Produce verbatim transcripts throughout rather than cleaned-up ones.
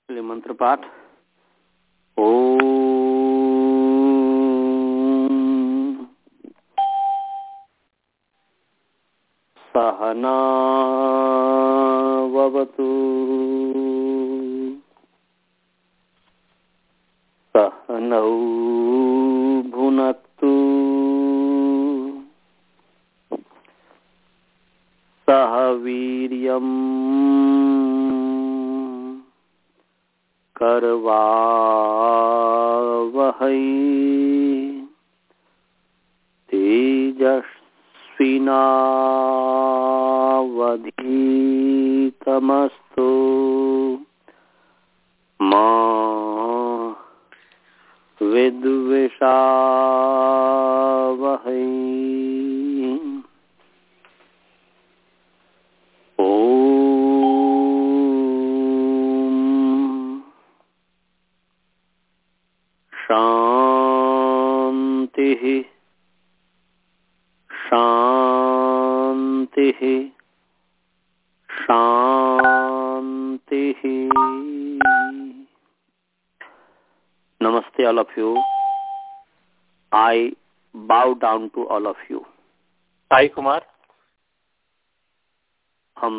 चलिए मंत्र पाठ। ओम सहना ववतु सहनौ भुनक्तु सह वीर्यं करवावहै तेजस्विनावधीतमस्तु मा विद्विषावहै। शांतिः शांतिः शांतिः। Namaste all of you. I bow down to all of you. Sai Kumar, हम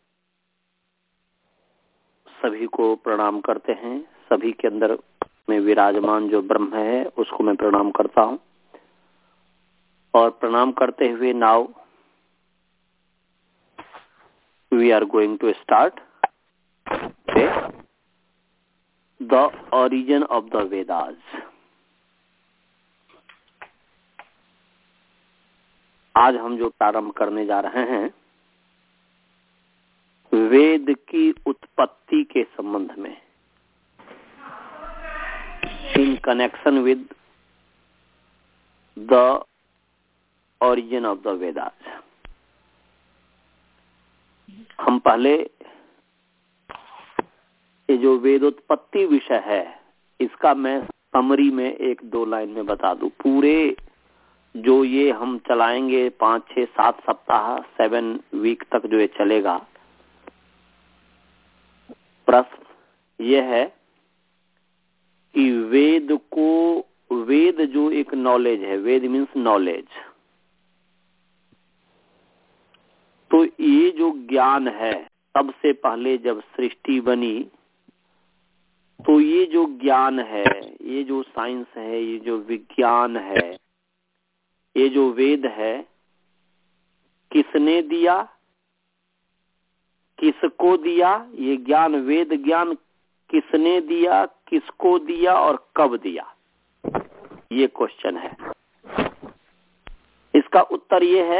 सभी को प्रणाम करते हैं। सभी के अंदर में विराजमान जो ब्रह्म है उसको मैं प्रणाम करता हूं और प्रणाम करते हुए now we are going to start the origin of the Vedas. आज हम जो प्रारंभ करने जा रहे हैं वेद की उत्पत्ति के संबंध में, in connection with the origin of the Vedas. हम पहले ये जो वेदोत्पत्ति विषय है इसका मैं समरी में एक दो लाइन में बता दूं। पूरे जो ये हम चलाएंगे पांच छह सात सप्ताह सेवन वीक तक जो ये चलेगा, प्रश्न ये है कि वेद को, वेद जो एक नॉलेज है, वेद मीन्स नॉलेज, तो ये जो ज्ञान है सबसे पहले जब सृष्टि बनी तो ये जो ज्ञान है, ये जो साइंस है, ये जो विज्ञान है, ये जो वेद है, किसने दिया, किसको दिया? ये ज्ञान, वेद ज्ञान किसने दिया, किसको दिया और कब दिया? ये क्वेश्चन है। इसका उत्तर ये है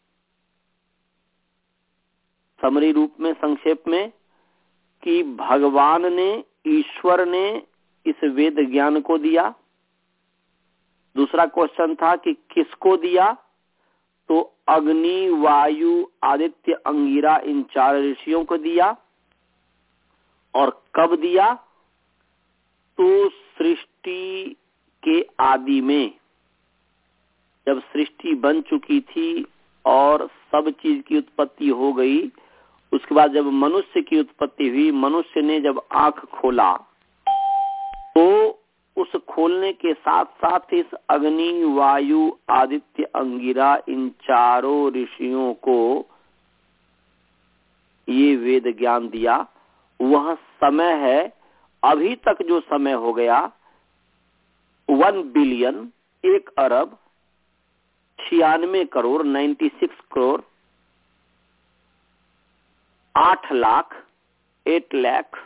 समरी रूप में, संक्षेप में, कि भगवान ने, ईश्वर ने इस वेद ज्ञान को दिया। दूसरा क्वेश्चन था कि किसको दिया, तो अग्नि, वायु, आदित्य, अंगिरा, इन चार ऋषियों को दिया। और कब दिया, तो सृष्टि के आदि में, जब सृष्टि बन चुकी थी और सब चीज की उत्पत्ति हो गई, उसके बाद जब मनुष्य की उत्पत्ति हुई, मनुष्य ने जब आंख खोला तो उस खोलने के साथ साथ इस अग्नि, वायु, आदित्य, अंगिरा, इन चारों ऋषियों को ये वेद ज्ञान दिया। वह समय है, अभी तक जो समय हो गया, वन बिलियन, एक अरब छियानवे करोड़, नाइन्टी सिक्स करोड़, आठ लाख, एट लाख,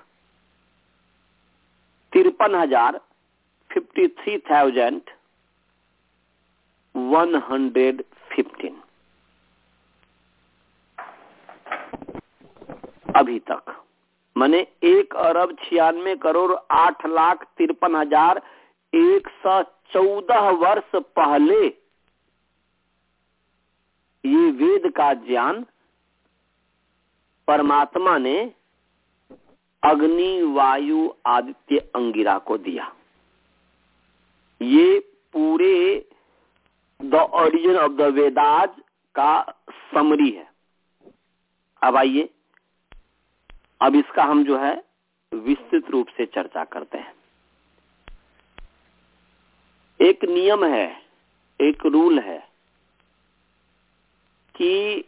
तिरपन हजार, fifty three thousand one hundred fifteen अभी तक, माने एक अरब छियानवे करोड़ आठ लाख तिरपन हजार एक सौ चौदह वर्ष पहले ये वेद का ज्ञान परमात्मा ने अग्नि, वायु, आदित्य, अंगिरा को दिया। ये पूरे the origin of the Vedas का समरी है। अब आइए, अब इसका हम जो है विस्तृत रूप से चर्चा करते हैं। एक नियम है, एक रूल है कि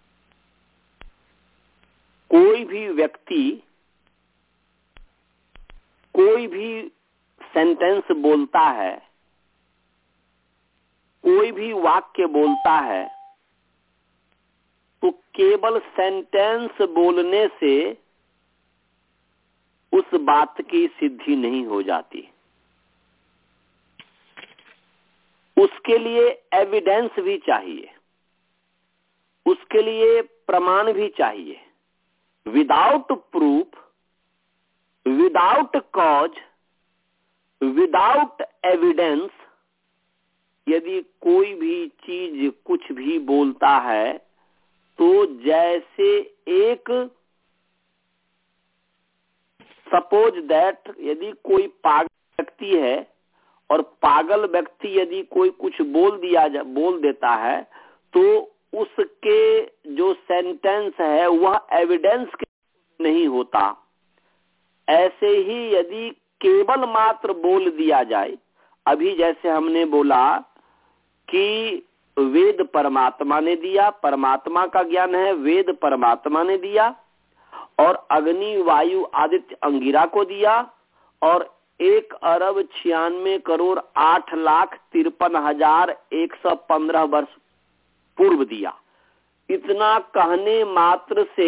कोई भी व्यक्ति कोई भी सेंटेंस बोलता है, कोई भी वाक्य बोलता है, तो केवल सेंटेंस बोलने से उस बात की सिद्धि नहीं हो जाती। उसके लिए एविडेंस भी चाहिए, उसके लिए प्रमाण भी चाहिए। Without proof, without cause, without evidence यदि कोई भी चीज कुछ भी बोलता है तो जैसे एक सपोज दैट यदि कोई पागल व्यक्ति है और पागल व्यक्ति यदि कोई कुछ बोल दिया बोल देता है तो उसके जो सेंटेंस है वह एविडेंस के नहीं होता। ऐसे ही यदि केवल मात्र बोल दिया जाए, अभी जैसे हमने बोला कि वेद परमात्मा ने दिया, परमात्मा का ज्ञान है, वेद परमात्मा ने दिया, और अग्नि वायु आदित्य अंगिरा को दिया, और एक अरब छियानवे करोड़ आठ लाख तिरपन हजार एक सौ पंद्रह वर्ष पूर्व दिया। इतना कहने मात्र से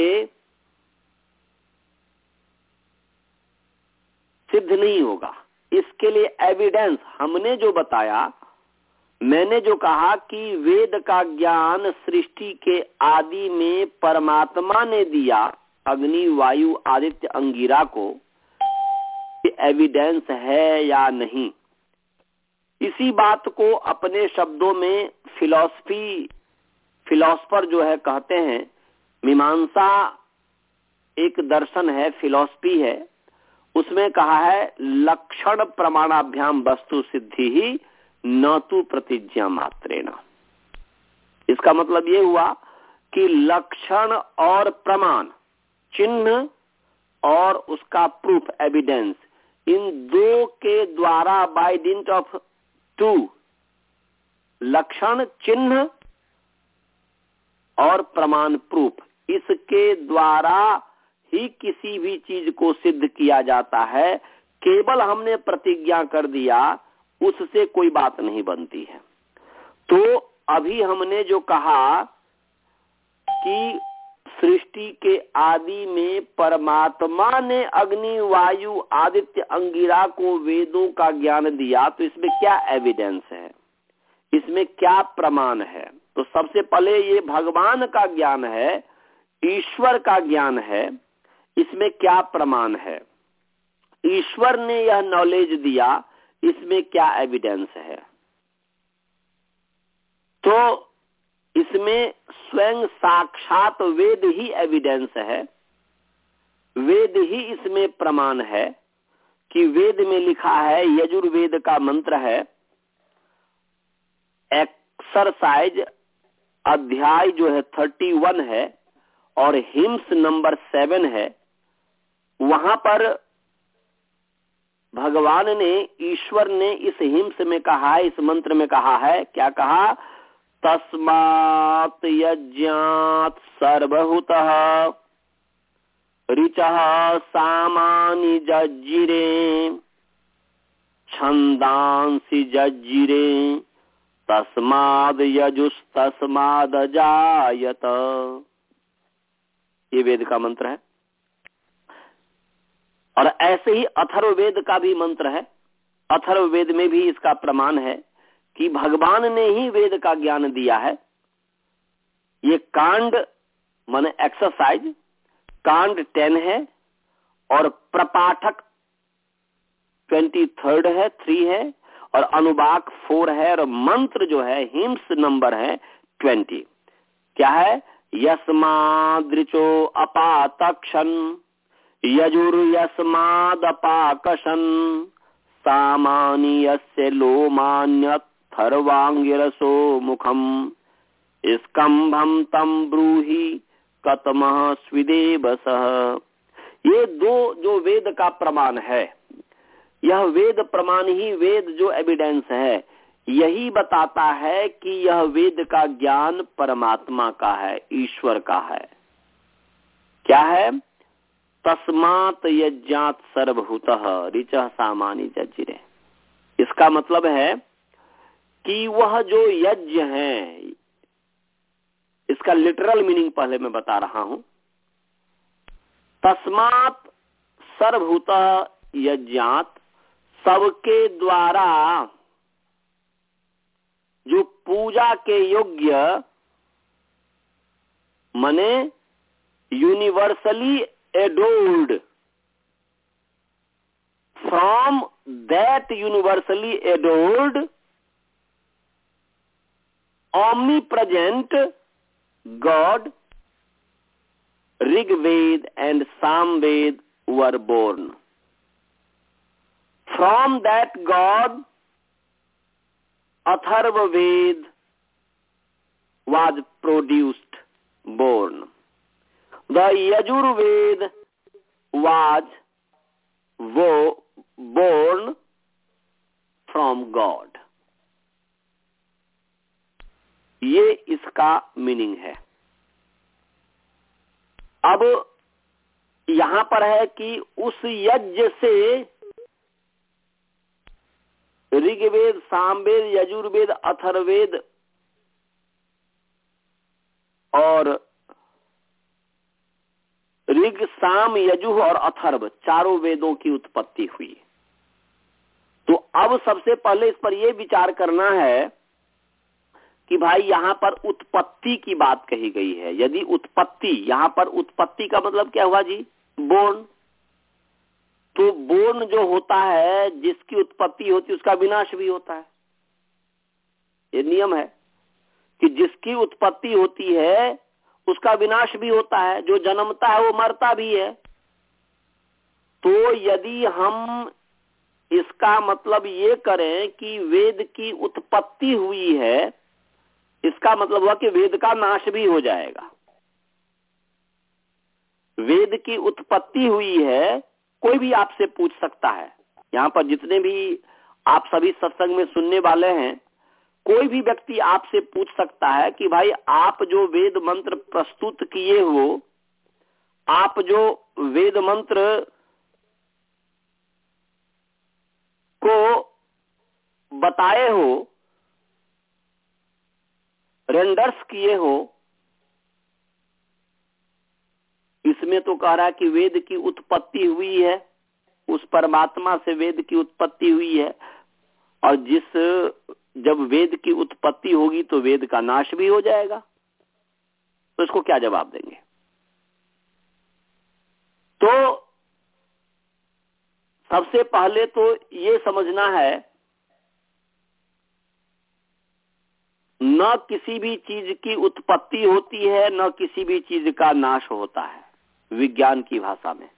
सिद्ध नहीं होगा। इसके लिए एविडेंस हमने जो बताया, मैंने जो कहा कि वेद का ज्ञान सृष्टि के आदि में परमात्मा ने दिया अग्नि वायु आदित्य अंगिरा को, एविडेंस है या नहीं। इसी बात को अपने शब्दों में फिलॉसफी फिलॉसफर जो है कहते हैं, मीमांसा एक दर्शन है, फिलॉसफी है, उसमें कहा है लक्षण प्रमाणाभ्याम वस्तु सिद्धि ही न तो प्रतिज्ञा मात्रेण। इसका मतलब ये हुआ कि लक्षण और प्रमाण, चिन्ह और उसका प्रूफ एविडेंस, इन दो के द्वारा बाय डिंट ऑफ टू, लक्षण चिन्ह और प्रमाण प्रूफ, इसके द्वारा ही किसी भी चीज को सिद्ध किया जाता है। केवल हमने प्रतिज्ञा कर दिया उससे कोई बात नहीं बनती है। तो अभी हमने जो कहा कि सृष्टि के आदि में परमात्मा ने अग्नि वायु आदित्य अंगिरा को वेदों का ज्ञान दिया, तो इसमें क्या एविडेंस है, इसमें क्या प्रमाण है? तो सबसे पहले ये भगवान का ज्ञान है, ईश्वर का ज्ञान है, इसमें क्या प्रमाण है? ईश्वर ने यह नॉलेज दिया, इसमें क्या एविडेंस है? तो इसमें स्वयं साक्षात वेद ही एविडेंस है, वेद ही इसमें प्रमाण है कि वेद में लिखा है, यजुर्वेद का मंत्र है, एक्सरसाइज अध्याय जो है थर्टी वन है और हिम्स नंबर सेवन है। वहां पर भगवान ने, ईश्वर ने इस हिम्स में कहा है, इस मंत्र में कहा है, क्या कहा? तस्मात् यज्ञात् सर्वभूतः ऋचः सामानि जज्जिरे छंदांसि जज्जिरे तस्माद् यजुस्तस्माद् जायत। ये वेद का मंत्र है। और ऐसे ही अथर्ववेद का भी मंत्र है। अथर्ववेद में भी इसका प्रमाण है कि भगवान ने ही वेद का ज्ञान दिया है। ये कांड माने एक्सरसाइज कांड टेन है और प्रपाठक ट्वेंटी थर्ड है, थ्री है, और अनुवाक फोर है, और मंत्र जो है हिम्स नंबर है ट्वेंटी। क्या है? यस्मादृचो अपातक्षन यजुर्यस्मादपाकशन सामानि यस्य लोमान्यथर्वांगिरसो मुखम स्कंभम तम ब्रूहि कतमः स्विदेवसः ये दो जो वेद का प्रमाण है, यह वेद प्रमाण ही वेद जो एविडेंस है, यही बताता है कि यह वेद का ज्ञान परमात्मा का है, ईश्वर का है। क्या है? तस्मात् यज्ञात् सर्वभूतः ऋचः सामानि जज्जिरे। इसका मतलब है कि वह जो यज्ञ है, इसका लिटरल मीनिंग पहले मैं बता रहा हूं। तस्मात् सर्वभूतः यज्ञात्, सबके द्वारा जो पूजा के योग्य, माने universally adored, from that universally adored omnipresent God, Rigved and Samved were born. From that God, Atharvaved was produced, born. The Yajurved was wo- born from God. ये इसका मीनिंग है। अब यहां पर है कि उस यज्ञ से ऋग्वेद, सामवेद, यजुर्वेद, अथर्ववेद और ऋग, साम, यजुः और अथर्व चारों वेदों की उत्पत्ति हुई। तो अब सबसे पहले इस पर यह विचार करना है कि भाई यहां पर उत्पत्ति की बात कही गई है। यदि उत्पत्ति, यहां पर उत्पत्ति का मतलब क्या हुआ जी? बोर्न। तो बोर्न जो होता है, जिसकी उत्पत्ति होती है उसका विनाश भी होता है। ये नियम है कि जिसकी उत्पत्ति होती है उसका विनाश भी होता है। जो जन्मता है वो मरता भी है। तो यदि हम इसका मतलब ये करें कि वेद की उत्पत्ति हुई है, इसका मतलब हुआ कि वेद का नाश भी हो जाएगा। वेद की उत्पत्ति हुई है, कोई भी आपसे पूछ सकता है। यहां पर जितने भी आप सभी सत्संग में सुनने वाले हैं, कोई भी व्यक्ति आपसे पूछ सकता है कि भाई आप जो वेद मंत्र प्रस्तुत किए हो, आप जो वेद मंत्र को बताए हो, रेंडर्स किए हो, इसमें तो कह रहा है कि वेद की उत्पत्ति हुई है, उस परमात्मा से वेद की उत्पत्ति हुई है। और जिस जब वेद की उत्पत्ति होगी तो वेद का नाश भी हो जाएगा। तो इसको क्या जवाब देंगे? तो सबसे पहले तो ये समझना है, न किसी भी चीज की उत्पत्ति होती है, न किसी भी चीज का नाश होता है विज्ञान की भाषा में।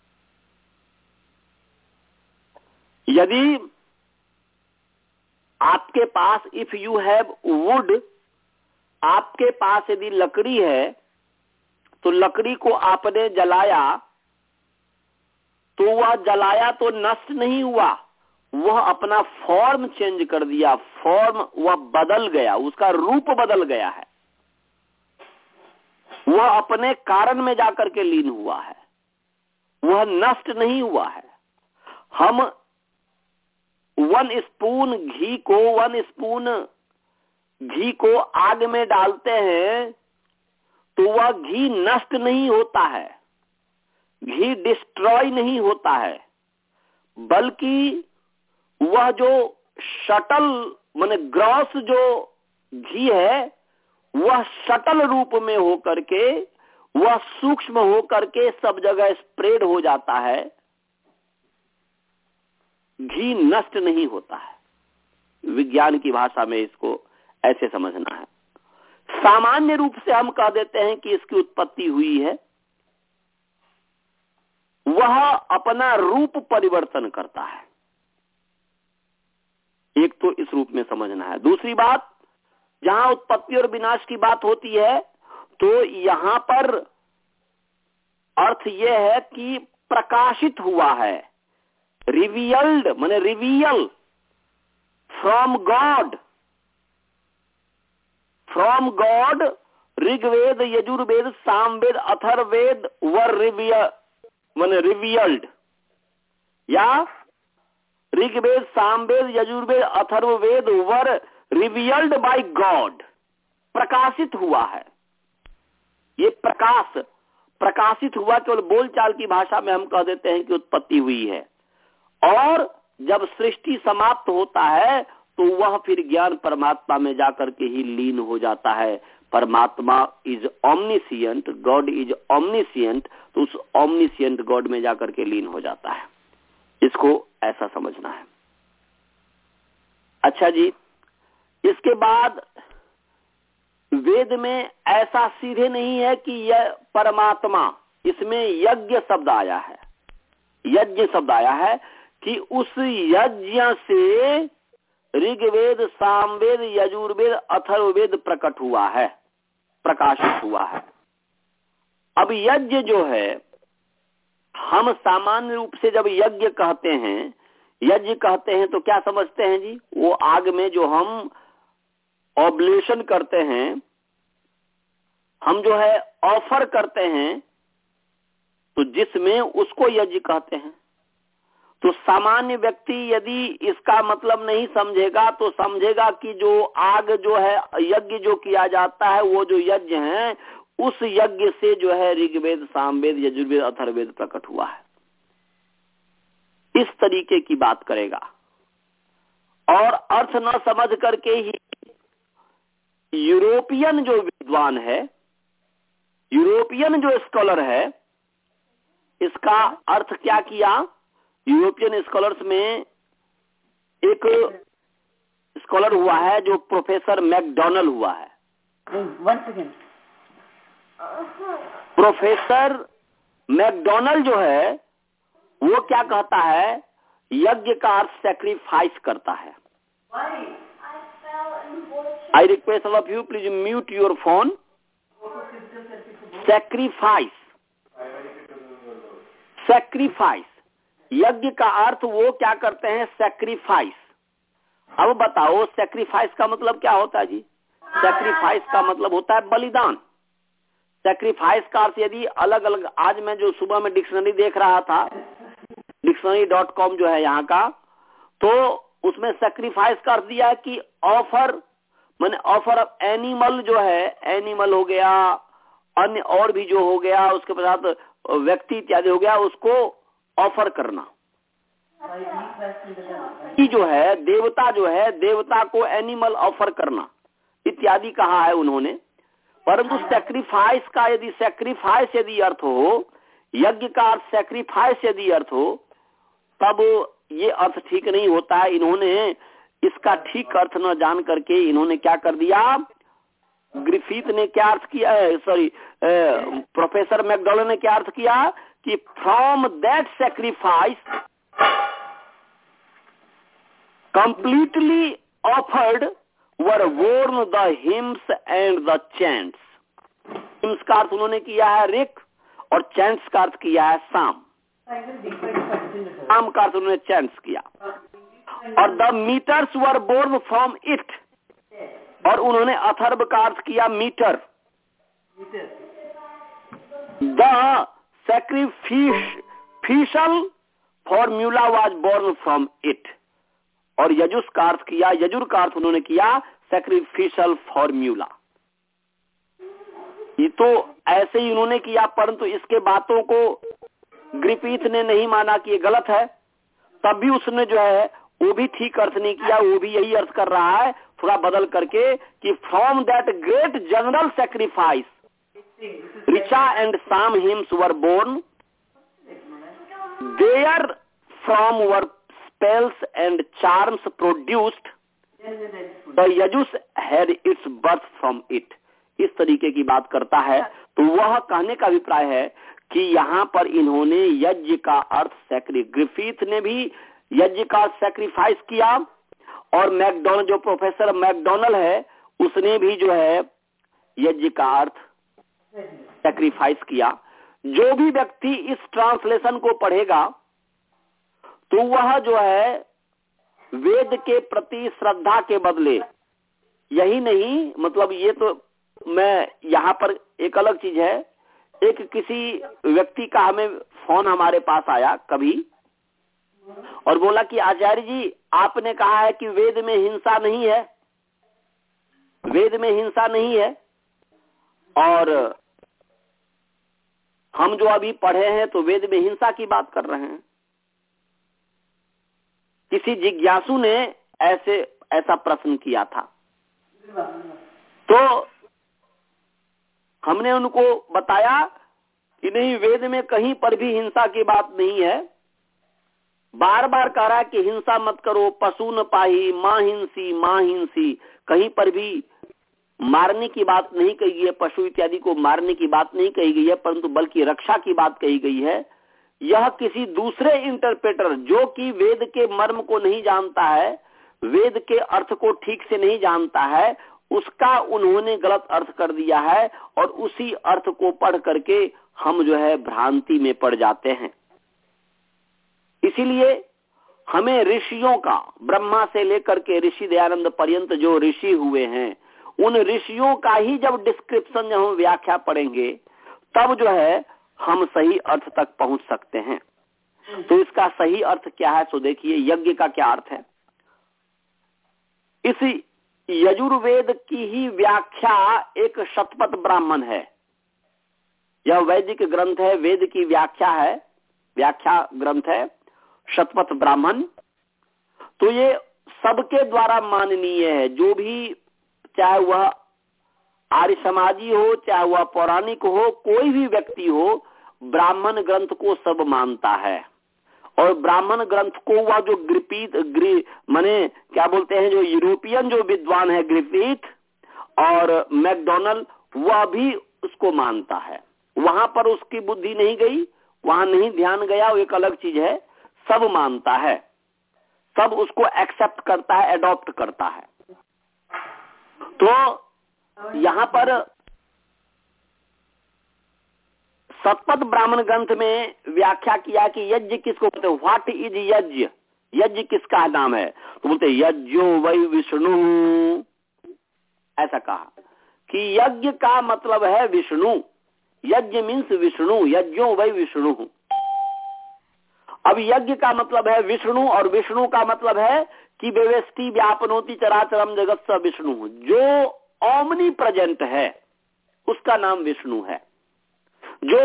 यदि आपके पास, इफ यू हैव वुड, आपके पास यदि लकड़ी है, तो लकड़ी को आपने जलाया, तो वह जलाया तो नष्ट नहीं हुआ, वह अपना फॉर्म चेंज कर दिया। फॉर्म वह बदल गया, उसका रूप बदल गया है, वह अपने कारण में जाकर के लीन हुआ है, वह नष्ट नहीं हुआ है। हम वन स्पून घी को वन स्पून घी को आग में डालते हैं तो वह घी नष्ट नहीं होता है, घी डिस्ट्रॉय नहीं होता है, बल्कि वह जो शटल माने ग्रॉस जो घी है, वह शटल रूप में होकर के, वह सूक्ष्म होकर के सब जगह स्प्रेड हो जाता है। घी नष्ट नहीं होता है। विज्ञान की भाषा में इसको ऐसे समझना है। सामान्य रूप से हम कह देते हैं कि इसकी उत्पत्ति हुई है। वह अपना रूप परिवर्तन करता है। एक तो इस रूप में समझना है। दूसरी बात, जहां उत्पत्ति और विनाश की बात होती है, तो यहां पर अर्थ यह है कि प्रकाशित हुआ है, रिवील्ड माने reveal from God, from God Rigveda, Yajurveda, Samaveda, Atharvaveda were reveal माने रिवील्ड, या Rigveda, Samaveda, Yajurveda, Atharvaveda were revealed by God, प्रकाशित हुआ है। ये प्रकाश प्रकाशित हुआ केवल बोलचाल की भाषा में हम कह देते हैं कि उत्पत्ति हुई है, और जब सृष्टि समाप्त होता है तो वह फिर ज्ञान परमात्मा में जाकर के ही लीन हो जाता है। परमात्मा is omniscient, God is omniscient, तो उस ओमनिसिएंट गॉड में जाकर के लीन हो जाता है। इसको ऐसा समझना है। अच्छा जी, इसके बाद वेद में ऐसा सीधे नहीं है कि यह परमात्मा, इसमें यज्ञ शब्द आया है, यज्ञ शब्द आया है कि उस यज्ञ से ऋग्वेद, सामवेद, यजुर्वेद, अथर्ववेद प्रकट हुआ है, प्रकाशित हुआ है। अब यज्ञ जो है, हम सामान्य रूप से जब यज्ञ कहते हैं, यज्ञ कहते हैं तो क्या समझते हैं जी? वो आग में जो हम ऑब्लेशन करते हैं, हम जो है ऑफर करते हैं, तो जिसमें उसको यज्ञ कहते हैं। तो सामान्य व्यक्ति यदि इसका मतलब नहीं समझेगा तो समझेगा कि जो आग जो है, यज्ञ जो किया जाता है, वो जो यज्ञ है, उस यज्ञ से जो है ऋग्वेद, सामवेद, यजुर्वेद, अथर्ववेद प्रकट हुआ है। इस तरीके की बात करेगा और अर्थ न समझ करके ही यूरोपियन जो विद्वान है, यूरोपियन जो स्कॉलर है, इसका अर्थ क्या किया? यूरोपियन स्कॉलर्स में एक स्कॉलर हुआ है जो प्रोफेसर मैकडॉनल्ड हुआ है। प्रोफेसर मैकडॉनल्ड जो है वो क्या कहता है? यज्ञ का अर्थ सैक्रिफाइस करता है। I request all of you please mute your phone. Sacrifice, sacrifice, यज्ञ का अर्थ वो क्या करते हैं? सैक्रिफाइस। अब बताओ सैक्रिफाइस का मतलब क्या होता है जी? सैक्रिफाइस का मतलब होता है बलिदान। सैक्रिफाइस का अर्थ यदि अलग अलग, आज मैं जो सुबह में डिक्शनरी देख रहा था, डिक्शनरी डॉट कॉम जो है यहाँ का, तो उसमें सैक्रिफाइस का अर्थ दिया है कि ऑफर, माने ऑफर ऑफ एनिमल जो है, एनिमल हो गया, अन्य और भी जो हो गया, उसके पश्चात व्यक्ति इत्यादि हो गया, उसको ऑफर करना। ये जो है देवता जो है, देवता को एनिमल ऑफर करना इत्यादि कहा है उन्होंने। परंतु सैक्रिफाइस का यदि सैक्रिफाइस यदि अर्थ हो, यज्ञ का अर्थ सैक्रिफाइस यदि अर्थ हो, तब ये अर्थ ठीक नहीं होता है। इन्होंने इसका ठीक अर्थ न जान करके इन्होंने क्या कर दिया? ग्रिफिथ ने क्या अर्थ किया, सॉरी प्रोफेसर मैकडॉनल्ड ने क्या अर्थ किया कि from that sacrifice completely offered were born the hymns and the chants. Hymns का अर्थ उन्होंने किया है रिक, और चैंट्स का अर्थ किया है साम। साम का अर्थ उन्होंने चैंट्स किया। और the metres were born from it, और उन्होंने अथर्व का अर्थ किया metre. The sacrificial formula was born from it, और यजुस का अर्थ किया, यजुर का अर्थ उन्होंने किया सैक्रिफिशियल फॉर्मूला। ये तो ऐसे ही उन्होंने किया, परंतु इसके बातों को ग्रिफिथ ने नहीं माना कि ये गलत है। तब भी उसने जो है वो भी ठीक अर्थ नहीं किया, वो भी यही अर्थ कर रहा है थोड़ा बदल करके कि from that great general sacrifice रिचा and Sama hymns were born, there from were spells and charms produced, the Yajus had its birth from it. इस तरीके की बात करता है। तो वह कहने का अभिप्राय है कि यहाँ पर इन्होंने यज्ञ का अर्थ सैक्रि, ग्रिफिथ ने भी यज्ञ का सैक्रिफाइस किया, और मैकडॉनल्ड जो प्रोफेसर मैकडॉनल्ड है उसने भी जो है यज्ञ का अर्थ सैक्रिफाइस किया। जो भी व्यक्ति इस ट्रांसलेशन को पढ़ेगा तो वह जो है वेद के प्रति श्रद्धा के बदले, यही नहीं मतलब ये तो मैं यहाँ पर एक अलग चीज है, एक किसी व्यक्ति का हमें फोन हमारे पास आया कभी और बोला कि आचार्य जी आपने कहा है कि वेद में हिंसा नहीं है, वेद में हिंसा नहीं है, और हम जो अभी पढ़े हैं तो वेद में हिंसा की बात कर रहे हैं। किसी जिज्ञासु ने ऐसे ऐसा प्रश्न किया था, तो हमने उनको बताया कि नहीं, वेद में कहीं पर भी हिंसा की बात नहीं है। बार बार कह रहा है कि हिंसा मत करो, पशु न पाही, मां हिंसी मां हिंसी, कहीं पर भी मारने की बात नहीं कही गई है, पशु इत्यादि को मारने की बात नहीं कही गई है, परंतु बल्कि रक्षा की बात कही गई है। यह किसी दूसरे इंटरप्रेटर जो कि वेद के मर्म को नहीं जानता है, वेद के अर्थ को ठीक से नहीं जानता है, उसका उन्होंने गलत अर्थ कर दिया है और उसी अर्थ को पढ़ करके हम जो है भ्रांति में पड़ जाते हैं। इसीलिए हमें ऋषियों का, ब्रह्मा से लेकर के ऋषि दयानंद पर्यंत जो ऋषि हुए हैं, उन ऋषियों का ही जब डिस्क्रिप्शन, जब हम व्याख्या पढ़ेंगे तब जो है हम सही अर्थ तक पहुंच सकते हैं। तो इसका सही अर्थ क्या है? तो देखिए यज्ञ का क्या अर्थ है। इस यजुर्वेद की ही व्याख्या एक शतपथ ब्राह्मण है। यह वैदिक ग्रंथ है, वेद की व्याख्या है, व्याख्या ग्रंथ है शतपथ ब्राह्मण। तो ये सबके द्वारा माननीय है, जो भी, चाहे वह आर्य समाजी हो, चाहे वह पौराणिक हो, कोई भी व्यक्ति हो, ब्राह्मण ग्रंथ को सब मानता है। और ब्राह्मण ग्रंथ को वह जो ग्रिफिथ ग्री माने क्या बोलते हैं, जो यूरोपियन जो विद्वान है ग्रिफिथ और मैकडोनल्ड, वह भी उसको मानता है। वहां पर उसकी बुद्धि नहीं गई, वहां नहीं ध्यान गया, वो एक अलग चीज है। सब मानता है, सब उसको एक्सेप्ट करता है, एडॉप्ट करता है। तो यहाँ पर शतपथ ब्राह्मण ग्रंथ में व्याख्या किया कि यज्ञ किसको बोलते हैं, व्हाट इज यज्ञ, यज्ञ किसका नाम है? तो बोलते यज्ञो वै विष्णु, ऐसा कहा कि यज्ञ का मतलब है विष्णु। यज्ञ मीन्स विष्णु, यज्ञो वै विष्णु। अब यज्ञ का मतलब है विष्णु और विष्णु का मतलब है कि व्यवस्थी व्यापनोति चराचरम जगत स विष्णु, जो ओमनी प्रेजेंट है उसका नाम विष्णु है। जो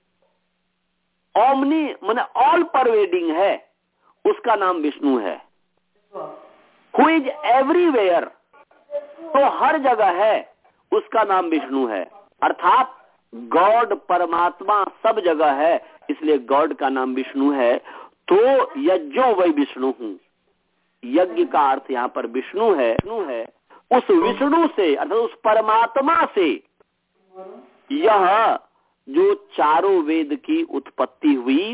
ओमनी माने ऑल परवेडिंग है उसका नाम विष्णु है। हु इज एवरीवेयर, तो हर जगह है, उसका नाम विष्णु है। अर्थात गॉड, परमात्मा सब जगह है, इसलिए गॉड का नाम विष्णु है। तो यज्ञो वै विष्णु हूं, यज्ञ का अर्थ यहाँ पर विष्णु है, विष्णु है। उस विष्णु से अर्थात उस परमात्मा से यह जो चारों वेद की उत्पत्ति हुई।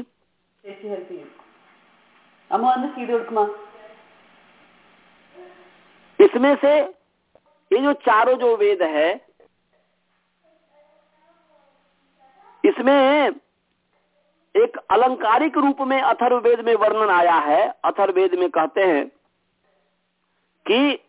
इसमें से ये जो चारों जो वेद है, इसमें एक अलंकारिक रूप में अथर्ववेद में वर्णन आया है। अथर्ववेद में कहते हैं कि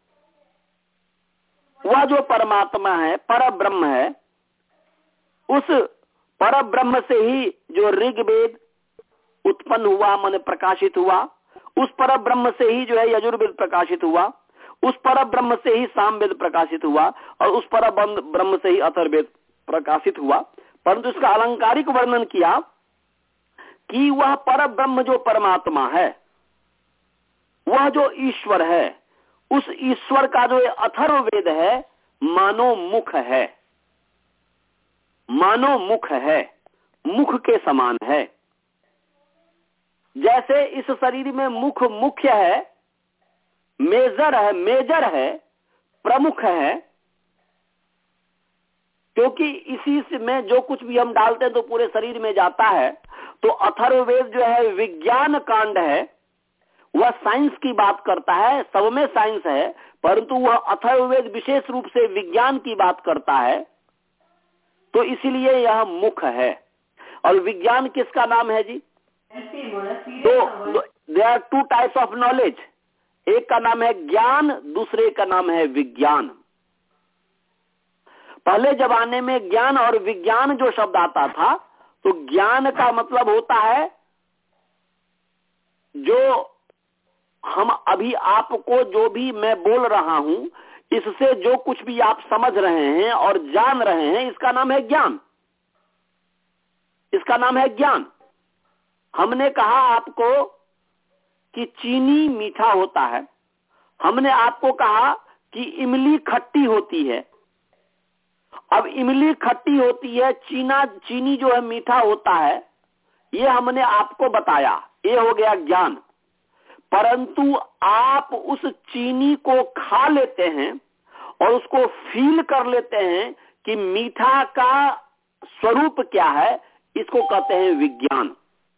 वह जो परमात्मा है, पर ब्रह्म है, उस पर ब्रह्म से ही जो ऋग्वेद उत्पन्न हुआ, मन प्रकाशित हुआ, उस पर ब्रह्म से ही जो है यजुर्वेद प्रकाशित हुआ, उस पर ब्रह्म से ही सामवेद प्रकाशित हुआ और उस पर ब्रह्म से ही अथर्ववेद प्रकाशित हुआ। परंतु इसका अलंकारिक वर्णन किया कि वह पर ब्रह्म जो परमात्मा है, वह जो ईश्वर है, उस ईश्वर का जो अथर्ववेद है मानो मुख है, मानो मुख है, मुख के समान है। जैसे इस शरीर में मुख मुख्य है, मेजर है, मेजर है, प्रमुख है, क्योंकि इसी में जो कुछ भी हम डालते हैं तो पूरे शरीर में जाता है। तो अथर्ववेद जो है विज्ञान कांड है, वह साइंस की बात करता है, सब में साइंस है, परंतु वह अथर्ववेद विशेष रूप से विज्ञान की बात करता है। तो इसीलिए यह मुख है, और विज्ञान किसका नाम है जी? तो there are two types of knowledge, एक का नाम है ज्ञान, दूसरे का नाम है विज्ञान। पहले जमाने में ज्ञान और विज्ञान जो शब्द आता था, तो ज्ञान का मतलब होता है जो हम अभी आपको जो भी मैं बोल रहा हूं, इससे जो कुछ भी आप समझ रहे हैं और जान रहे हैं, इसका नाम है ज्ञान, इसका नाम है ज्ञान। हमने कहा आपको कि चीनी मीठा होता है, हमने आपको कहा कि इमली खट्टी होती है। अब इमली खट्टी होती है, चीना चीनी जो है मीठा होता है, ये हमने आपको बताया, ये हो गया ज्ञान। परंतु आप उस चीनी को खा लेते हैं और उसको फील कर लेते हैं कि मीठा का स्वरूप क्या है, इसको कहते हैं विज्ञान।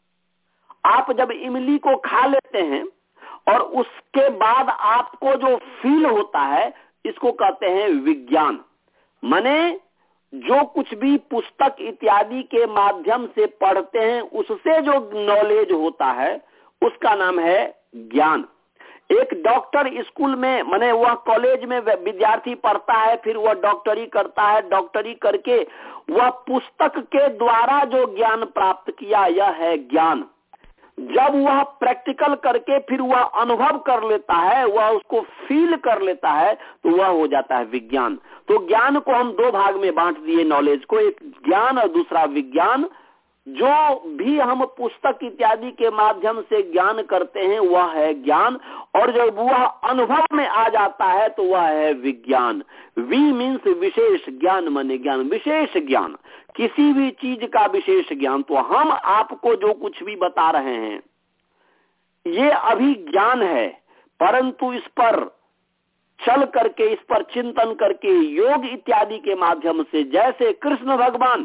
आप जब इमली को खा लेते हैं और उसके बाद आपको जो फील होता है, इसको कहते हैं विज्ञान। माने जो कुछ भी पुस्तक इत्यादि के माध्यम से पढ़ते हैं, उससे जो नॉलेज होता है, उसका नाम है ज्ञान। एक डॉक्टर स्कूल में, माने वह कॉलेज में विद्यार्थी पढ़ता है, फिर वह डॉक्टरी करता है, डॉक्टरी करके वह पुस्तक के द्वारा जो ज्ञान प्राप्त किया, यह है ज्ञान। जब वह प्रैक्टिकल करके फिर वह अनुभव कर लेता है, वह उसको फील कर लेता है, तो वह हो जाता है विज्ञान। तो ज्ञान को हम दो भाग में बांट दिए नॉलेज को, एक ज्ञान और दूसरा विज्ञान। जो भी हम पुस्तक इत्यादि के माध्यम से ज्ञान करते हैं, वह है ज्ञान, और जब वह अनुभव में आ जाता है तो वह है विज्ञान। वी मीन्स विशेष ज्ञान, माने ज्ञान, विशेष ज्ञान, किसी भी चीज का विशेष ज्ञान। तो हम आपको जो कुछ भी बता रहे हैं, ये अभी ज्ञान है, परंतु इस पर चल करके, इस पर चिंतन करके, योग इत्यादि के माध्यम से, जैसे कृष्ण भगवान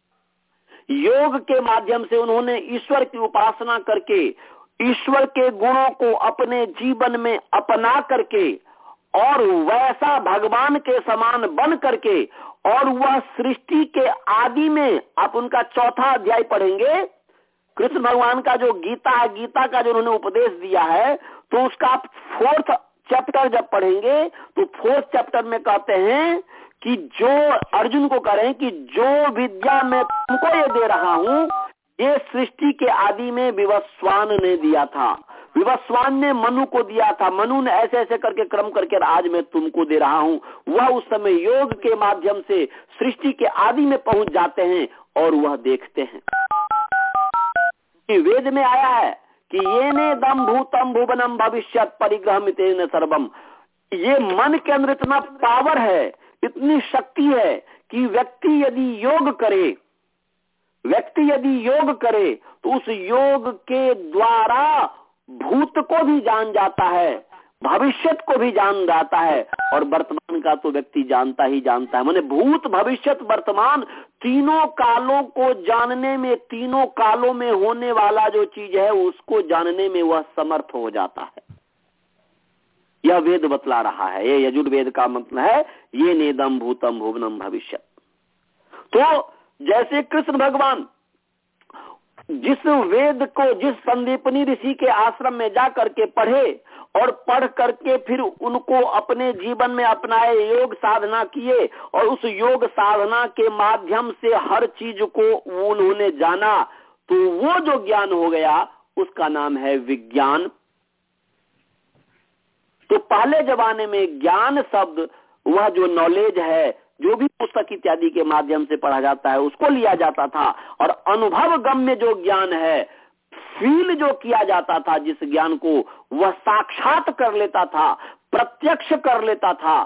योग के माध्यम से उन्होंने ईश्वर की उपासना करके ईश्वर के गुणों को अपने जीवन में अपना करके और वैसा भगवान के समान बन करके, और वह सृष्टि के आदि में, आप उनका चौथा अध्याय पढ़ेंगे, कृष्ण भगवान का जो गीता है, गीता का जो उन्होंने उपदेश दिया है, तो उसका फोर्थ चैप्टर जब पढ़ेंगे तो फोर्थ चैप्टर में कहते हैं कि जो अर्जुन को कह रहे हैं कि जो विद्या मैं तुमको ये दे रहा हूं, ये सृष्टि के आदि में विवस्वान ने दिया था, विवस्वान ने मनु को दिया था, मनु ने ऐसे ऐसे करके क्रम करके आज मैं तुमको दे रहा हूं। वह उस समय योग के माध्यम से सृष्टि के आदि में पहुंच जाते हैं और वह देखते हैं कि वेद में आया है कि ये ने दम भूतम भुवनम भविष्यत परिग्रह मितेन सर्वम। ये मन के अंदर इतना पावर है, इतनी शक्ति है कि व्यक्ति यदि योग करे, व्यक्ति यदि योग करे तो उस योग के द्वारा भूत को भी जान जाता है, भविष्यत को भी जान जाता है, और वर्तमान का तो व्यक्ति जानता ही जानता है। माने भूत, भविष्यत, वर्तमान, तीनों कालों को जानने में, तीनों कालों में होने वाला जो चीज है उसको जानने में वह समर्थ हो जाता है। यह वेद बतला रहा है, ये यजुर्वेद का मतलब है ये नेदम भूतम भुवनम भविष्यत। तो जैसे कृष्ण भगवान जिस वेद को, जिस संदीपनी ऋषि के आश्रम में जा करके पढ़े और पढ़ करके फिर उनको अपने जीवन में अपनाए, योग साधना किए, और उस योग साधना के माध्यम से हर चीज को उन्होंने जाना, तो वो जो ज्ञान हो गया उसका नाम है विज्ञान। तो पहले जमाने में ज्ञान शब्द, वह जो नॉलेज है, जो भी पुस्तक इत्यादि के माध्यम से पढ़ा जाता है उसको लिया जाता था, और अनुभव गम्य जो ज्ञान है, फील जो किया जाता था, जिस ज्ञान को वह साक्षात कर लेता था, प्रत्यक्ष कर लेता था,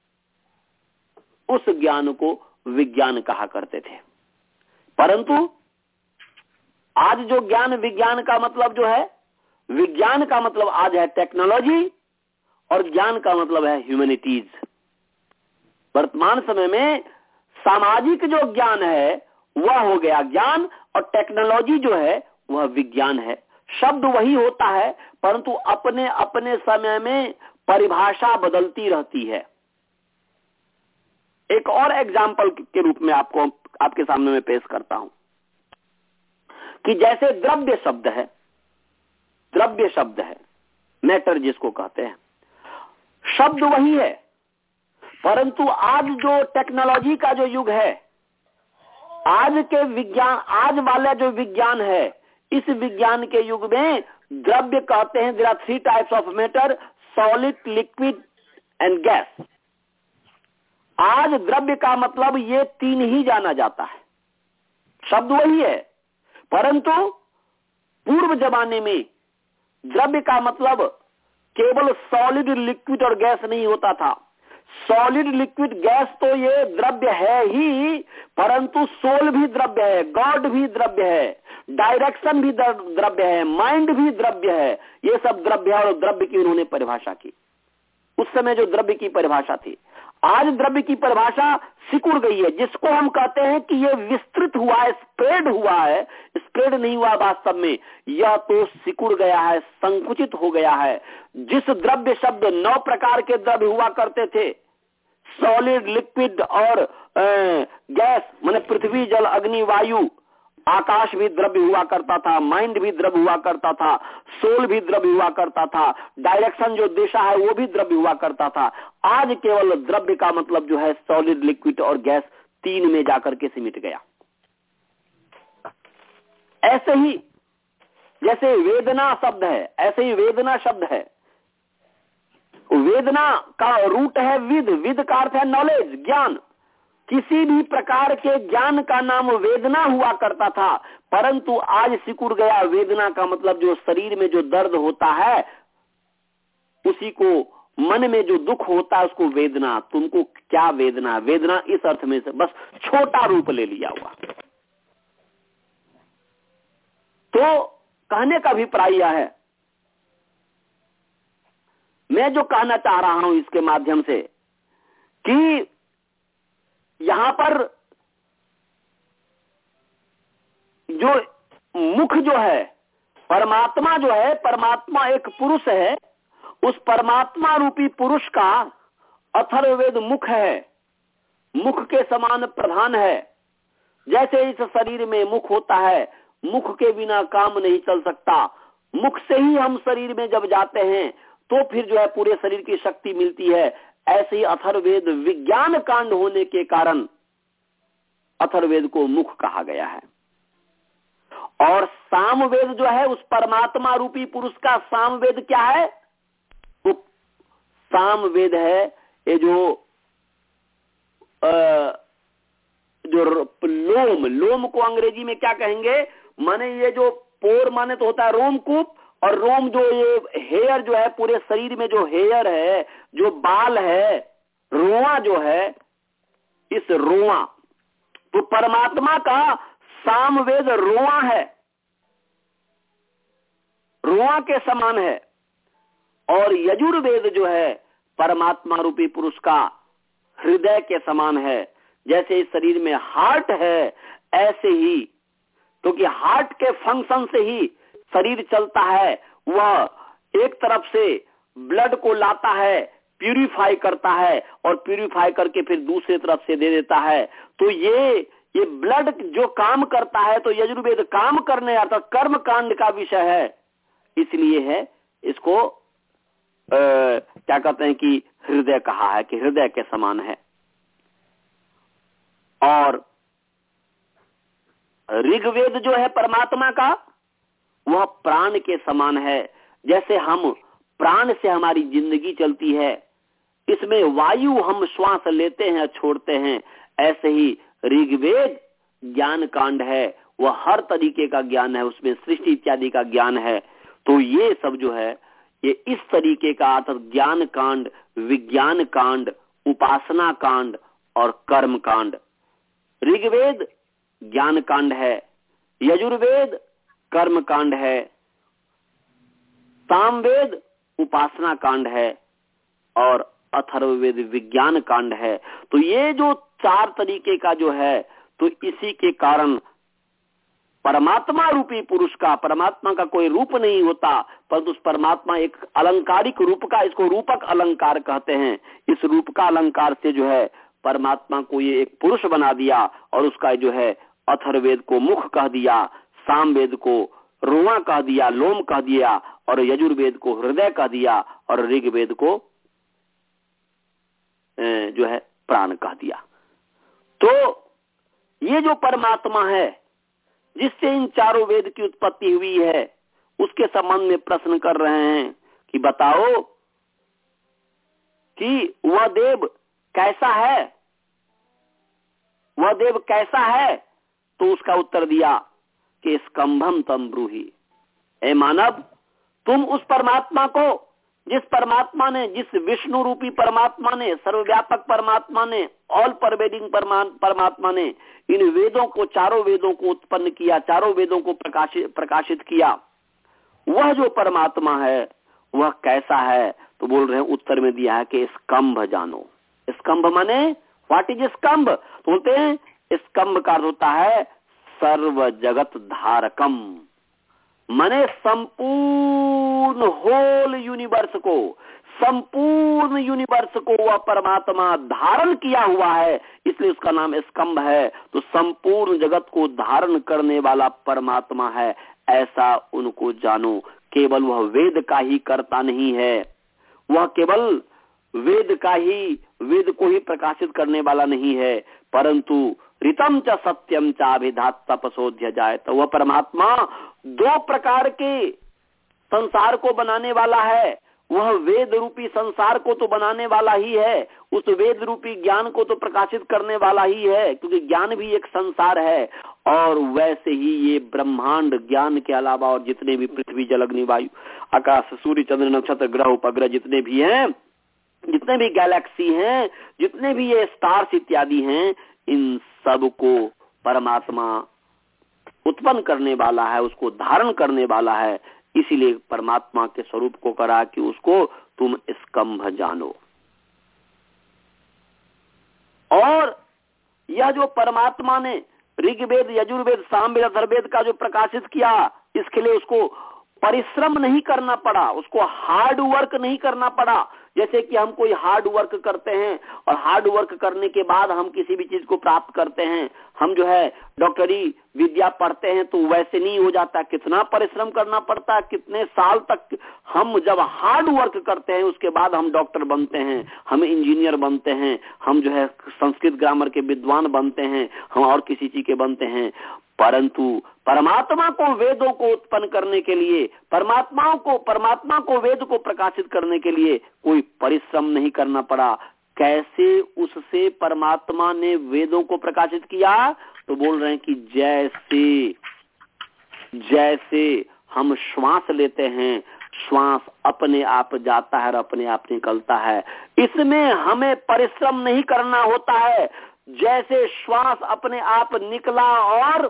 उस ज्ञान को विज्ञान कहा करते थे। परंतु आज जो ज्ञान, विज्ञान का मतलब जो है, विज्ञान का मतलब आज है टेक्नोलॉजी, और ज्ञान का मतलब है ह्यूमैनिटीज। वर्तमान समय में सामाजिक जो ज्ञान है वह हो गया ज्ञान, और टेक्नोलॉजी जो है वह विज्ञान है। शब्द वही होता है, परंतु अपने अपने समय में परिभाषा बदलती रहती है। एक और एग्जाम्पल के रूप में आपको, आपके सामने में पेश करता हूं। कि जैसे द्रव्य शब्द है, द्रव्य शब्द है, मैटर जिसको कहते हैं, शब्द वही है, परंतु आज जो टेक्नोलॉजी का जो युग है, आज के विज्ञान, आज वाला जो विज्ञान है, इस विज्ञान के युग में द्रव्य कहते हैं, there are three types of matter, solid, liquid and gas. आज द्रव्य का मतलब ये तीन ही जाना जाता है, शब्द वही है, परंतु पूर्व जमाने में द्रव्य का मतलब केवल सॉलिड, लिक्विड और गैस नहीं होता था। सॉलिड, लिक्विड, गैस तो ये द्रव्य है ही, परंतु सोल भी द्रव्य है, गॉड भी द्रव्य है, डायरेक्शन भी द्रव्य है, माइंड भी द्रव्य है। ये सब द्रव्य है और द्रव्य की उन्होंने परिभाषा की। उस समय जो द्रव्य की परिभाषा थी, आज द्रव्य की परिभाषा सिकुड़ गई है, जिसको हम कहते हैं कि ये विस्तृत हुआ है, स्प्रेड हुआ है। स्प्रेड नहीं हुआ वास्तव में, यह तो सिकुड़ गया है, संकुचित हो गया है। जिस द्रव्य शब्द नौ प्रकार के द्रव्य हुआ करते थे, सॉलिड, लिक्विड और गैस, माने पृथ्वी, जल, अग्नि, वायु, आकाश भी द्रव्य हुआ करता था, माइंड भी द्रव्य हुआ करता था, सोल भी द्रव्य हुआ करता था, डायरेक्शन जो दिशा है वो भी द्रव्य हुआ करता था। आज केवल द्रव्य का मतलब जो है सॉलिड, लिक्विड और गैस, तीन में जाकर के सिमट गया। ऐसे ही जैसे वेदना शब्द है, ऐसे ही वेदना शब्द है। वेदना का रूट है विद, विद का अर्थ है नॉलेज, ज्ञान। किसी भी प्रकार के ज्ञान का नाम वेदना हुआ करता था, परंतु आज सिकुड़ गया। वेदना का मतलब जो शरीर में जो दर्द होता है, उसी को, मन में जो दुख होता है उसको वेदना। तुमको क्या वेदना? वेदना इस अर्थ में से बस छोटा रूप ले लिया हुआ। तो कहने का अभिप्राय यह है, मैं जो कहना चाह रहा हूं इसके माध्यम से, कि यहां पर जो मुख जो है, परमात्मा जो है, परमात्मा एक पुरुष है। उस परमात्मा रूपी पुरुष का अथर्ववेद मुख है, मुख के समान प्रधान है। जैसे इस शरीर में मुख होता है, मुख के बिना काम नहीं चल सकता। मुख से ही हम शरीर में जब जाते हैं तो फिर जो है पूरे शरीर की शक्ति मिलती है। ऐसे ही अथर्ववेद विज्ञान कांड होने के कारण अथर्ववेद को मुख कहा गया है। और सामवेद जो है, उस परमात्मा रूपी पुरुष का सामवेद क्या है? वो सामवेद है ये जो आ, जो लोम, लोम को अंग्रेजी में क्या कहेंगे? माने ये जो पोर माने तो होता है रोमकूप, और रोम जो ये हेयर जो है, पूरे शरीर में जो हेयर है, जो बाल है, रोआ जो है, इस रोआ, तो परमात्मा का सामवेद रोआ है, रोआ के समान है। और यजुर्वेद जो है परमात्मा रूपी पुरुष का हृदय के समान है। जैसे इस शरीर में हार्ट है, ऐसे ही, क्योंकि तो हार्ट के फंक्शन से ही शरीर चलता है। वह एक तरफ से ब्लड को लाता है, प्यूरिफाई करता है, और प्यूरिफाई करके फिर दूसरी तरफ से दे देता है। तो ये ये ब्लड जो काम करता है, तो यजुर्वेद काम करने आता, कर्म कांड का विषय है। इसलिए है इसको आ, क्या कहते हैं कि हृदय कहा है, कि हृदय के समान है। और ऋग्वेद जो है परमात्मा का, वह प्राण के समान है। जैसे हम प्राण से हमारी जिंदगी चलती है, इसमें वायु हम श्वास लेते हैं छोड़ते हैं, ऐसे ही ऋग्वेद ज्ञान कांड है। वह हर तरीके का ज्ञान है, उसमें सृष्टि इत्यादि का ज्ञान है। तो ये सब जो है ये इस तरीके का, अर्थात ज्ञान कांड, विज्ञान कांड, उपासना कांड और कर्म कांड। ऋग्वेद ज्ञान कांड है, यजुर्वेद कर्म कांड है, सामवेद उपासना कांड है, और अथर्ववेद विज्ञान कांड है। तो ये जो चार तरीके का जो है, तो इसी के कारण परमात्मा रूपी पुरुष का, परमात्मा का कोई रूप नहीं होता, परंतु उस परमात्मा एक अलंकारिक रूप का, इसको रूपक अलंकार कहते हैं। इस रूप का अलंकार से जो है परमात्मा को ये एक पुरुष बना दिया, और उसका जो है अथर्ववेद को मुख कह दिया, सामवेद को रोआ कह दिया, लोम कह दिया, और यजुर्वेद को हृदय कह दिया, और ऋग्वेद को जो है प्राण कह दिया। तो ये जो परमात्मा है जिससे इन चारों वेद की उत्पत्ति हुई है, उसके संबंध में प्रश्न कर रहे हैं कि बताओ कि वह देव कैसा है, वह देव कैसा है। तो उसका उत्तर दिया कि स्कंभम तम ब्रूहि, ए मानव, तुम उस परमात्मा को, जिस परमात्मा ने, जिस विष्णु रूपी परमात्मा ने, सर्वव्यापक परमात्मा ने, ऑल परवेडिंग परमात्मा ने इन वेदों को, चारों वेदों को उत्पन्न किया, चारों वेदों को प्रकाशित प्रकाशित किया, वह जो परमात्मा है वह कैसा है। तो बोल रहे हैं, उत्तर में दिया है कि स्कंभ जानो। स्कंभ माने व्हाट इज स्कंभ? तो बोलते हैं स्कंभ का अर्थ होता है सर्व जगत धारकम, माने संपूर्ण होल यूनिवर्स को, संपूर्ण यूनिवर्स को वह परमात्मा धारण किया हुआ है, इसलिए उसका नाम स्कंभ है। तो संपूर्ण जगत को धारण करने वाला परमात्मा है, ऐसा उनको जानो। केवल वह वेद का ही कर्ता नहीं है, वह केवल वेद का ही, वेद को ही प्रकाशित करने वाला नहीं है, परंतु ऋतम च सत्यम चाभिधात तपसोध्य जाए। तो वह परमात्मा दो प्रकार के संसार को बनाने वाला है। वह वेद रूपी संसार को तो बनाने वाला ही है, उस वेद रूपी ज्ञान को तो प्रकाशित करने वाला ही है, क्योंकि ज्ञान भी एक संसार है। और वैसे ही ये ब्रह्मांड ज्ञान के अलावा और जितने भी पृथ्वी जल अग्नि वायु आकाश सूर्य चंद्र नक्षत्र ग्रह उपग्रह जितने भी हैं, जितने भी गैलेक्सी हैं, जितने भी ये स्टार्स इत्यादि हैं, इन सब को परमात्मा उत्पन्न करने वाला है, उसको धारण करने वाला है। इसीलिए परमात्मा के स्वरूप को करा कि उसको तुम स्कंभ जानो। और यह जो परमात्मा ने ऋग्वेद, यजुर्वेद, सामवेद, अथर्ववेद का जो प्रकाशित किया, इसके लिए उसको परिश्रम नहीं करना पड़ा, उसको हार्ड वर्क नहीं करना पड़ा। जैसे कि हम कोई हार्ड वर्क करते हैं और हार्ड वर्क करने के बाद हम किसी भी चीज को प्राप्त करते हैं, हम जो है डॉक्टरी विद्या पढ़ते हैं, तो वैसे नहीं हो जाता। कितना परिश्रम करना पड़ता है, कितने साल तक हम जब हार्ड वर्क करते हैं उसके बाद हम डॉक्टर बनते हैं, हम इंजीनियर बनते हैं, हम जो है संस्कृत ग्रामर के विद्वान बनते हैं, हम और किसी चीज के बनते हैं। परंतु परमात्मा को वेदों को उत्पन्न करने के लिए, परमात्माओं को परमात्मा को वेद को प्रकाशित करने के लिए कोई परिश्रम नहीं करना पड़ा। कैसे उससे परमात्मा ने वेदों को प्रकाशित किया? तो बोल रहे हैं कि जैसे जैसे हम श्वास लेते हैं, श्वास अपने आप जाता है और अपने आप निकलता है, इसमें हमें परिश्रम नहीं करना होता है। जैसे श्वास अपने आप निकला और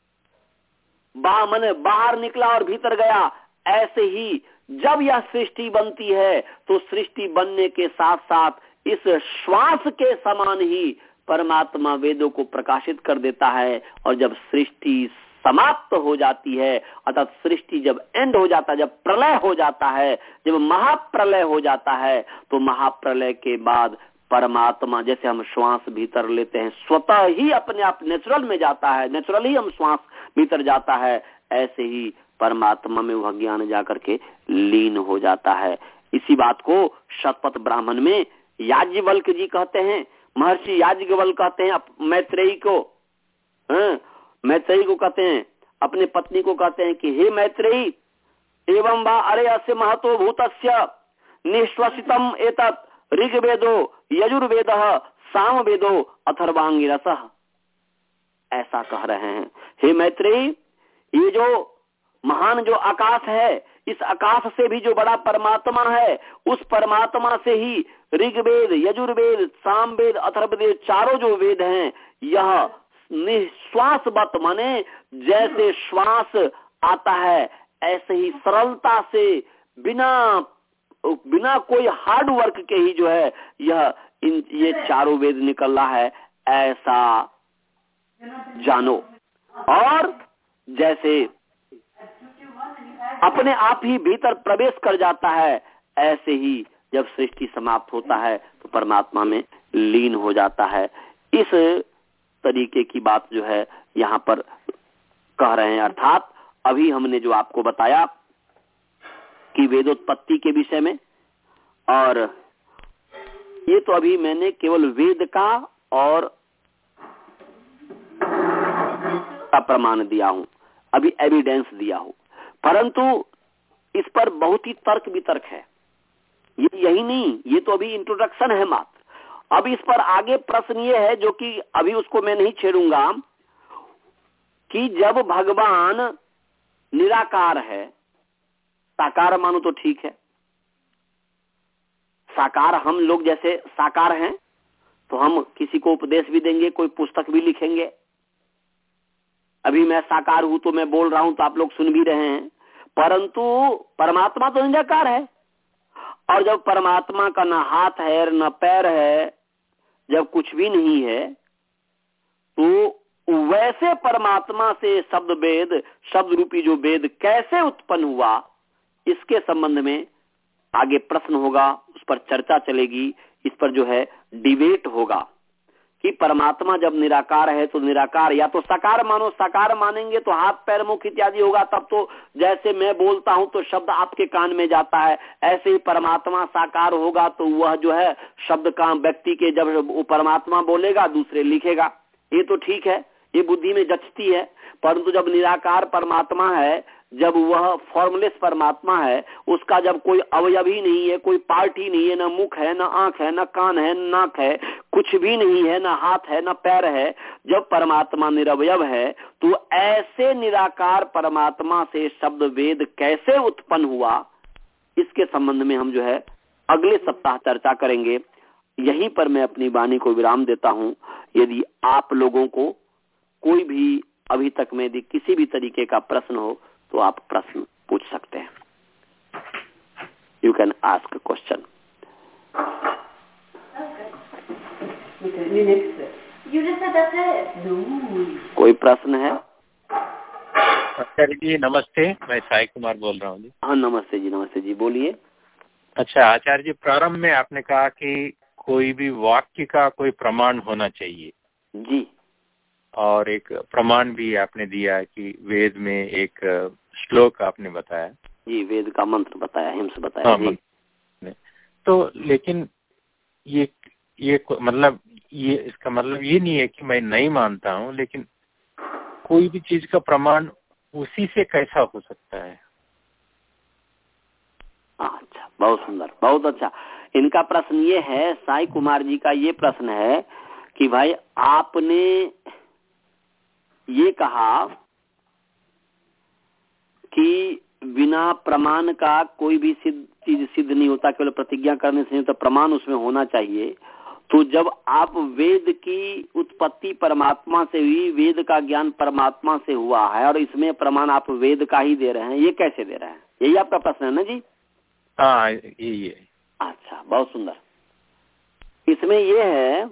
बा, मने बाहर निकला और भीतर गया, ऐसे ही जब यह सृष्टि बनती है तो सृष्टि बनने के साथ साथ इस श्वास के समान ही परमात्मा वेदों को प्रकाशित कर देता है। और जब सृष्टि समाप्त हो जाती है, अर्थात सृष्टि जब एंड हो जाता है, जब प्रलय हो जाता है, जब महाप्रलय हो जाता है, तो महाप्रलय के बाद परमात्मा, जैसे हम श्वास भीतर लेते हैं स्वतः ही अपने आप नेचुरल में जाता है, नेचुरल ही हम श्वास भीतर जाता है, ऐसे ही परमात्मा में वह ज्ञान जाकर के लीन हो जाता है। इसी बात को शतपथ ब्राह्मण में याज्ञवल्क जी कहते हैं, महर्षि याज्ञवल्क कहते हैं मैत्रेयी को, हाँ, मैत्रेयी को कहते हैं, अपने पत्नी को कहते हैं कि हे मैत्रेयी, एवं वा अरे अस्य महतो भूतस्य निश्वसितम एतत् ऋग्वेदो यजुर्वेदः सामवेदो अथर्वांगिरसः। ऐसा कह रहे हैं, हे मैत्रेयी, ये जो महान जो आकाश है, इस आकाश से भी जो बड़ा परमात्मा है, उस परमात्मा से ही ऋग्वेद, यजुर्वेद, सामवेद, अथर्ववेद चारों जो वेद हैं, यह निश्वासवत माने जैसे श्वास आता है ऐसे ही सरलता से, बिना बिना कोई हार्ड वर्क के ही जो है यह इन ये चारों वेद निकल रहा है, ऐसा जानो। और जैसे अपने आप ही भीतर प्रवेश कर जाता है, ऐसे ही जब सृष्टि समाप्त होता है तो परमात्मा में लीन हो जाता है। इस तरीके की बात जो है यहाँ पर कह रहे हैं। अर्थात अभी हमने जो आपको बताया कि वेदोत्पत्ति के विषय में, और ये तो अभी मैंने केवल वेद का और का प्रमाण दिया हूं, अभी एविडेंस दिया हूं, परंतु इस पर बहुत ही तर्क वितर्क है। ये यही नहीं, ये तो अभी इंट्रोडक्शन है मात्र। अब इस पर आगे प्रश्न ये है, जो कि अभी उसको मैं नहीं छेड़ूंगा, कि जब भगवान निराकार है, साकार मानो तो ठीक है, साकार हम लोग जैसे साकार हैं तो हम किसी को उपदेश भी देंगे, कोई पुस्तक भी लिखेंगे। अभी मैं साकार हूं तो मैं बोल रहा हूं तो आप लोग सुन भी रहे हैं, परंतु परमात्मा तो निराकार है। और जब परमात्मा का न हाथ है न पैर है, जब कुछ भी नहीं है, तो वैसे परमात्मा से शब्द वेद, शब्द रूपी जो वेद कैसे उत्पन्न हुआ, इसके संबंध में आगे प्रश्न होगा, उस पर चर्चा चलेगी, इस पर जो है डिबेट होगा कि परमात्मा जब निराकार है तो निराकार या तो साकार मानो, साकार मानेंगे तो हाथ पैर मुख इत्यादि होगा, तब तो जैसे मैं बोलता हूं तो शब्द आपके कान में जाता है, ऐसे ही परमात्मा साकार होगा तो वह जो है शब्द का व्यक्ति के, जब वो परमात्मा बोलेगा दूसरे लिखेगा। ये तो ठीक है, ये बुद्धि में जचती है, परंतु जब निराकार परमात्मा है, जब वह फॉर्मलेस परमात्मा है, उसका जब कोई अवयव ही नहीं है, कोई पार्ट ही नहीं है, न मुख है, न आंख है, न कान है, न नाक है, कुछ भी नहीं है, न हाथ है, न पैर है, जब परमात्मा निरवयव है, तो ऐसे निराकार परमात्मा से शब्द वेद कैसे उत्पन्न हुआ, इसके संबंध में हम जो है अगले सप्ताह चर्चा करेंगे। यहीं पर मैं अपनी वाणी को विराम देता हूं। यदि आप लोगों को कोई भी अभी तक में यदि किसी भी तरीके का प्रश्न हो तो आप प्रश्न पूछ सकते हैं। You can ask question. कोई प्रश्न है? आचार्य जी नमस्ते, मैं साई कुमार बोल रहा हूँ जी। हाँ नमस्ते जी, नमस्ते जी, बोलिए। अच्छा आचार्य जी, प्रारंभ में आपने कहा कि कोई भी वाक्य का कोई प्रमाण होना चाहिए जी, और एक प्रमाण भी आपने दिया कि वेद में एक श्लोक आपने बताया जी, वेद का मंत्र बताया, हिम्स बताया। हाँ, जी। तो लेकिन ये ये मतलब ये इसका मतलब ये नहीं है कि मैं नहीं मानता हूँ, लेकिन कोई भी चीज का प्रमाण उसी से कैसा हो सकता है? अच्छा, बहुत सुंदर, बहुत अच्छा। इनका प्रश्न ये है, साई कुमार जी का ये प्रश्न है कि भाई आपने ये कहा कि बिना प्रमाण का कोई भी सिद्ध चीज सिद्ध नहीं होता, केवल प्रतिज्ञा करने से नहीं होता, प्रमाण उसमें होना चाहिए। तो जब आप वेद की उत्पत्ति परमात्मा से हुई, वेद का ज्ञान परमात्मा से हुआ है, और इसमें प्रमाण आप वेद का ही दे रहे हैं, ये कैसे दे रहे हैं? यही आपका प्रश्न है ना जी? हाँ यही है। अच्छा, बहुत सुंदर। इसमें ये है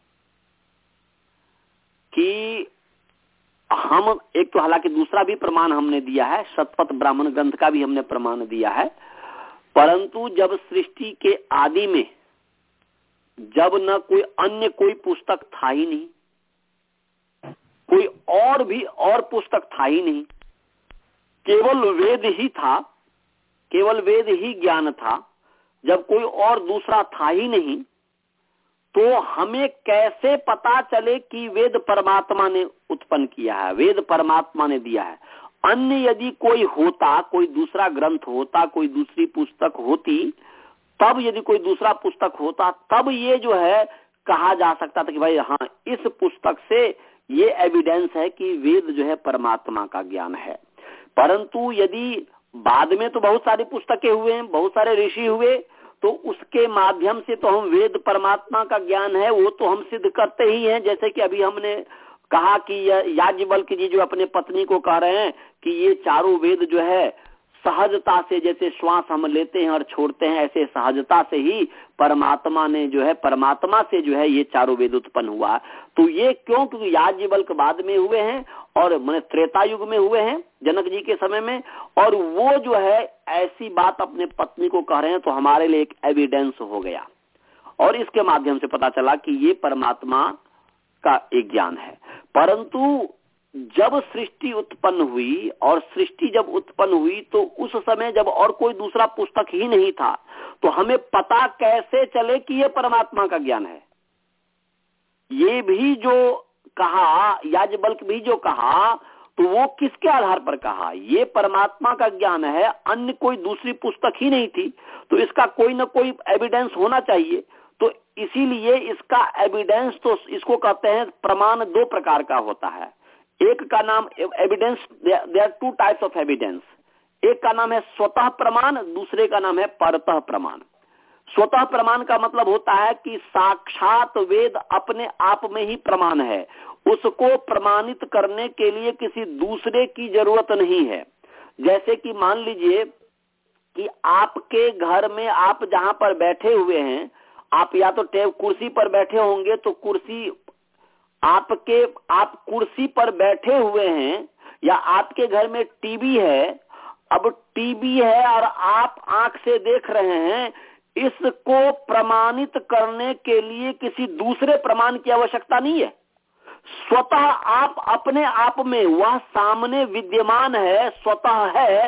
कि हम एक तो हालांकि दूसरा भी प्रमाण हमने दिया है, शतपथ ब्राह्मण ग्रंथ का भी हमने प्रमाण दिया है, परंतु जब सृष्टि के आदि में जब न कोई अन्य कोई पुस्तक था ही नहीं, कोई और भी और पुस्तक था ही नहीं, केवल वेद ही था, केवल वेद ही ज्ञान था, जब कोई और दूसरा था ही नहीं, तो हमें कैसे पता चले कि वेद परमात्मा ने उत्पन्न किया है, वेद परमात्मा ने दिया है? अन्य यदि कोई होता, कोई दूसरा ग्रंथ होता, कोई दूसरी पुस्तक होती, तब यदि कोई दूसरा पुस्तक होता, तब ये जो है कहा जा सकता था कि भाई हाँ, इस पुस्तक से ये एविडेंस है कि वेद जो है परमात्मा का ज्ञान है। परंतु यदि बाद में तो बहुत सारी पुस्तकें हुए हैं, बहुत सारे ऋषि हुए, तो उसके माध्यम से तो हम वेद परमात्मा का ज्ञान है वो तो हम सिद्ध करते ही हैं। जैसे कि अभी हमने कहा कि याज्ञवल्क्य जी जो अपने पत्नी को कह रहे हैं कि ये चारों वेद जो है सहजता से, जैसे श्वास हम लेते हैं और छोड़ते हैं, ऐसे सहजता से ही परमात्मा ने जो है, परमात्मा से जो है ये चारों वेद उत्पन्न हुआ। तो ये क्यों? क्योंकि याज्ञवल्क्य बाद में हुए हैं और मैंने त्रेता युग में हुए हैं, जनक जी के समय में, और वो जो है ऐसी बात अपने पत्नी को कह रहे हैं, तो हमारे लिए एक एविडेंस हो गया और इसके माध्यम से पता चला कि ये परमात्मा का एक ज्ञान है। परंतु जब सृष्टि उत्पन्न हुई, और सृष्टि जब उत्पन्न हुई तो उस समय जब और कोई दूसरा पुस्तक ही नहीं था, तो हमें पता कैसे चले कि यह परमात्मा का ज्ञान है? ये भी जो कहा, याज्ञवल्क्य भी जो कहा, तो वो किसके आधार पर कहा? ये परमात्मा का ज्ञान है, अन्य कोई दूसरी पुस्तक ही नहीं थी, तो इसका कोई ना कोई एविडेंस होना चाहिए। तो इसीलिए इसका एविडेंस, तो इसको कहते हैं प्रमाण, दो प्रकार का होता है। एक का नाम evidence, there are two types of evidence. एक का नाम है स्वतः प्रमाण, दूसरे का नाम है परतः प्रमाण। स्वतः प्रमाण का मतलब होता है कि साक्षात वेद अपने आप में ही प्रमाण है, उसको प्रमाणित करने के लिए किसी दूसरे की जरूरत नहीं है। जैसे कि मान लीजिए कि आपके घर में आप जहां पर बैठे हुए हैं, आप या तो टेब कुर्सी पर बैठे होंगे, तो कुर्सी आपके आप कुर्सी पर बैठे हुए हैं, या आपके घर में टीवी है, अब टीवी है और आप आंख से देख रहे हैं, इसको प्रमाणित करने के लिए किसी दूसरे प्रमाण की आवश्यकता नहीं है। स्वतः आप अपने आप में वह सामने विद्यमान है, स्वतः है,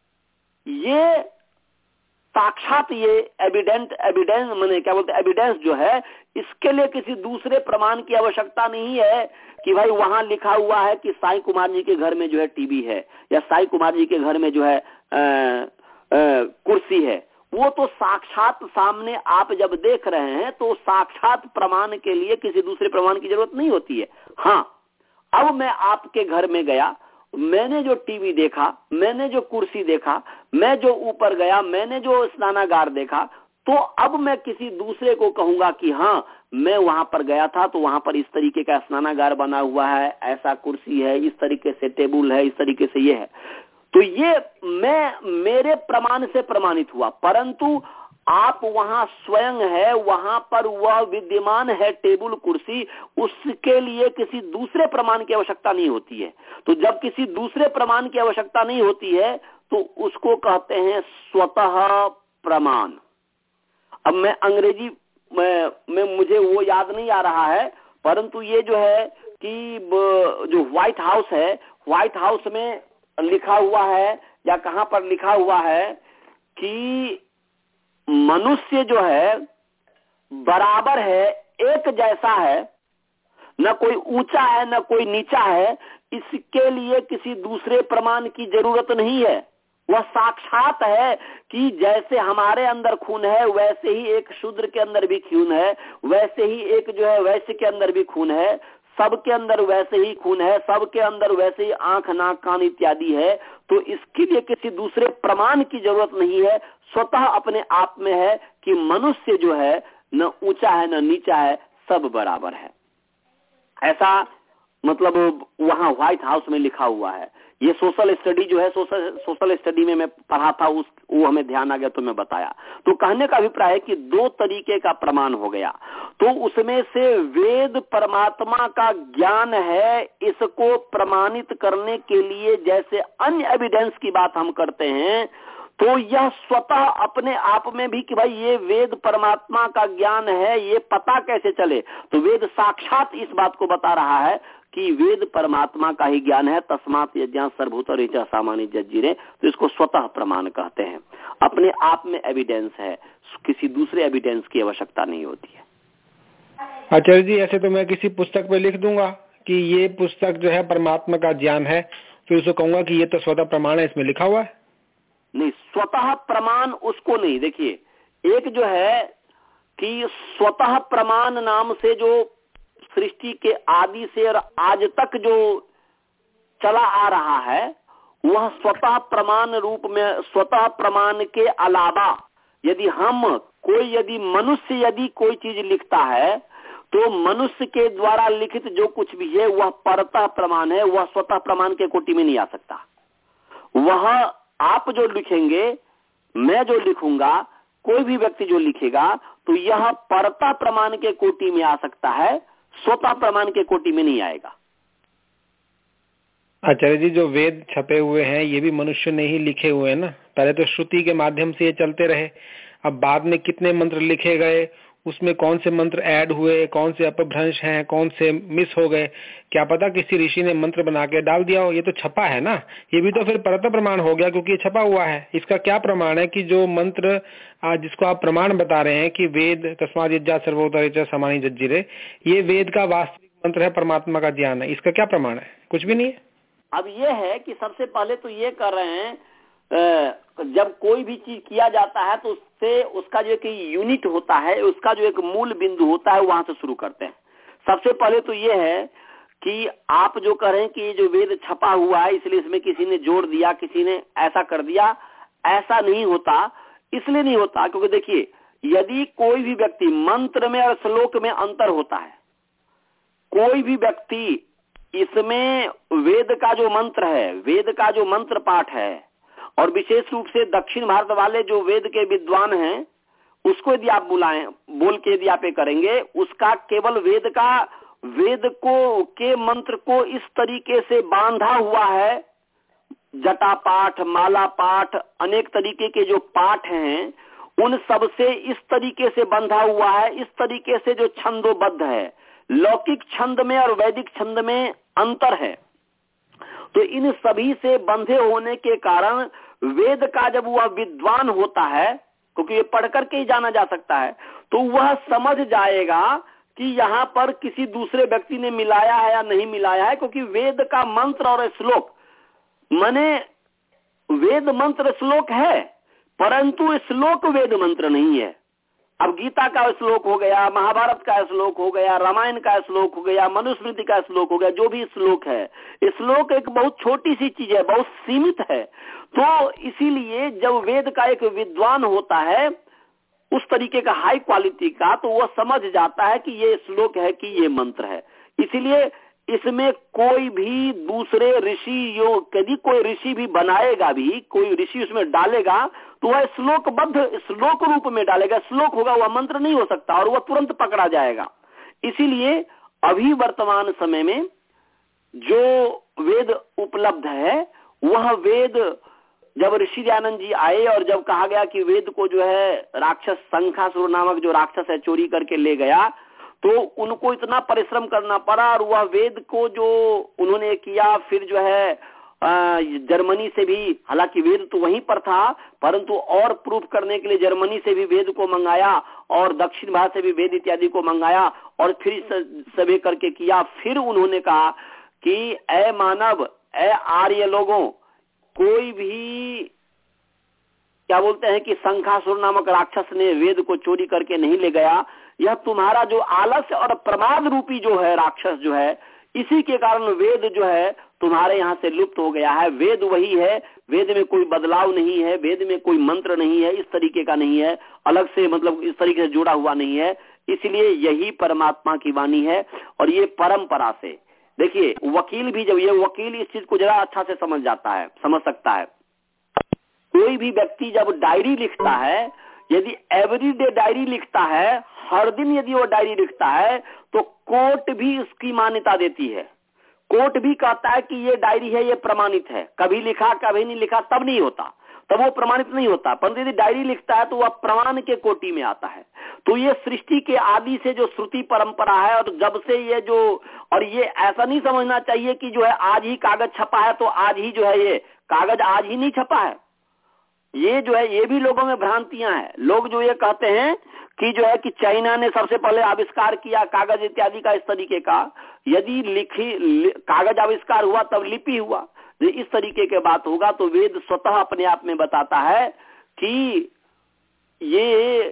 ये साक्षात, ये एविडेंट एविडेंस माने क्या बोलते हैं, एविडेंस जो है, इसके लिए किसी दूसरे प्रमाण की आवश्यकता नहीं है कि भाई वहां लिखा हुआ है कि साईं कुमार जी के घर में जो है टीवी है, या साईं कुमार जी के घर में जो है आ, आ, कुर्सी है। वो तो साक्षात सामने आप जब देख रहे हैं, तो साक्षात प्रमाण के लिए किसी दूसरे प्रमाण की जरूरत नहीं होती है। हाँ, अब मैं आपके घर में गया, मैंने जो टीवी देखा, मैंने जो कुर्सी देखा, मैं जो ऊपर गया, मैंने जो स्नानागार देखा, तो अब मैं किसी दूसरे को कहूंगा कि हाँ मैं वहां पर गया था, तो वहां पर इस तरीके का स्नानागार बना हुआ है, ऐसा कुर्सी है, इस तरीके से टेबल है, इस तरीके से ये है, तो ये मैं मेरे प्रमाण से प्रमाणित हुआ। परंतु आप वहां स्वयं है, वहां पर वह विद्यमान है टेबल कुर्सी, उसके लिए किसी दूसरे प्रमाण की आवश्यकता नहीं होती है। तो जब किसी दूसरे प्रमाण की आवश्यकता नहीं होती है, तो उसको कहते हैं स्वतः प्रमाण। अब मैं अंग्रेजी में, में मुझे वो याद नहीं आ रहा है, परंतु ये जो है कि जो व्हाइट हाउस है, व्हाइट हाउस में लिखा हुआ है, या कहां पर लिखा हुआ है कि मनुष्य जो है बराबर है, एक जैसा है, न कोई ऊंचा है न कोई नीचा है, इसके लिए किसी दूसरे प्रमाण की जरूरत नहीं है। वह साक्षात है कि जैसे हमारे अंदर खून है, वैसे ही एक शूद्र के अंदर भी खून है, वैसे ही एक जो है वैश्य के अंदर भी खून है, सबके अंदर वैसे ही खून है, सबके अंदर वैसे ही आंख नाक कान इत्यादि है। तो इसके लिए किसी दूसरे प्रमाण की जरूरत नहीं है, स्वतः अपने आप में है कि मनुष्य जो है न ऊंचा है न नीचा है, सब बराबर है। ऐसा मतलब वहां व्हाइट हाउस में लिखा हुआ है। ये सोशल स्टडी जो है, सोशल सोशल स्टडी में मैं पढ़ा था, उस वो हमें ध्यान आ गया तो मैं बताया। तो कहने का अभिप्राय है कि दो तरीके का प्रमाण हो गया, तो उसमें से वेद परमात्मा का ज्ञान है, इसको प्रमाणित करने के लिए जैसे अन्य एविडेंस की बात हम करते हैं, तो यह स्वतः अपने आप में भी कि भाई ये वेद परमात्मा का ज्ञान है, ये पता कैसे चले, तो वेद साक्षात इस बात को बता रहा है कि वेद परमात्मा का ही ज्ञान है। तस्मात् यज्ञात् सर्वभूत ऋचा सामान्य जज्जिरे, तो इसको स्वतः प्रमाण कहते हैं, अपने आप में एविडेंस है, किसी दूसरे एविडेंस की आवश्यकता नहीं होती है। आचार्य जी, ऐसे तो मैं किसी पुस्तक पे लिख दूंगा कि ये पुस्तक जो है परमात्मा का ज्ञान है, फिर उसको कहूंगा कि ये तो स्वतः प्रमाण है, इसमें लिखा हुआ है। नहीं, स्वतः प्रमाण उसको नहीं। देखिए, एक जो है कि स्वतः प्रमाण नाम से जो सृष्टि के आदि से और आज तक जो चला आ रहा है, वह स्वतः प्रमाण रूप में, स्वतः प्रमाण के अलावा यदि हम कोई यदि मनुष्य यदि कोई चीज लिखता है, तो मनुष्य के द्वारा लिखित जो कुछ भी है वह परतः प्रमाण है, वह स्वतः प्रमाण के कोटि में नहीं आ सकता। वह आप जो लिखेंगे, मैं जो लिखूंगा, कोई भी व्यक्ति जो लिखेगा, तो यह परतः प्रमाण के कोटि में आ सकता है, स्वतः प्रमाण के कोटि में नहीं आएगा। आचार्य जी, जो वेद छपे हुए हैं ये भी मनुष्य ने ही लिखे हुए हैं ना। पहले तो श्रुति के माध्यम से ये चलते रहे, अब बाद में कितने मंत्र लिखे गए उसमें कौन से मंत्र ऐड हुए, कौन से अपभ्रंश हैं, कौन से मिस हो गए, क्या पता किसी ऋषि ने मंत्र बना के डाल दिया हो। ये तो छपा है ना, ये भी तो फिर परत प्रमाण हो गया क्योंकि ये छपा हुआ है। इसका क्या प्रमाण है कि जो मंत्र जिसको आप प्रमाण बता रहे हैं कि वेद तस्मात् यज्ञात् सर्वोत्तरं समानि जज्जिरे, ये वेद का वास्तविक मंत्र है, परमात्मा का ज्ञान है, इसका क्या प्रमाण है? कुछ भी नहीं है। अब ये है कि सबसे पहले तो ये कर रहे हैं, जब कोई भी चीज किया जाता है तो उससे उसका जो एक यूनिट होता है, उसका जो एक मूल बिंदु होता है, वहां से शुरू करते हैं। सबसे पहले तो ये है कि आप जो कह रहे हैं कि ये जो वेद छपा हुआ है इसलिए इसमें किसी ने जोड़ दिया, किसी ने ऐसा कर दिया, ऐसा नहीं होता। इसलिए नहीं होता क्योंकि देखिए, यदि कोई भी व्यक्ति, मंत्र में और श्लोक में अंतर होता है, कोई भी व्यक्ति इसमें वेद का जो मंत्र है, वेद का जो मंत्र पाठ है, और विशेष रूप से दक्षिण भारत वाले जो वेद के विद्वान हैं, उसको यदि आप बुलाएं, बोल के यदि आप ये करेंगे, उसका केवल वेद का, वेद को के मंत्र को इस तरीके से बांधा हुआ है, जटा पाठ, माला पाठ, अनेक तरीके के जो पाठ हैं, उन सब से इस तरीके से बंधा हुआ है, इस तरीके से जो छंदोबद्ध है। लौकिक छंद में और वैदिक छंद में अंतर है, तो इन सभी से बंधे होने के कारण वेद का जब वह विद्वान होता है, क्योंकि ये पढ़ करके ही जाना जा सकता है, तो वह समझ जाएगा कि यहाँ पर किसी दूसरे व्यक्ति ने मिलाया है या नहीं मिलाया है, क्योंकि वेद का मंत्र और श्लोक, माने वेद मंत्र श्लोक है, परंतु श्लोक वेद मंत्र नहीं है। अब गीता का श्लोक हो गया, महाभारत का श्लोक हो गया, रामायण का श्लोक हो गया, मनुस्मृति का श्लोक हो गया, जो भी श्लोक है, श्लोक एक बहुत छोटी सी चीज है, बहुत सीमित है। तो इसीलिए जब वेद का एक विद्वान होता है उस तरीके का हाई क्वालिटी का, तो वह समझ जाता है कि ये श्लोक है कि ये मंत्र है। इसीलिए इसमें कोई भी दूसरे ऋषि, यो यदि कोई ऋषि भी बनाएगा, भी कोई ऋषि उसमें डालेगा, तो वह श्लोकबद्ध श्लोक रूप में डालेगा, श्लोक होगा, वह मंत्र नहीं हो सकता, और वह तुरंत पकड़ा जाएगा। इसीलिए अभी वर्तमान समय में जो वेद उपलब्ध है, वह वेद, जब ऋषि दयानंद जी आए और जब कहा गया कि वेद को जो है राक्षस शंखासुर नामक जो राक्षस है चोरी करके ले गया, तो उनको इतना परिश्रम करना पड़ा, और वह वेद को जो उन्होंने किया, फिर जो है जर्मनी से भी, हालांकि वेद तो वहीं पर था, परंतु और प्रूफ करने के लिए जर्मनी से भी वेद को मंगाया, और दक्षिण भारत से भी वेद इत्यादि को मंगाया, और फिर सभी करके किया। फिर उन्होंने कहा कि ऐ मानव, ऐ आर्य लोगों, कोई भी क्या बोलते हैं कि शंखासुर नामक राक्षस ने वेद को चोरी करके नहीं ले गया। यह तुम्हारा जो आलस्य और प्रमाद रूपी जो है राक्षस जो है, इसी के कारण वेद जो है तुम्हारे यहाँ से लुप्त हो गया है। वेद वही है, वेद में कोई बदलाव नहीं है, वेद में कोई मंत्र नहीं है, इस तरीके का नहीं है, अलग से मतलब इस तरीके से जुड़ा हुआ नहीं है। इसलिए यही परमात्मा की वाणी है। और ये परंपरा से, देखिए वकील भी, जब ये वकील इस चीज को जरा अच्छा से समझ जाता है, समझ सकता है। कोई भी व्यक्ति जब डायरी लिखता है, यदि एवरीडे डायरी लिखता है, हर दिन यदि वो डायरी लिखता है, तो कोर्ट भी उसकी मान्यता देती है। कोर्ट भी कहता है कि ये डायरी है, ये प्रमाणित है। कभी लिखा कभी नहीं लिखा तब नहीं होता, तब वो प्रमाणित नहीं होता। परंतु यदि डायरी लिखता है तो वह प्रमाण के कोटि में आता है। तो ये सृष्टि के आदि से जो श्रुति परंपरा है, और जब से ये जो, और ये ऐसा नहीं समझना चाहिए कि जो है आज ही कागज छपा है तो आज ही जो है ये कागज आज ही नहीं छपा है। ये जो है, ये भी लोगों में भ्रांतियां हैं। लोग जो ये कहते हैं कि जो है कि चाइना ने सबसे पहले आविष्कार किया कागज इत्यादि का, इस तरीके का। यदि लिखी लि, कागज आविष्कार हुआ तब लिपि हुआ, इस तरीके के बात होगा तो वेद स्वतः अपने आप में बताता है कि ये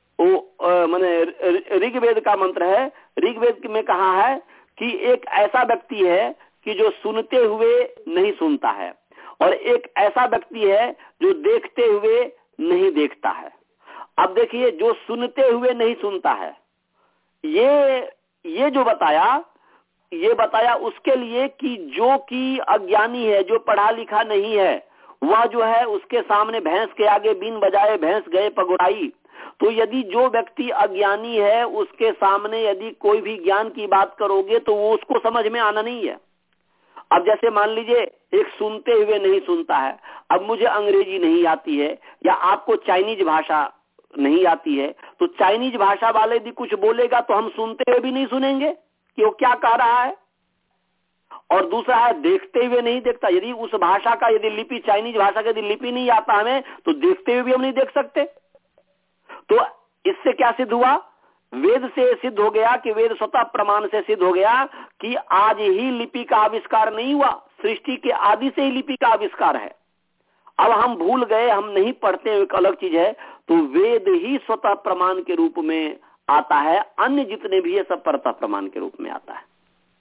माने ऋग्वेद का मंत्र है। ऋग्वेद में कहा है कि एक ऐसा व्यक्ति है कि जो सुनते हुए नहीं सुनता है, और एक ऐसा व्यक्ति है जो देखते हुए नहीं देखता है। अब देखिए, जो सुनते हुए नहीं सुनता है, ये ये जो बताया, ये बताया उसके लिए कि जो कि अज्ञानी है, जो पढ़ा लिखा नहीं है, वह जो है उसके सामने भैंस के आगे बीन बजाए भैंस गए पगुराई। तो यदि जो व्यक्ति अज्ञानी है उसके सामने यदि कोई भी ज्ञान की बात करोगे तो वो उसको समझ में आना नहीं है। अब जैसे मान लीजिए एक सुनते हुए नहीं सुनता है, अब मुझे अंग्रेजी नहीं आती है या आपको चाइनीज भाषा नहीं आती है, तो तो चाइनीज भाषा वाले भी कुछ बोलेगा तो हम सुनते हुए भी नहीं सुनेंगे कि वो क्या कह रहा है, और दूसरा है देखते हुए नहीं देखता। यदि उस भाषा का यदि लिपि, चाइनीज भाषा का यदि लिपि नहीं आता हमें, तो देखते हुए भी हम नहीं देख सकते। तो इससे क्या सिद्ध हुआ? वेद से सिद्ध हो गया कि वेद स्वतः प्रमाण से सिद्ध हो गया कि आज ही लिपि का आविष्कार नहीं हुआ, सृष्टि के आदि से ही लिपि का आविष्कार है। अब हम भूल गए, हम नहीं पढ़ते, एक अलग चीज है। तो वेद ही स्वतः प्रमाण के रूप में आता है, अन्य जितने भी है सब परतः प्रमाण के रूप में आता है।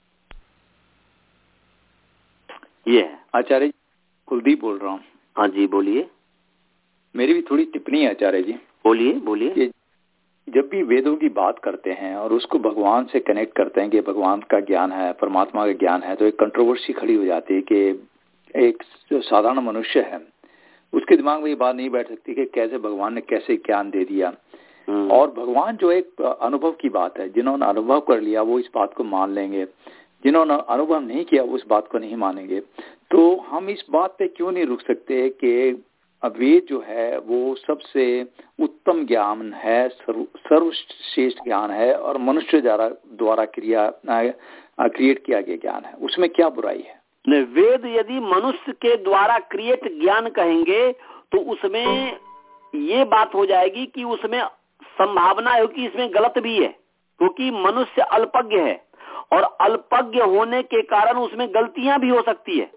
ये है। आचार्य जी, कुलदीप बोल रहा हूँ। हाँ जी बोलिए। मेरी भी थोड़ी टिप्पणी है आचार्य जी। बोलिए बोलिए। जब भी वेदों की बात करते हैं और उसको भगवान से कनेक्ट करते हैं कि भगवान का ज्ञान है, परमात्मा का ज्ञान है, तो एक कंट्रोवर्सी खड़ी हो जाती है कि एक जो साधारण मनुष्य है उसके दिमाग में ये बात नहीं बैठ सकती कि कैसे भगवान ने कैसे ज्ञान दे दिया। और भगवान जो एक अनुभव की बात है, जिन्होंने अनुभव कर लिया वो इस बात को मान लेंगे, जिन्होंने अनुभव नहीं किया वो उस बात को नहीं मानेंगे। तो हम इस बात पे क्यों नहीं रुक सकते कि वेद जो है वो सबसे उत्तम ज्ञान है, सर्वश्रेष्ठ ज्ञान है और मनुष्य द्वारा द्वारा क्रिया क्रिएट किया गया ज्ञान है, उसमें क्या बुराई है? नहीं, वेद यदि मनुष्य के द्वारा क्रिएट ज्ञान कहेंगे तो उसमें ये बात हो जाएगी कि उसमें संभावना है कि इसमें गलत भी है, क्योंकि मनुष्य अल्पज्ञ है और अल्पज्ञ होने के कारण उसमें गलतियां भी हो सकती है।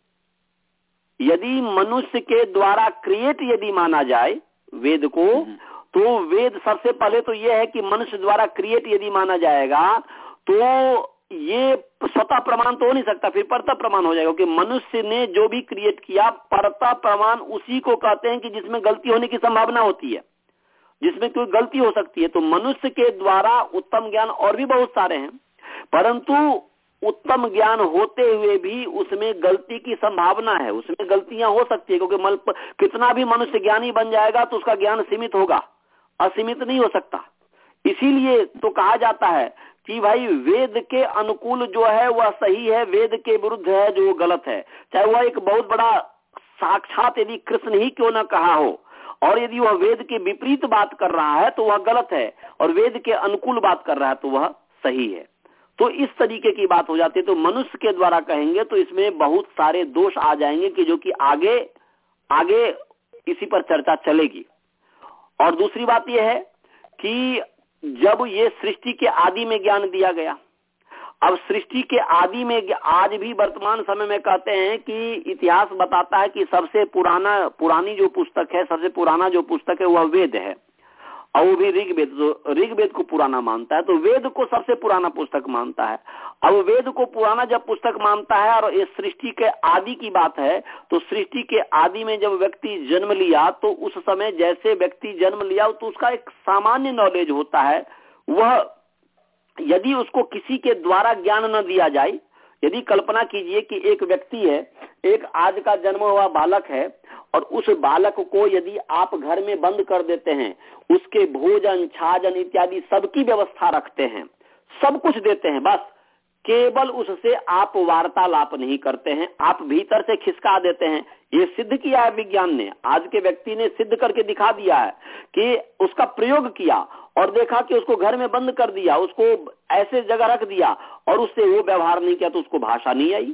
यदि मनुष्य के द्वारा क्रिएट यदि माना जाए वेद को, तो वेद सबसे पहले तो यह है कि मनुष्य द्वारा क्रिएट यदि माना जाएगा तो ये स्वतः प्रमाण तो हो नहीं सकता, फिर परतः प्रमाण हो जाएगा। क्योंकि मनुष्य ने जो भी क्रिएट किया, परतः प्रमाण उसी को कहते हैं कि जिसमें गलती होने की संभावना होती है, जिसमें कोई गलती हो सकती है। तो मनुष्य के द्वारा उत्तम ज्ञान और भी बहुत सारे हैं, परंतु उत्तम ज्ञान होते हुए भी उसमें गलती की संभावना है, उसमें गलतियां हो सकती है। क्योंकि कितना भी मनुष्य ज्ञानी बन जाएगा तो उसका ज्ञान सीमित होगा, असीमित नहीं हो सकता। इसीलिए तो कहा जाता है कि भाई वेद के अनुकूल जो है वह सही है, वेद के विरुद्ध है जो गलत है। चाहे वह एक बहुत बड़ा साक्षात यदि कृष्ण ही क्यों न कहा हो, और यदि वह वेद के विपरीत बात कर रहा है तो वह गलत है, और वेद के अनुकूल बात कर रहा है तो वह सही है। तो इस तरीके की बात हो जाती है। तो मनुष्य के द्वारा कहेंगे तो इसमें बहुत सारे दोष आ जाएंगे कि जो कि आगे आगे इसी पर चर्चा चलेगी। और दूसरी बात यह है कि जब ये सृष्टि के आदि में ज्ञान दिया गया, अब सृष्टि के आदि में आज भी वर्तमान समय में कहते हैं कि इतिहास बताता है कि सबसे पुराना पुरानी जो पुस्तक है, सबसे पुराना जो पुस्तक है वह वेद है, और वो भी ऋग्वेद। तो ऋग्वेद को पुराना मानता है, तो वेद को सबसे पुराना पुस्तक मानता है। अब वेद को पुराना जब पुस्तक मानता है और ये सृष्टि के आदि की बात है, तो सृष्टि के आदि में जब व्यक्ति जन्म लिया तो उस समय जैसे व्यक्ति जन्म लिया तो उसका एक सामान्य नॉलेज होता है। वह यदि उसको किसी के द्वारा ज्ञान न दिया जाए, यदि कल्पना कीजिए कि एक व्यक्ति है, एक आज का जन्म हुआ बालक है, और उस बालक को यदि आप घर में बंद कर देते हैं, उसके भोजन छाजन इत्यादि सबकी व्यवस्था रखते हैं, सब कुछ देते हैं, बस केवल उससे आप वार्तालाप नहीं करते हैं, आप भीतर से खिसका देते हैं। ये सिद्ध किया है विज्ञान ने, आज के व्यक्ति ने सिद्ध करके दिखा दिया है कि उसका प्रयोग किया और देखा कि उसको घर में बंद कर दिया, उसको ऐसे जगह रख दिया और उससे वो व्यवहार नहीं किया तो उसको भाषा नहीं आई।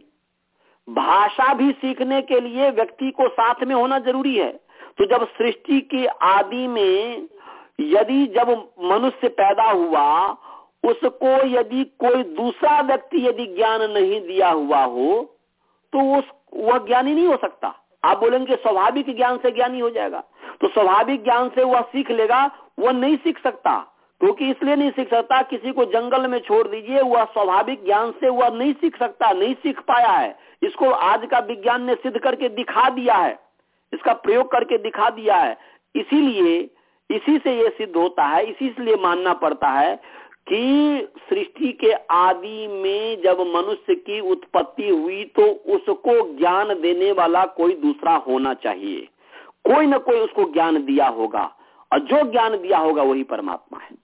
भाषा भी सीखने के लिए व्यक्ति को साथ में होना जरूरी है। तो जब सृष्टि के आदि में यदि जब मनुष्य पैदा हुआ, उसको यदि कोई दूसरा व्यक्ति यदि ज्ञान नहीं दिया हुआ हो तो उस वह ज्ञानी नहीं हो सकता। आप बोलेंगे स्वाभाविक ज्ञान से ज्ञानी हो जाएगा, तो स्वाभाविक ज्ञान से वह सीख लेगा, वह नहीं सीख सकता। क्योंकि इसलिए नहीं सीख सकता, किसी को जंगल में छोड़ दीजिए, वह स्वाभाविक ज्ञान से वह नहीं सीख सकता, नहीं सीख पाया है। इसको आज का विज्ञान ने सिद्ध करके दिखा दिया है, इसका प्रयोग करके दिखा दिया है। इसीलिए इसी से यह सिद्ध होता है, इसी से मानना पड़ता है कि सृष्टि के आदि में जब मनुष्य की उत्पत्ति हुई तो उसको ज्ञान देने वाला कोई दूसरा होना चाहिए, कोई न कोई उसको ज्ञान दिया होगा, और जो ज्ञान दिया होगा वही परमात्मा है।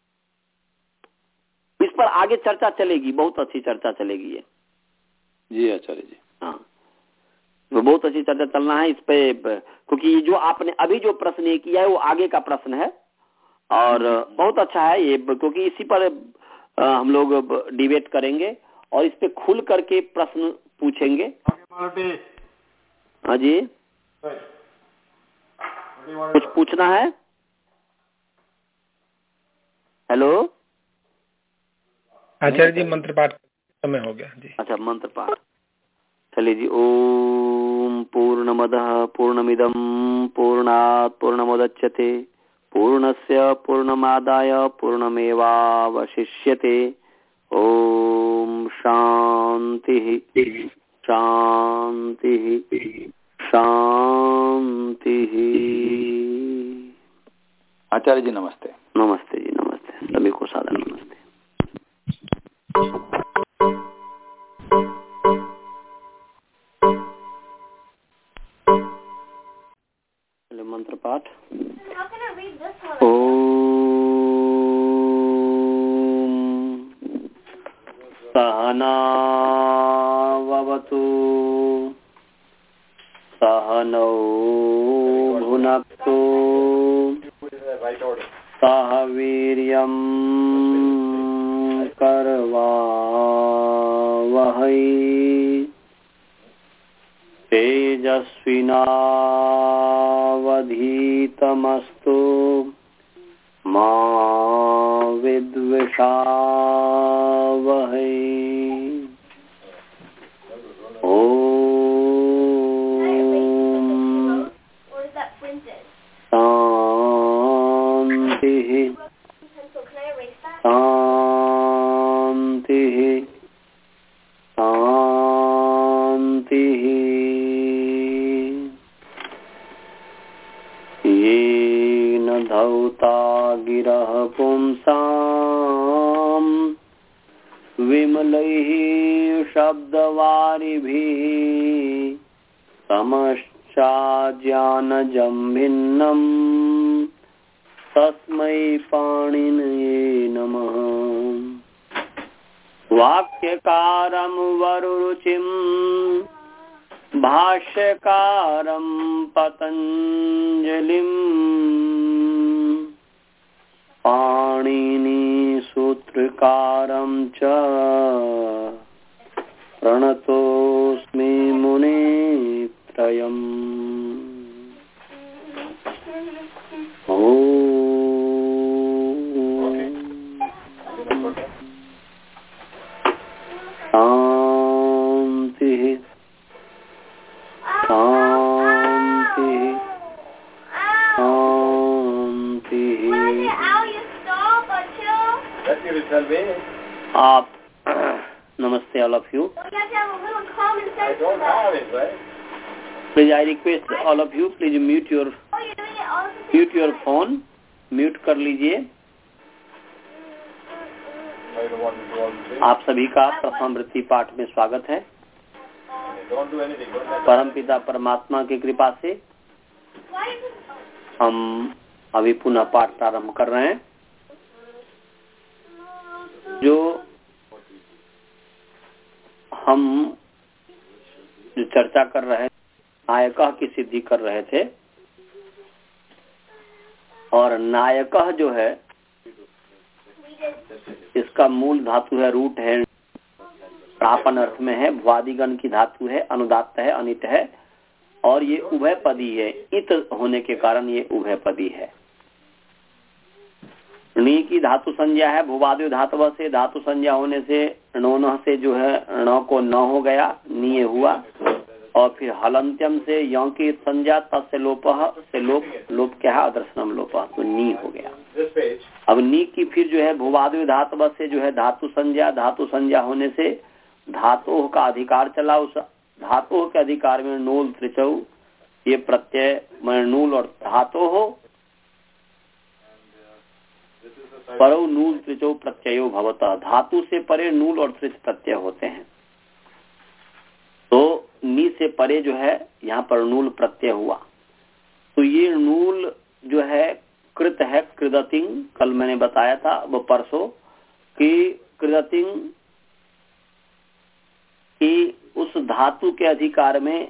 इस पर आगे चर्चा चलेगी, बहुत अच्छी चर्चा चलेगी ये। जी आचार्य जी। हाँ, तो बहुत अच्छी चर्चा चलना है इस पे, क्योंकि जो आपने अभी जो प्रश्न ये किया है वो आगे का प्रश्न है, और बहुत अच्छा है ये, क्योंकि इसी पर हम लोग डिबेट करेंगे और इस पे खुल करके प्रश्न पूछेंगे। हाँ जी, कुछ पूछना है? हेलो आचार्य जी, मंत्र पाठ समय हो गया जी। अच्छा, मंत्र पाठ चलिए जी। ओम पूर्णमदः पूर्णमिदं पूर्णात् पूर्णमुदच्यते पूर्णस्य पूर्णमादाय पूर्णमेवावशिष्यते। ओम शांति शांति शांति। आचार्य जी नमस्ते। नमस्ते जी, नमस्ते, सभी को सादर नमस्ते। मंत्र पाठ। ओम सहनावतु सहनौ भुनक्तु सह वीर्यं करवावहै तेजस्विनावधीतमस्तु मा विद्विषावहै। गिरः पुंसाम् विमलैः शब्दवारिभिः समश्चाज्ञानजं भिन्नम् तस्मै पाणिनये नमः। वाक्यकारं वरुरुचिं भाष्यकारं पतञ्जलिम् पाणिनि सूत्रकारं च प्रणतोऽस्मि मुनित्रयम्। शांति शांति शांति। आप नमस्ते all of you. Please I request all of you, please mute your mute your phone, mute कर लीजिए। आप सभी का प्रथमावृत्ति पाठ में स्वागत है। परमपिता परमात्मा की कृपा से हम अभी पुनः पाठ प्रारंभ कर रहे हैं। जो हम जो चर्चा कर रहे हैं, नायकः की सिद्धि कर रहे थे, और नायकः जो है इसका मूल धातु है, रूट है, प्रापन अर्थ में है, भ्वादिगण की धातु है, अनुदात्त है, अनिट है, और ये उभय पदी है। इत होने के कारण ये उभय पदी है। णी की धातु संज्ञा है, भूवादि धातु से, धातु संज्ञा होने से णोन से जो है ण को न हो गया, नीय हुआ, और फिर हलंत्यम से यौ की संज्ञा, तस्य लोप से लोप, लोप क्या है, अदर्शनम लोप, तो नी हो गया। अब नी की फिर जो है भूवादि धातु से जो है धातु संज्ञा, धातु संज्ञा होने से धातु का अधिकार चला, उस धातु के अधिकार में नूल त्रिचौ ये प्रत्यय में नूल और धातु हो, परौ नूल त्रिचौ प्रत्ययो भवतः, धातु से परे नूल और त्रिच प्रत्यय होते हैं। तो नी से परे जो है यहाँ पर नूल प्रत्यय हुआ। तो ये नूल जो है कृत है, कृदतिंग, कल मैंने बताया था वो परसों कि कृदतिंग कि उस धातु के अधिकार में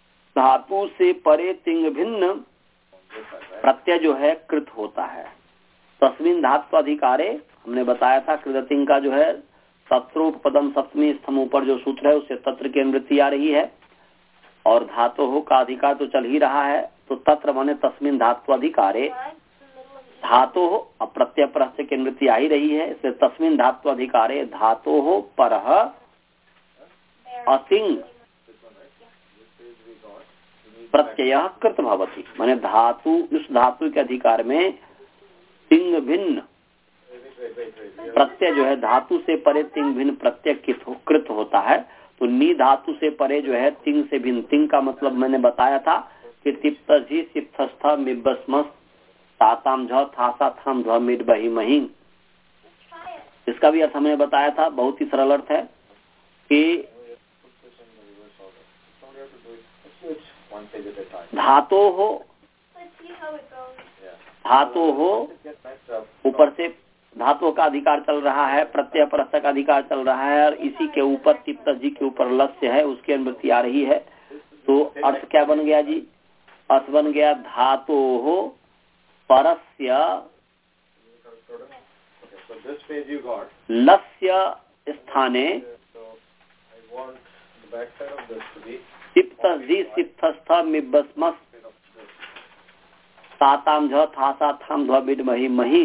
धातु से परे तिंग भिन्न प्रत्यय जो है कृत होता है। तस्मिन धात्व अधिकारे हमने बताया था कृदतिंग का जो है तत्रूप पदम सप्तमी स्तंभ ऊपर जो सूत्र है उससे तत्र की अनुवृत्ति आ रही है और धातु हो का अधिकार तो चल ही रहा है, तो तत्र माने तस्मिन धात्व अधिकारे धातु हो अप्रत्यय प्रत्यय की अनुवृत्ति आ ही रही है, इसलिए तस्मिन धात्व अधिकारे धातु हो परह अतिंग प्रत्यय कृत भवति, माने धातु इस धातु के अधिकार में तिंग भिन्न प्रत्यय जो है धातु से परे तिंग भिन्न प्रत्यय कृत होता है। तो नी धातु से परे जो है तिंग से भिन्न, तिंग का मतलब मैंने बताया था कि तिप्तजी सिप्तस्थ मिब्बस्मस ताताम झ थासा थाम ध्व मिड बही मही, इसका भी अर्थ हमने बताया था, बहुत ही सरल अर्थ है कि धातु हो धातु हो ऊपर से धातु का अधिकार चल रहा है, प्रत्यय प्रत्यय का अधिकार चल रहा है और इसी के ऊपर तिप्त जी के ऊपर लस्य है उसकी अनुवृत्ति आ रही है। तो अर्थ क्या बन गया जी? अर्थ बन गया धातु हो परस्य लस्य स्थाने तिप्त जी सिप्तस्थ मिब्बस्मस ताताम झ थासा थाम ध्व बिड मही मही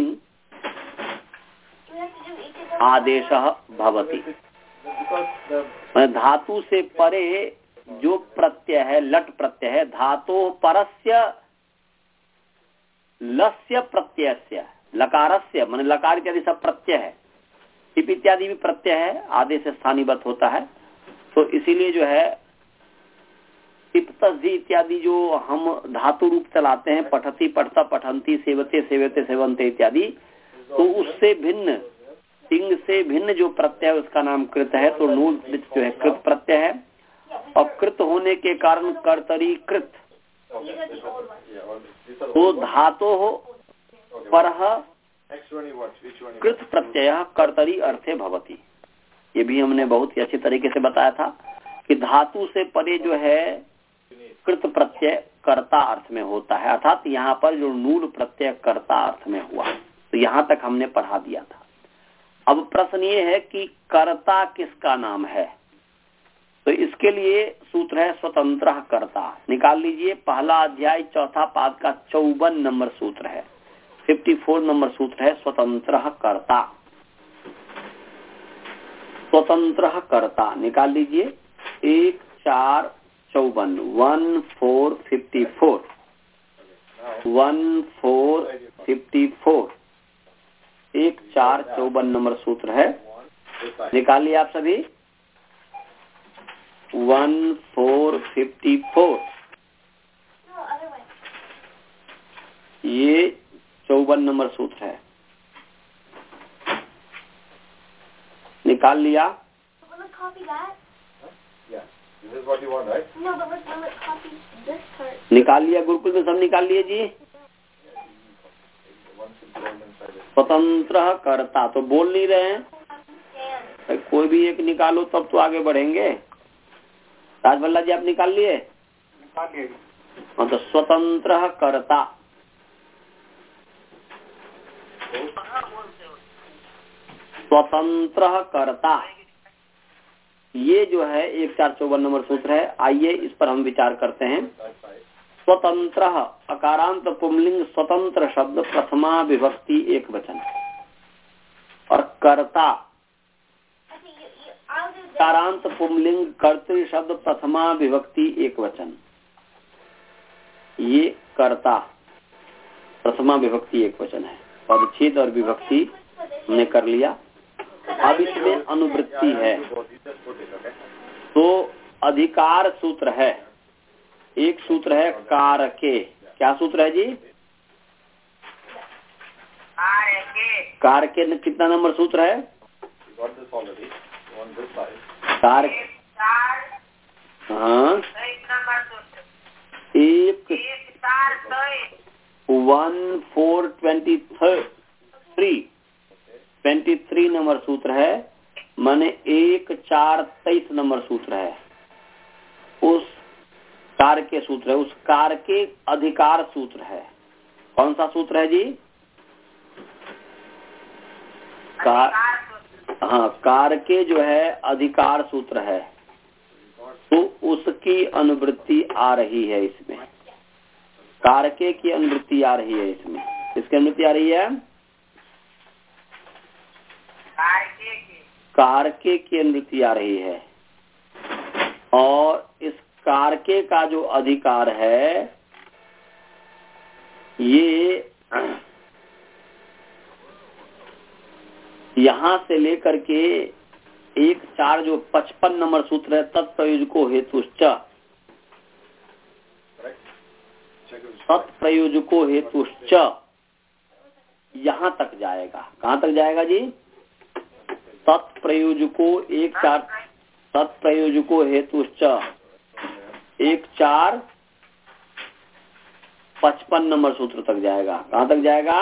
आदेश भवति। धातु से परे जो प्रत्यय है लट प्रत्यय है, धातु परस्य लस्य प्रत्ययस्य लकारस्य माने लकार इत्यादि सब प्रत्यय है, टिप इत्यादि भी प्रत्यय है, आदेश स्थानीबद्ध होता है। तो इसीलिए जो है टिप्तजी इत्यादि जो हम धातु रूप चलाते हैं, पठती पठता पठंती सेवते सेवते सेवंते इत्यादि, तो उससे भिन्न तिंग से भिन्न जो प्रत्यय उसका नाम कृत है। तो नूल जो है कृत प्रत्यय है और कृत होने के कारण कर्तरी कृत, तो धातु हो परह कृत प्रत्यय कर्तरी अर्थे भवति। ये भी हमने बहुत ही अच्छे तरीके से बताया था कि धातु से परे जो है कृत प्रत्यय कर्ता अर्थ में होता है, अर्थात यहाँ पर जो नूल प्रत्यय कर्ता अर्थ में हुआ। तो यहाँ तक हमने पढ़ा दिया था। अब प्रश्न ये है कि कर्ता किसका नाम है, तो इसके लिए सूत्र है स्वतंत्र कर्ता। निकाल लीजिए, पहला अध्याय चौथा पाद का चौवन नंबर सूत्र है, चौवन नंबर सूत्र है स्वतंत्र कर्ता। स्वतंत्र कर्ता निकाल लीजिए, एक चार चौवन one four fifty four one four fifty four एक चार चौवन नंबर सूत्र है, निकालिए आप सभी। वन फोर फिफ्टी फोर ये चौवन नंबर सूत्र है, निकाल लिया। निकाल लिया गुरुकुल में सब निकाल लिए जी। स्वतंत्र कर्ता तो बोल नहीं रहे हैं, कोई भी एक निकालो तब तो आगे बढ़ेंगे। राजभल्ला जी आप निकाल लिए? हाँ, तो स्वतंत्र कर्ता स्वतंत्र कर्ता ये जो है एक चार चौवन नंबर सूत्र है। आइए इस पर हम विचार करते हैं। स्वतंत्र अकारांत पुंलिंग स्वतंत्र शब्द प्रथमा विभक्ति एक वचन, और कर्ता अकारांत पुंलिंग कर्तृ शब्द प्रथमा विभक्ति एक वचन। ये कर्ता प्रथमा विभक्ति एक वचन है। पदच्छेद और विभक्ति हमने कर लिया। अब इसमें अनुवृत्ति है, तो अधिकार सूत्र है। एक सूत्र है कारके। क्या सूत्र है जी? कारके कितना नंबर सूत्र है? कार हाँ एक one four twenty three twenty three number सूत्र है, माने एक चार तेईस नंबर सूत्र है। उस कार के सूत्र है, उस कार के अधिकार सूत्र है। कौन सा सूत्र है जी? कार हाँ कार के जो है अधिकार सूत्र है, तो उसकी अनुवृत्ति आ रही है इसमें, कारके की अनुवृत्ति आ रही है इसमें। किसकी अनुवृत्ति आ रही है? कारके की अनुवृत्ति आ रही है। और इस कारके का जो अधिकार है ये यहां से लेकर के एक चार जो पचपन नंबर सूत्र है, तत्प्रयोजको हेतुश्च, तत्प्रयोजको हेतुश्च, यहां तक जाएगा। कहां तक जाएगा जी? तत्प्रयोजको एक चार तत्प्रयोजको हेतुश्च एक चार पचपन नंबर सूत्र तक जाएगा। कहां तक जाएगा?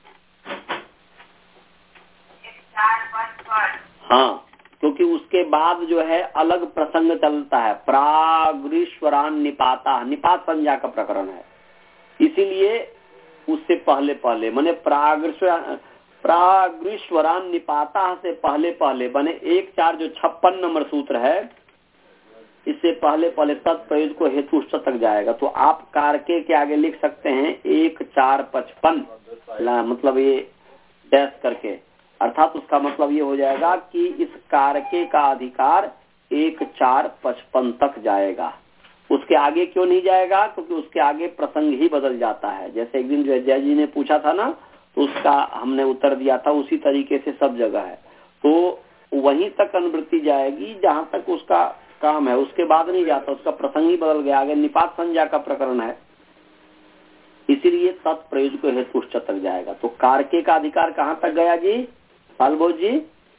हाँ, क्योंकि उसके बाद जो है अलग प्रसंग चलता है, प्राग्रीश्वरान निपाता, निपात संज्ञा का प्रकरण है, इसीलिए उससे पहले पहले माने प्राग्रीश्वर प्राग्रीश्वरान निपाता से पहले पहले बने एक चार जो छप्पन नंबर सूत्र है, इससे पहले पहले तत्प्रयोज को हेतु तक जाएगा। तो आप कारके के आगे लिख सकते हैं एक चार पचपन, मतलब ये डैश करके, अर्थात उसका मतलब ये हो जाएगा कि इस कारके का अधिकार एक चार पचपन तक जाएगा। उसके आगे क्यों नहीं जाएगा? क्योंकि उसके आगे प्रसंग ही बदल जाता है। जैसे एक दिन जो जय जी ने पूछा था ना, तो उसका हमने उत्तर दिया था, उसी तरीके से सब जगह है। तो वहीं तक अनुवृत्ति जाएगी जहां तक उसका काम है, उसके बाद नहीं जाता, उसका प्रसंग ही बदल गया, आगे निपात संज्ञा का प्रकरण है, इसीलिए तत्प्रयोजक हेतु तक जाएगा। तो कारके का अधिकार कहाँ तक गया जी सालभोज जी?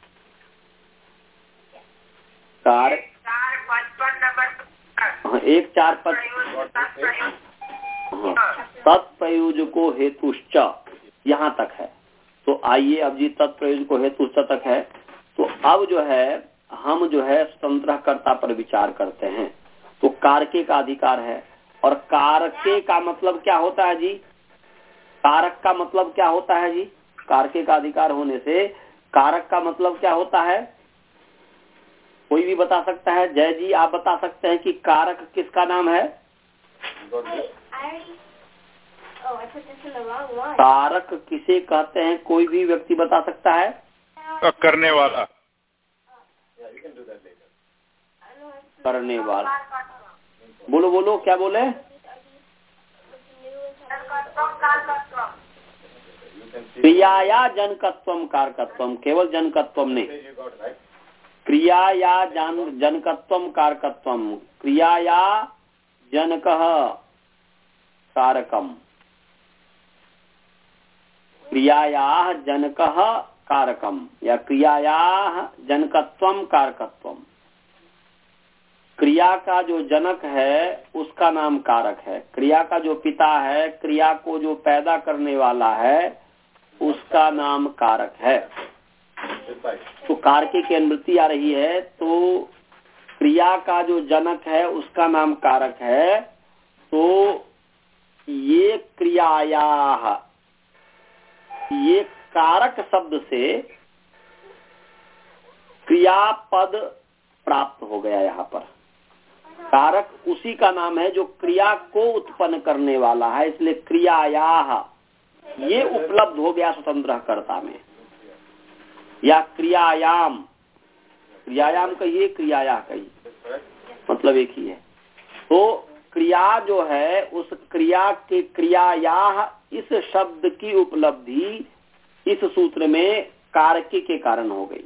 कार एक चार पचपन तत्प्रयोजको हेतुश्च यहाँ तक है। तो आइए अब जी तत्प्रयोजको हेतुश्च तक है, तो अब जो है हम जो है स्वतंत्रकर्ता पर विचार करते हैं। तो कारके का अधिकार है, और कारके का मतलब क्या होता है जी? कारक का मतलब क्या होता है जी? कारके का अधिकार होने से कारक का मतलब क्या होता है? कोई भी बता सकता है? जय जी आप बता सकते हैं कि कारक किसका नाम है? कारक किसे कहते हैं? कोई भी व्यक्ति बता सकता है? करने वाला। करने वाला। बोलो बोलो क्या बोले? क्रियाया जनकत्वम कारकत्वम, केवल जनकत्वम नहीं, क्रियाया जन जनकत्वम कारकत्वम, क्रियाया जनकः कारकम, क्रियायाः जनकः कारकम या क्रियायाः जनकत्वम कारकत्वम। क्रिया का जो जनक है उसका नाम कारक है, क्रिया का जो पिता है, क्रिया को जो पैदा करने वाला है, उसका नाम कारक है। तो कारके की अनुवृत्ति आ रही है, तो क्रिया का जो जनक है उसका नाम कारक है। तो ये क्रियाया, ये कारक शब्द से क्रियापद प्राप्त हो गया। यहाँ पर कारक उसी का नाम है जो क्रिया को उत्पन्न करने वाला है, इसलिए क्रियाया ये उपलब्ध हो गया स्वतंत्रकर्ता में। या क्रियायाम, क्रियायाम कहिए क्रियाया कहिए, मतलब एक ही है। तो क्रिया जो है उस क्रिया के क्रियाया इस शब्द की उपलब्धि इस सूत्र में कारके के कारण हो गई।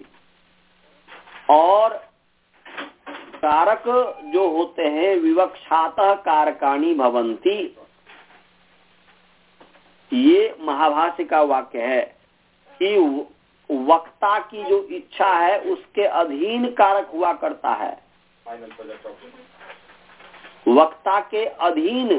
और कारक जो होते हैं विवक्षातः कारकाणी भवन्ति, ये महाभाष्य का वाक्य है कि वक्ता की जो इच्छा है उसके अधीन कारक हुआ करता है, वक्ता के अधीन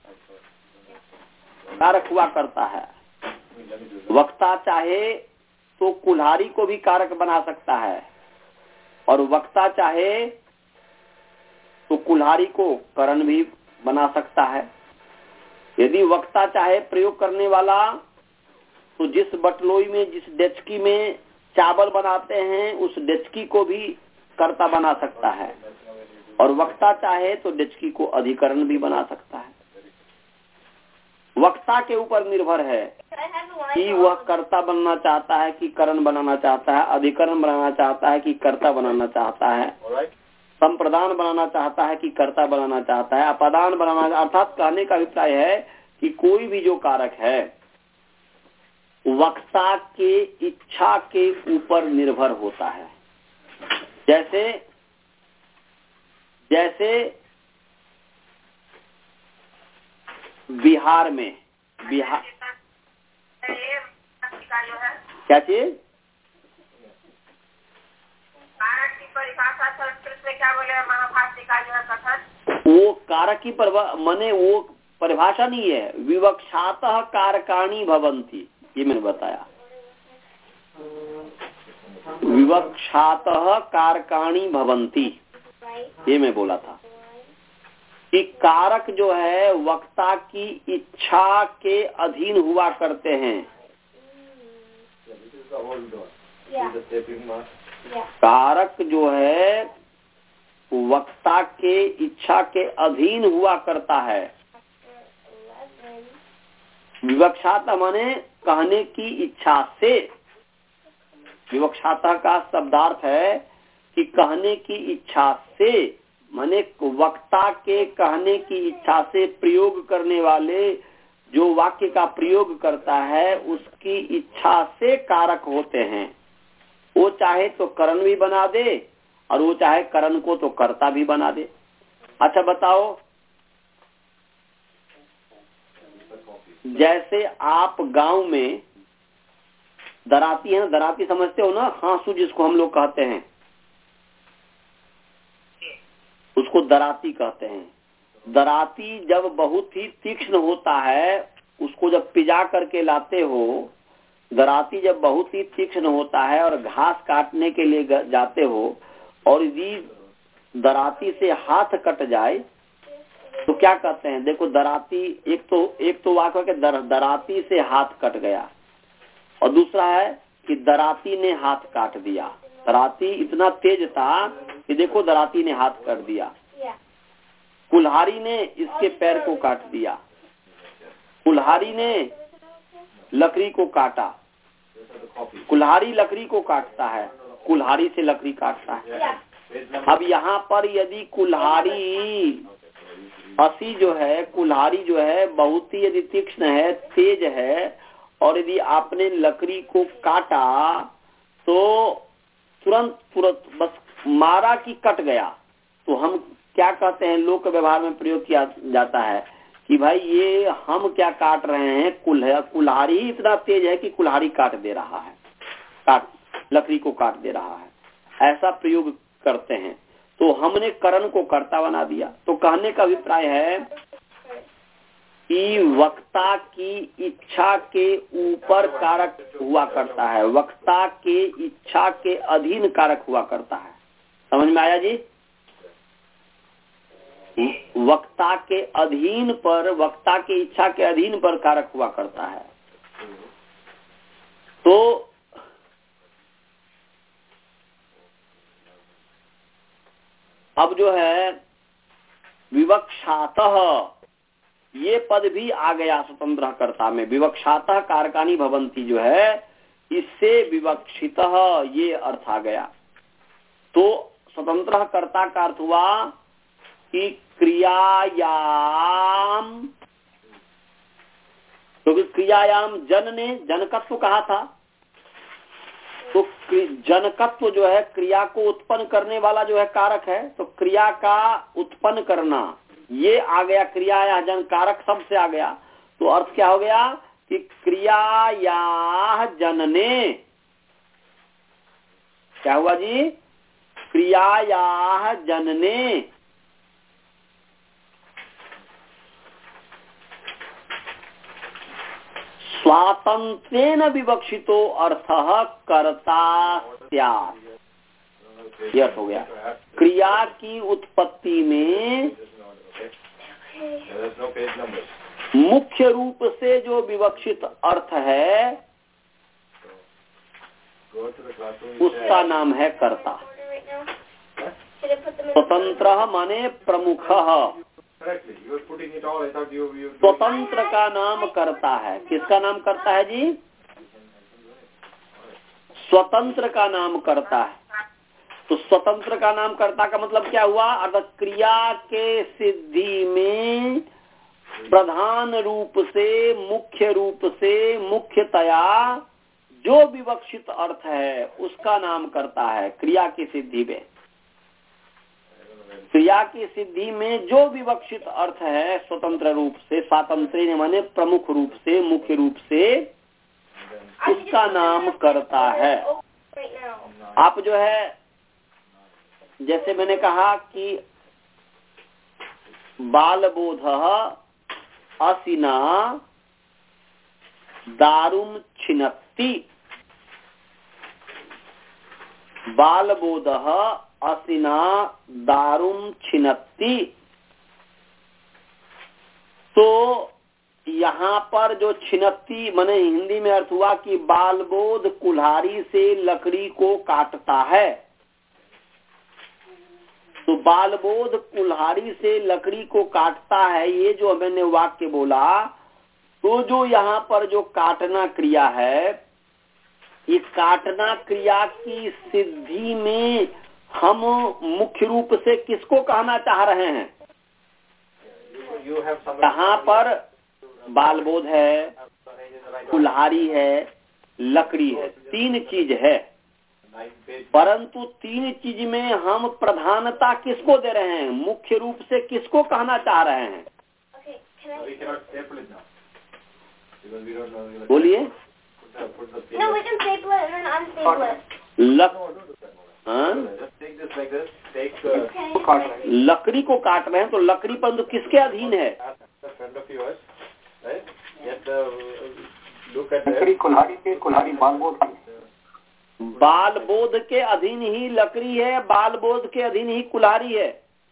कारक हुआ करता है। वक्ता चाहे तो कुल्हाड़ी को भी कारक बना सकता है, और वक्ता चाहे तो कुल्हाड़ी को करण भी बना सकता है। यदि वक्ता चाहे प्रयोग करने वाला, तो जिस बटलोई में जिस डेचकी में चावल बनाते हैं उस डेचकी को भी कर्ता बना सकता है, और वक्ता चाहे तो डेचकी को अधिकरण भी बना सकता है। वक्ता के ऊपर निर्भर है कि वह कर्ता बनना चाहता है कि करण बनाना चाहता है, अधिकरण बनाना चाहता है कि कर्ता बनाना चाहता है, संप्रदान बनाना चाहता है कि कर्ता बनाना चाहता है, अपादान बनाना। अर्थात कहने का अभिप्राय है कि कोई भी जो कारक है वक्ता के इच्छा के ऊपर निर्भर होता है। जैसे जैसे बिहार में बिहार क्या चीज कारक की परिभाषा संस्कृत में क्या बोले महाभाष्यकार जो है कथन, वो कारक की माने वो परिभाषा नहीं है, विवक्षातः कारकाणी भवन्ति, ये मैंने बताया। विवक्षातः कारकाणी भवन्ति, ये मैं बोला था कि कारक जो है वक्ता की इच्छा के अधीन हुआ करते हैं। कारक जो है वक्ता के इच्छा के अधीन हुआ करता है। विवक्षाता माने कहने की इच्छा से, विवक्षाता का शब्दार्थ है कि कहने की इच्छा से, माने वक्ता के कहने की इच्छा से प्रयोग करने वाले जो वाक्य का प्रयोग करता है उसकी इच्छा से कारक होते हैं। वो चाहे तो करण भी बना दे और वो चाहे करण को तो कर्ता भी बना दे। अच्छा बताओ, जैसे आप गांव में दराती है, दराती समझते हो ना, हाँसू जिसको हम लोग कहते हैं, उसको दराती कहते हैं। दराती जब बहुत ही तीक्ष्ण होता है, उसको जब पिजा करके लाते हो, दराती जब बहुत ही तीक्ष्ण होता है और घास काटने के लिए जाते हो और यदि दराती से हाथ कट जाए तो क्या कहते हैं? देखो दराती, एक तो एक तो वाक्य के दर, दराती से हाथ कट गया, और दूसरा है कि दराती ने हाथ काट दिया। दराती इतना तेज था कि देखो दराती ने हाथ काट दिया। कुल्हाड़ी ने इसके पैर को काट दिया, कुल्हाड़ी ने लकड़ी को काटा। कुल्हाड़ी लकड़ी को काटता है, कुल्हाड़ी से लकड़ी काटता है। अब यहाँ पर यदि कुल्हाड़ी असी जो है, कुल्हाड़ी जो है बहुत ही यदि तीक्ष्ण है, तेज है, और यदि आपने लकड़ी को काटा तो तुरंत तुरंत बस मारा कि कट गया, तो हम क्या कहते हैं, लोक व्यवहार में प्रयोग किया जाता है कि भाई ये हम क्या काट रहे हैं, कुल्हाड़ी इतना तेज है कि कुल्हाड़ी काट दे रहा है, काट लकड़ी को काट दे रहा है, ऐसा प्रयोग करते हैं। तो हमने करण को कर्ता बना दिया। तो कहने का अभिप्राय है कि वक्ता की इच्छा के ऊपर कारक हुआ करता है, वक्ता के इच्छा के अधीन कारक हुआ करता है। समझ में आया जी? वक्ता के अधीन पर, वक्ता के इच्छा के अधीन पर कारक हुआ करता है। तो अब जो है विवक्षातः, ये पद भी आ गया स्वतंत्र कर्ता में। विवक्षातः कारकानी भवंती जो है, इससे विवक्षितः ये अर्थ आ गया। तो स्वतंत्र कर्ता का अर्थ हुआ कि क्रियायाम, क्योंकि तो क्रियायाम जन ने जनकत्व कहा था, तो जनकत्व जो है क्रिया को उत्पन्न करने वाला जो है कारक है, तो क्रिया का उत्पन्न करना ये आ गया। क्रिया या जन कारक सब से आ गया। तो अर्थ क्या हो गया कि क्रिया या जनने, क्या हुआ जी? क्रिया या जनने स्वातंत्रेण विवक्षितो अर्थः कर्ता स्यात्। यह हो गया। क्रिया की उत्पत्ति में मुख्य रूप से जो विवक्षित अर्थ है उसका नाम है कर्ता। स्वतंत्र माने प्रमुख, स्वतंत्र का नाम करता है। किसका नाम करता है जी? स्वतंत्र का नाम करता है। तो स्वतंत्र का नाम करता का मतलब क्या हुआ? अर्थात क्रिया के सिद्धि में प्रधान रूप से, मुख्य रूप से, मुख्यतया जो विवक्षित अर्थ है उसका नाम करता है। क्रिया की सिद्धि में, क्रिया की सिद्धि में जो विवक्षित अर्थ है स्वतंत्र रूप से, स्वातंत्र माने प्रमुख रूप से, मुख्य रूप से, उसका नाम करता है। आप जो है, जैसे मैंने कहा कि बालबोध असिना दारुम छिनत्ति, बालबोध असिना दारुम छिनत्ति। तो यहाँ पर जो छिनत्ती माने हिंदी में अर्थ हुआ कि बालबोध कुल्हाड़ी से लकड़ी को काटता है। तो बालबोध कुल्हाड़ी से लकड़ी को काटता है, ये जो मैंने वाक्य बोला, तो जो यहाँ पर जो काटना क्रिया है, ये काटना क्रिया की सिद्धि में हम मुख्य रूप से किसको कहना चाह रहे हैं? यहाँ पर बालबोध है, कुल्हाड़ी है, लकड़ी है, तीन चीज है, परंतु तीन चीज में हम प्रधानता किसको दे रहे हैं? मुख्य रूप से किसको कहना चाह रहे हैं? बोलिए। लकड़ी को काट रहे हैं, तो लकड़ी परंतु किसके अधीन है? लकड़ी कुल्हाड़ी के, कुल्हाड़ी बालबोध की। बालबोध के अधीन ही लकड़ी है, बालबोध के अधीन ही कुल्हाड़ी है।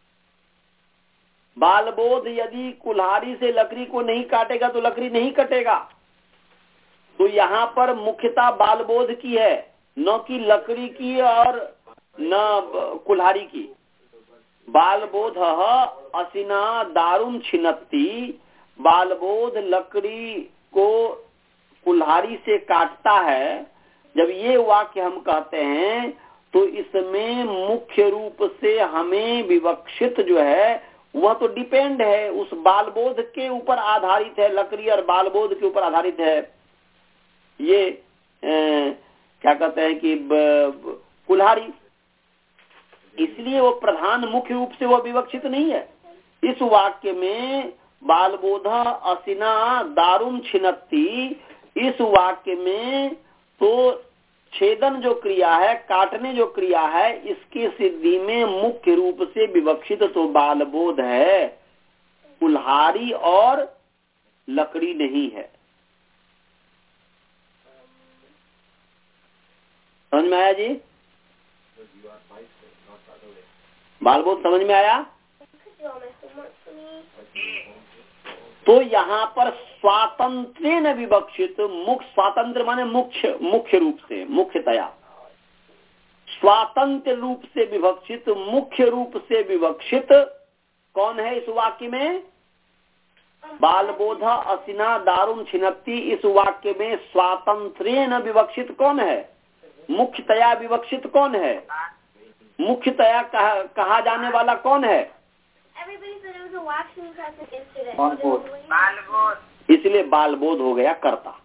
बालबोध यदि कुल्हाड़ी से लकड़ी को नहीं काटेगा तो लकड़ी नहीं कटेगा। तो यहाँ पर मुख्यता बालबोध की है, न कि लकड़ी की और न कुल्हाड़ी की। बालबोध असिना दारुम छिनत्ति, बालबोध लकड़ी को कुल्हाड़ी से काटता है। जब ये वाक्य हम कहते हैं तो इसमें मुख्य रूप से हमें विवक्षित जो है वह तो डिपेंड है, उस बालबोध के ऊपर आधारित है, लकड़ी और बालबोध के ऊपर आधारित है। ये ए, क्या कहते हैं कि कुल्हाड़ी, इसलिए वो प्रधान मुख्य रूप से वो विवक्षित नहीं है। इस वाक्य में बालबोध असिना दारुम छिनत्ति, इस वाक्य में तो छेदन जो क्रिया है, काटने जो क्रिया है, इसकी सिद्धि में मुख्य रूप से विवक्षित तो बालबोध है, कुल्हाड़ी और लकड़ी नहीं है। समझ में आया जी? बालबोध समझ में आया? तो यहाँ पर स्वातंत्र न विवक्षित, मुख्य स्वातंत्र माने मुख्य, मुख्य रूप से, मुख्यतया स्वातंत्र रूप से विवक्षित, मुख्य रूप से विवक्षित कौन है इस वाक्य में? बालबोध असिना दारुम छिनत्ति। इस वाक्य में स्वातंत्र न विवक्षित कौन है? मुख्यतया विवक्षित कौन है? मुख्यतया कहा, कहा जाने वाला कौन है? इसलिए बालबोध हो गया कर्ता।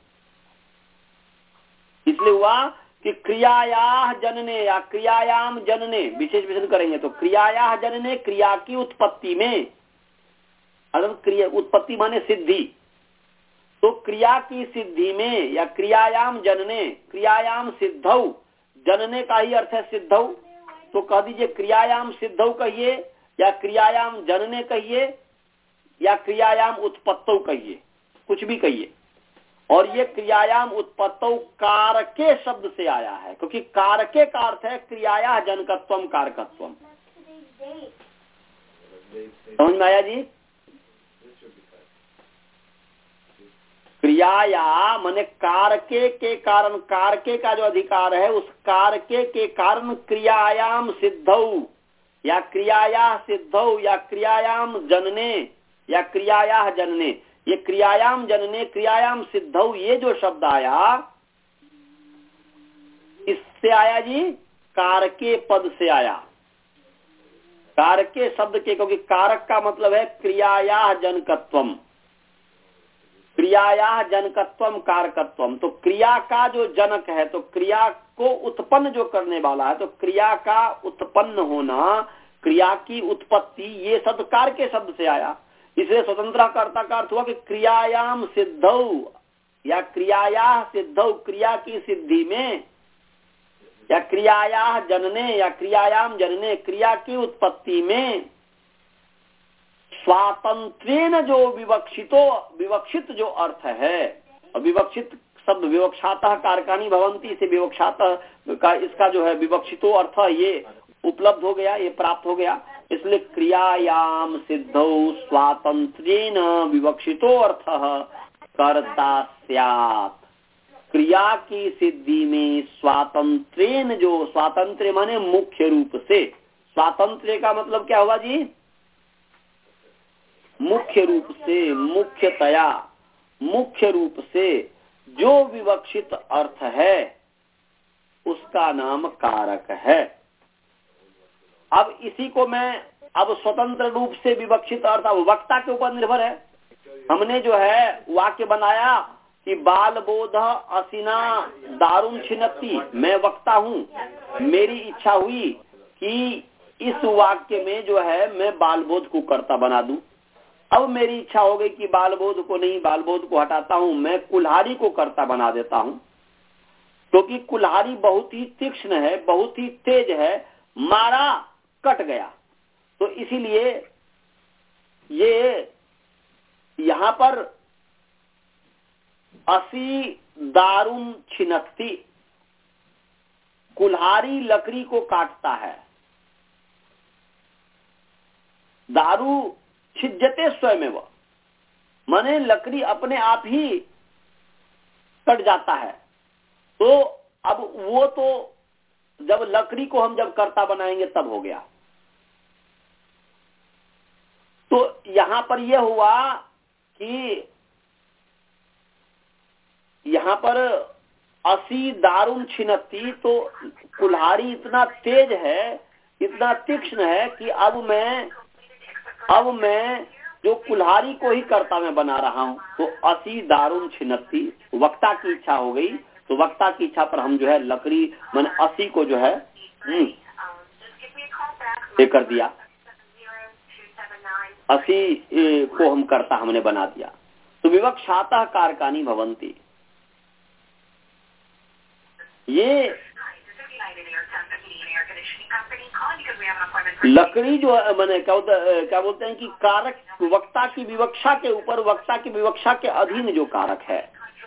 इसलिए हुआ कि क्रियाया जनने या क्रियायाम जनने, विशेष विशेषण करेंगे तो क्रियाया जनने, क्रिया की उत्पत्ति में, अगर क्रिया उत्पत्ति माने सिद्धि, तो क्रिया की सिद्धि में या क्रियायाम जनने, क्रियायाम सिद्धौ, जनने का ही अर्थ है सिद्धौ, तो कह दीजिए क्रियायाम सिद्धौ कहिए, या क्रियायाम जनने कहिए, या क्रियायाम उत्पत्तौ कहिए, कुछ भी कहिए। और ये क्रियायाम उत्पत्तौ कारके शब्द से आया है, क्योंकि कारके का अर्थ है क्रियाया जनकत्वम कारकत्वम। समझ में आया जी? क्रियाया माने कारके के कारण, कारके का जो अधिकार है उस कारके के कारण क्रियायाम सिद्धौ या क्रियाया सिद्धौ या क्रियायाम जनने या क्रियाया जनने, ये क्रियायाम जनने क्रियायाम सिद्धौ ये जो शब्द आया इससे आया जी, कारके पद से आया, कारके शब्द के, क्योंकि कारक का मतलब है क्रियाया जनकत्वम, क्रियाया जनकत्वम कारकत्वम, तो क्रिया का जो जनक है, तो क्रिया को उत्पन्न जो करने वाला है, तो क्रिया का उत्पन्न होना, क्रिया की उत्पत्ति, ये शब्द कार के शब्द से आया। इसलिए स्वतंत्र कर्ता का अर्थ हुआ कि क्रियायाम सिद्धौ या क्रियाया सिद्धौ, क्रिया की सिद्धि में, या क्रियाया जनने या क्रियायाम जनने, क्रिया की उत्पत्ति में स्वातंत्रेण जो विवक्षितो, विवक्षित जो अर्थ है, विवक्षित शब्द विवक्षातः कारकानी भवंती से विवक्षातः का इसका जो है विवक्षितो अर्थ ये उपलब्ध हो गया, ये प्राप्त हो गया। इसलिए क्रियायाम सिद्धौ स्वातंत्रेण विवक्षितो अर्थः कर्ता स्यात्, क्रिया की सिद्धि में स्वातंत्रेण जो, स्वातंत्र माने मुख्य रूप से, स्वातंत्र का मतलब क्या हुआ जी, मुख्य रूप से, मुख्यतया, मुख्य रूप से जो विवक्षित अर्थ है उसका नाम कारक है। अब इसी को मैं अब स्वतंत्र रूप से विवक्षित अर्थ, अब वक्ता के ऊपर निर्भर है। हमने जो है वाक्य बनाया कि बाल बोध असिना दारुण छिन्नति, मैं वक्ता हूँ, मेरी इच्छा हुई कि इस वाक्य में जो है मैं बाल बोध को कर्ता बना दूं। अब मेरी इच्छा हो गई कि बाल बोध को नहीं, बाल बोध को हटाता हूं, मैं कुल्हाड़ी को कर्ता बना देता हूं, क्योंकि तो कुल्हाड़ी बहुत ही तीक्ष्ण है, बहुत ही तेज है, मारा कट गया। तो इसीलिए ये यहां पर असी दारुण छिनकती, कुल्हाड़ी लकड़ी को काटता है, दारू छिज्जते स्वयं वो, माने लकड़ी अपने आप ही कट जाता है। तो अब वो तो जब लकड़ी को हम जब कर्ता बनाएंगे तब हो गया। तो यहां पर यह हुआ कि यहां पर असी दारुण छिनती, तो कुल्हाड़ी इतना तेज है, इतना तीक्ष्ण है कि अब मैं अब मैं जो कुल्हाड़ी को ही कर्ता मैं बना रहा हूं। तो असी दारुण छिनती, वक्ता की इच्छा हो गई, तो वक्ता की इच्छा पर हम जो है लकड़ी मैंने असी को जो है ये कर दिया, असी को हम कर्ता हमने बना दिया। तो विवक्षातः कारकानी भवंती, ये लकड़ी जो है मैंने क्या बोलते क्या बोलते हैं कि कारक वक्ता की विवक्षा के ऊपर, वक्ता की विवक्षा के अधीन जो कारक है,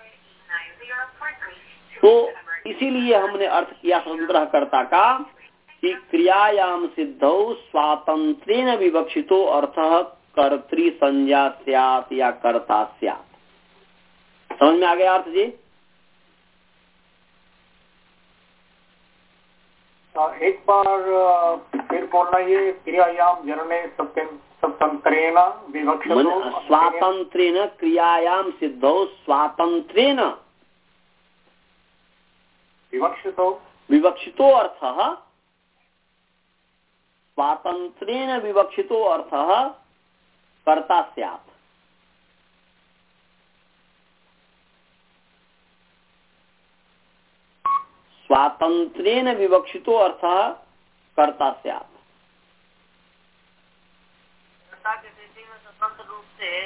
तो इसीलिए हमने अर्थ किया स्वतंत्र कर्ता का कि क्रियायाम सिद्धौ स्वातंत्रेण विवक्षितो अर्थः कर्तृ संज्ञा स्यात् या कर्ता स्यात्। समझ में आ गया अर्थ जी? एक बार फिर बोलना, ये क्रियायाम जनने स्वतंत्रेण विवक्षितो, स्वातंत्रेण क्रियायाम सिद्धौ स्वातंत्रेण विवक्षितो, विवक्षितो अर्थः स्वातंत्रेण विवक्षितो अर्थः कर्ता स्यात्। स्वातंत्रेण विवक्षितो अर्थः कर्ता स्यात्। स्वतंत्र रूप से,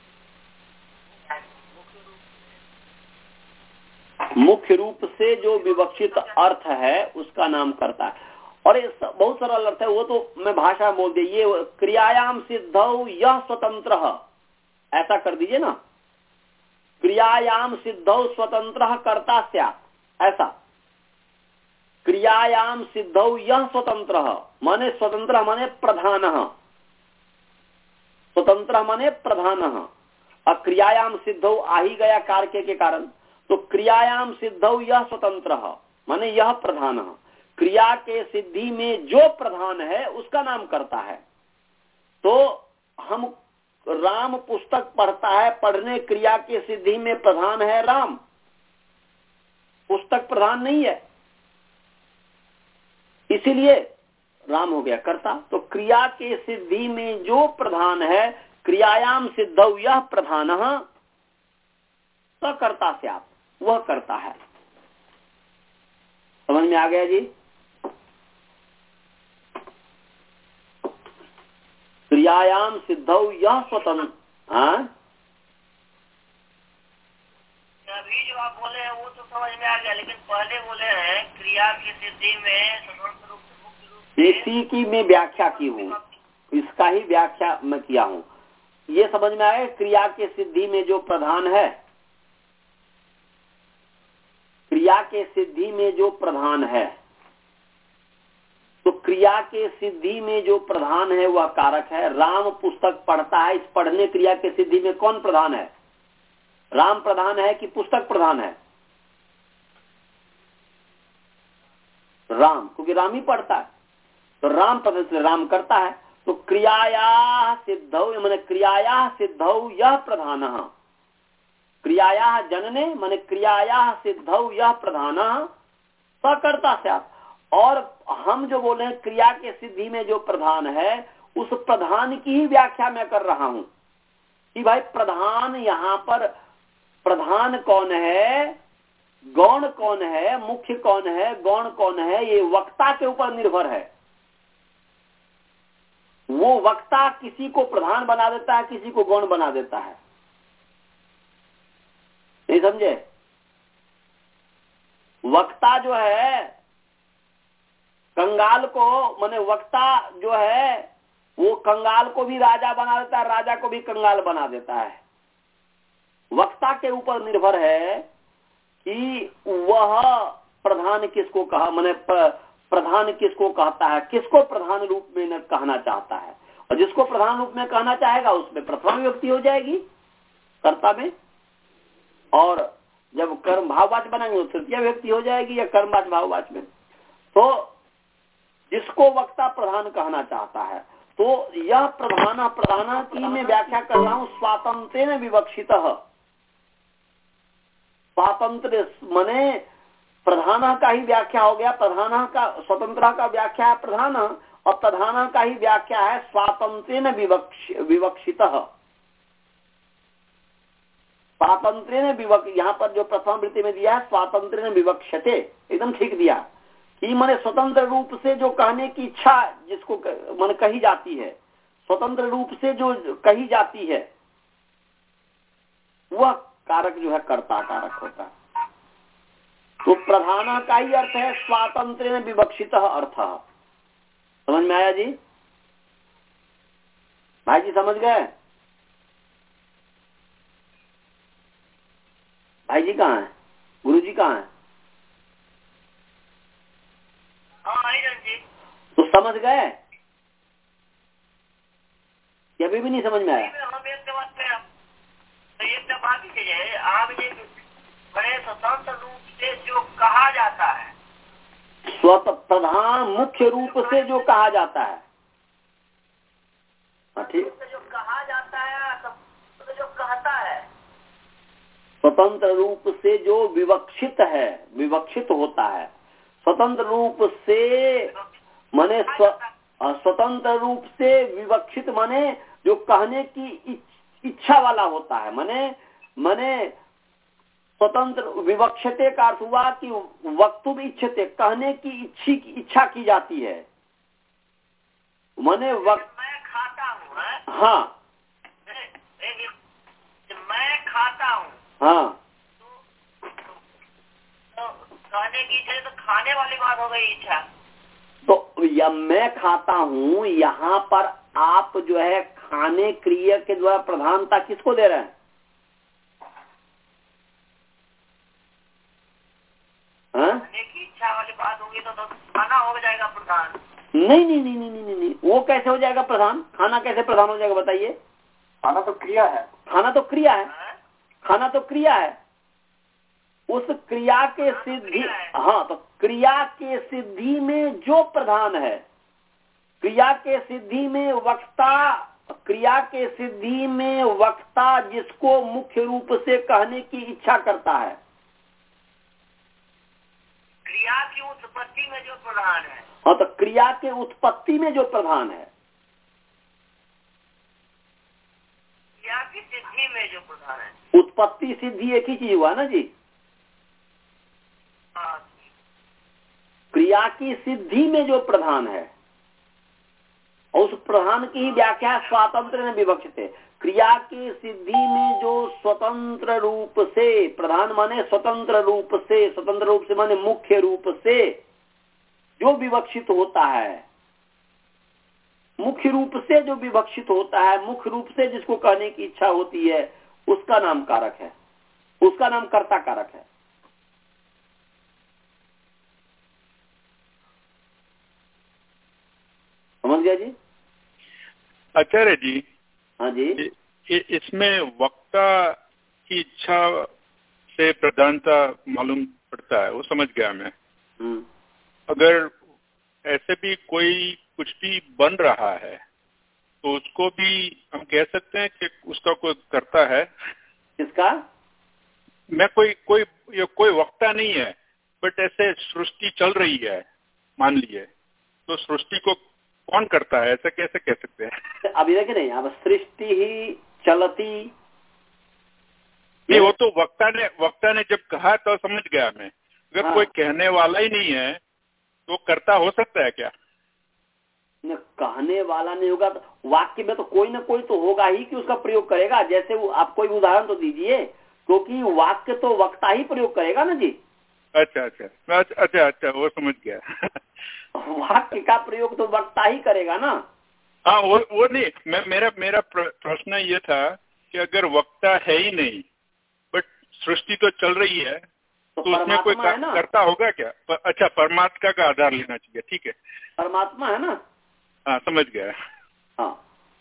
मुख्य रूप से जो विवक्षित अर्थ है उसका नाम करता है। और ये बहुत सरल अर्थ है, वो तो मैं भाषा बोल दे, ये क्रियायाम सिद्धौ यह स्वतंत्र, ऐसा कर दीजिए ना, क्रियायाम सिद्धौ स्वतंत्र कर्ता स्यात्, ऐसा। क्रियायाम सिद्धौ यह स्वतंत्र माने स्वतंत्र माने प्रधान, स्वतंत्र माने प्रधान, और क्रियायाम सिद्धौ आ ही गया कार्य के कारण, तो क्रियायाम सिद्धौ यह स्वतंत्र है, माने यह प्रधान है। क्रिया के सिद्धि में जो प्रधान है उसका नाम करता है। तो हम राम पुस्तक पढ़ता है, पढ़ने क्रिया के सिद्धि में प्रधान है राम, पुस्तक प्रधान नहीं है, इसीलिए राम हो गया कर्ता। तो क्रिया के सिद्धि में जो प्रधान है, क्रियायाम सिद्धौ यह प्रधान सकर्ता से आप वह करता है। समझ में आ गया जी? क्रियायाम सिद्धौ यह स्वतंत्र। हाँ, अभी जो आप बोले हैं वो तो समझ में आ गया, लेकिन पहले बोले हैं क्रिया की सिद्धि में स्वतंत्र रूप से मुख्य रूप से, इसी की मैं व्याख्या की हूँ, इसका ही व्याख्या मैं किया हूँ। ये समझ में आया, क्रिया के सिद्धि में जो प्रधान है, क्रिया के सिद्धि में जो प्रधान है, तो क्रिया के सिद्धि में जो प्रधान है वह कारक है। राम पुस्तक पढ़ता है, इस पढ़ने क्रिया के सिद्धि में कौन प्रधान है? राम प्रधान है कि पुस्तक प्रधान है? राम, क्योंकि राम ही पढ़ता है, तो राम प्रधान से राम करता है। तो क्रियाया सिद्धौ माने क्रियाया सिद्धौ यह प्रधान, क्रियाया जनने माने क्रियाया सिद्धौ यह प्रधान सकर्ता से आप। और हम जो बोले हैं क्रिया के सिद्धि में जो प्रधान है, उस प्रधान की ही व्याख्या मैं कर रहा हूं कि भाई प्रधान यहां पर प्रधान कौन है, गौण कौन है, मुख्य कौन है, गौण कौन है, ये वक्ता के ऊपर निर्भर है। वो वक्ता किसी को प्रधान बना देता है, किसी को गौण बना देता है। नहीं समझे? वक्ता जो है कंगाल को, माने वक्ता जो है वो कंगाल को भी राजा बना देता है, राजा को भी कंगाल बना देता है। वक्ता के ऊपर निर्भर है कि वह प्रधान किसको कहा, माने प्रधान किसको कहता है, किसको प्रधान रूप में न कहना चाहता है। और जिसको प्रधान रूप में कहना चाहेगा उसमें प्रथमा विभक्ति हो जाएगी कर्ता में, और जब कर्म भाववाचक बनाएंगे तो तृतीय विभक्ति हो जाएगी या कर्मवाचक भाववाचक में। तो जिसको वक्ता प्रधान कहना चाहता है, तो यह प्रधाना प्रधाना की मैं व्याख्या कर रहा हूं स्वातंत्र्येन विवक्षितः। स्वातंत्र मने प्रधान का ही व्याख्या हो गया, प्रधान का स्वतंत्र का व्याख्या है प्रधान, और प्रधान का ही व्याख्या है स्वातंत्र्येन विवक्षितः। स्वातंत्र्येन विवक्ष, यहाँ पर जो प्रथम वृत्ति में दिया है स्वातंत्र्येन विवक्षते, एकदम ठीक दिया कि माने स्वतंत्र रूप से जो कहने की इच्छा जिसको मन कही जाती है, स्वतंत्र रूप से जो कही जाती है, वह कारक जो है कर्ता कारक होता है। तो प्रधान का ही अर्थ है स्वातंत्र्येन विवक्षितः अर्थ। समझ में आया जी? भाई जी समझ गए? भाई जी कहाँ है? गुरु जी कहाँ है? तो समझ गए या अभी भी नहीं समझ में आया? आप ये बड़े स्वतंत्र रूप से जो कहा जाता है, स्वत प्रधान मुख्य रूप से जो कहा जाता है, ठीक, जो कहा जाता है तो जो कहता है, स्वतंत्र रूप से जो विवक्षित है, विवक्षित होता है। स्वतंत्र रूप से माने स्व, स्वतंत्र रूप से विवक्षित माने जो कहने की इच्छा वाला होता है। माने माने स्वतंत्र विवक्षते का अर्थ हुआ कि वक्तुम इच्छते, कहने की इच्छी इच्छा की जाती है। माने वक्त मैं खाता हूँ, हाँ मैं खाता हूँ, हाँ, तो, तो खाने की इच्छा तो खाने वाली बात हो गई इच्छा। तो या मैं खाता हूँ, यहाँ पर आप जो है खाने क्रिया के द्वारा प्रधानता किसको दे रहे हैं? खाने की इच्छा वाली बात होगी तो, तो खाना हो जाएगा प्रधान। नहीं नहीं नहीं नहीं नहीं नहीं वो कैसे हो जाएगा प्रधान? खाना कैसे प्रधान हो जाएगा बताइए? खाना तो क्रिया है। खाना तो क्रिया है, खाना तो क्रिया है। उस क्रिया के सिद्धि, हाँ, तो क्रिया के सिद्धि में जो प्रधान है, क्रिया के सिद्धि में वक्ता, क्रिया के सिद्धि में वक्ता जिसको मुख्य रूप से कहने की इच्छा करता है, क्रिया की उत्पत्ति में जो प्रधान है। हाँ, तो क्रिया के उत्पत्ति में जो प्रधान है, क्रिया की सिद्धि में जो प्रधान है। उत्पत्ति सिद्धि एक ही चीज हुआ ना जी। हाँ। क्रिया की सिद्धि में जो प्रधान है, उस प्रधान की ही व्याख्या स्वातंत्र में विवक्षित है। क्रिया की सिद्धि में जो स्वतंत्र रूप से, प्रधान माने स्वतंत्र रूप से, स्वतंत्र रूप से माने मुख्य रूप से जो विवक्षित होता है, मुख्य रूप से जो विवक्षित होता है, मुख्य रूप से जिसको कहने की इच्छा होती है, उसका नाम कारक है, उसका नाम कर्ता कारक है। समझ गया जी? आचार्य जी, हाँ जी, इ, इसमें वक्ता की इच्छा से प्रधानता मालूम पड़ता है, वो समझ गया मैं। अगर ऐसे भी कोई कुछ भी बन रहा है तो उसको भी हम कह सकते हैं कि उसका कोई कर्ता है। किसका? मैं कोई कोई ये कोई वक्ता नहीं है, बट ऐसे सृष्टि चल रही है मान लीजिए, तो सृष्टि को कौन करता है, ऐसा कैसे कह सकते हैं? अभी देखिए नहीं, अब सृष्टि ही चलती नहीं, वो तो वक्ता ने वक्ता ने जब कहा तो समझ गया मैं। अगर हाँ। कोई कहने वाला ही नहीं है तो कर्ता हो सकता है क्या? न कहने वाला नहीं होगा तो वाक्य में तो कोई ना कोई तो होगा ही कि उसका प्रयोग करेगा। जैसे वो, आप कोई उदाहरण तो दीजिए, क्योंकि तो वाक्य तो वक्ता ही प्रयोग करेगा ना जी। अच्छा अच्छा अच्छा अच्छा वो समझ गया। वाक्य का प्रयोग तो वक्ता ही करेगा ना। हाँ, वो वो नहीं, मैं मेरा मेरा प्रश्न ये था कि अगर वक्ता है ही नहीं बट सृष्टि तो चल रही है तो, तो उसमें कोई कर्ता होगा क्या? पर, अच्छा, परमात्मा का आधार लेना चाहिए, ठीक है, परमात्मा है ना। हाँ, समझ गया। हाँ,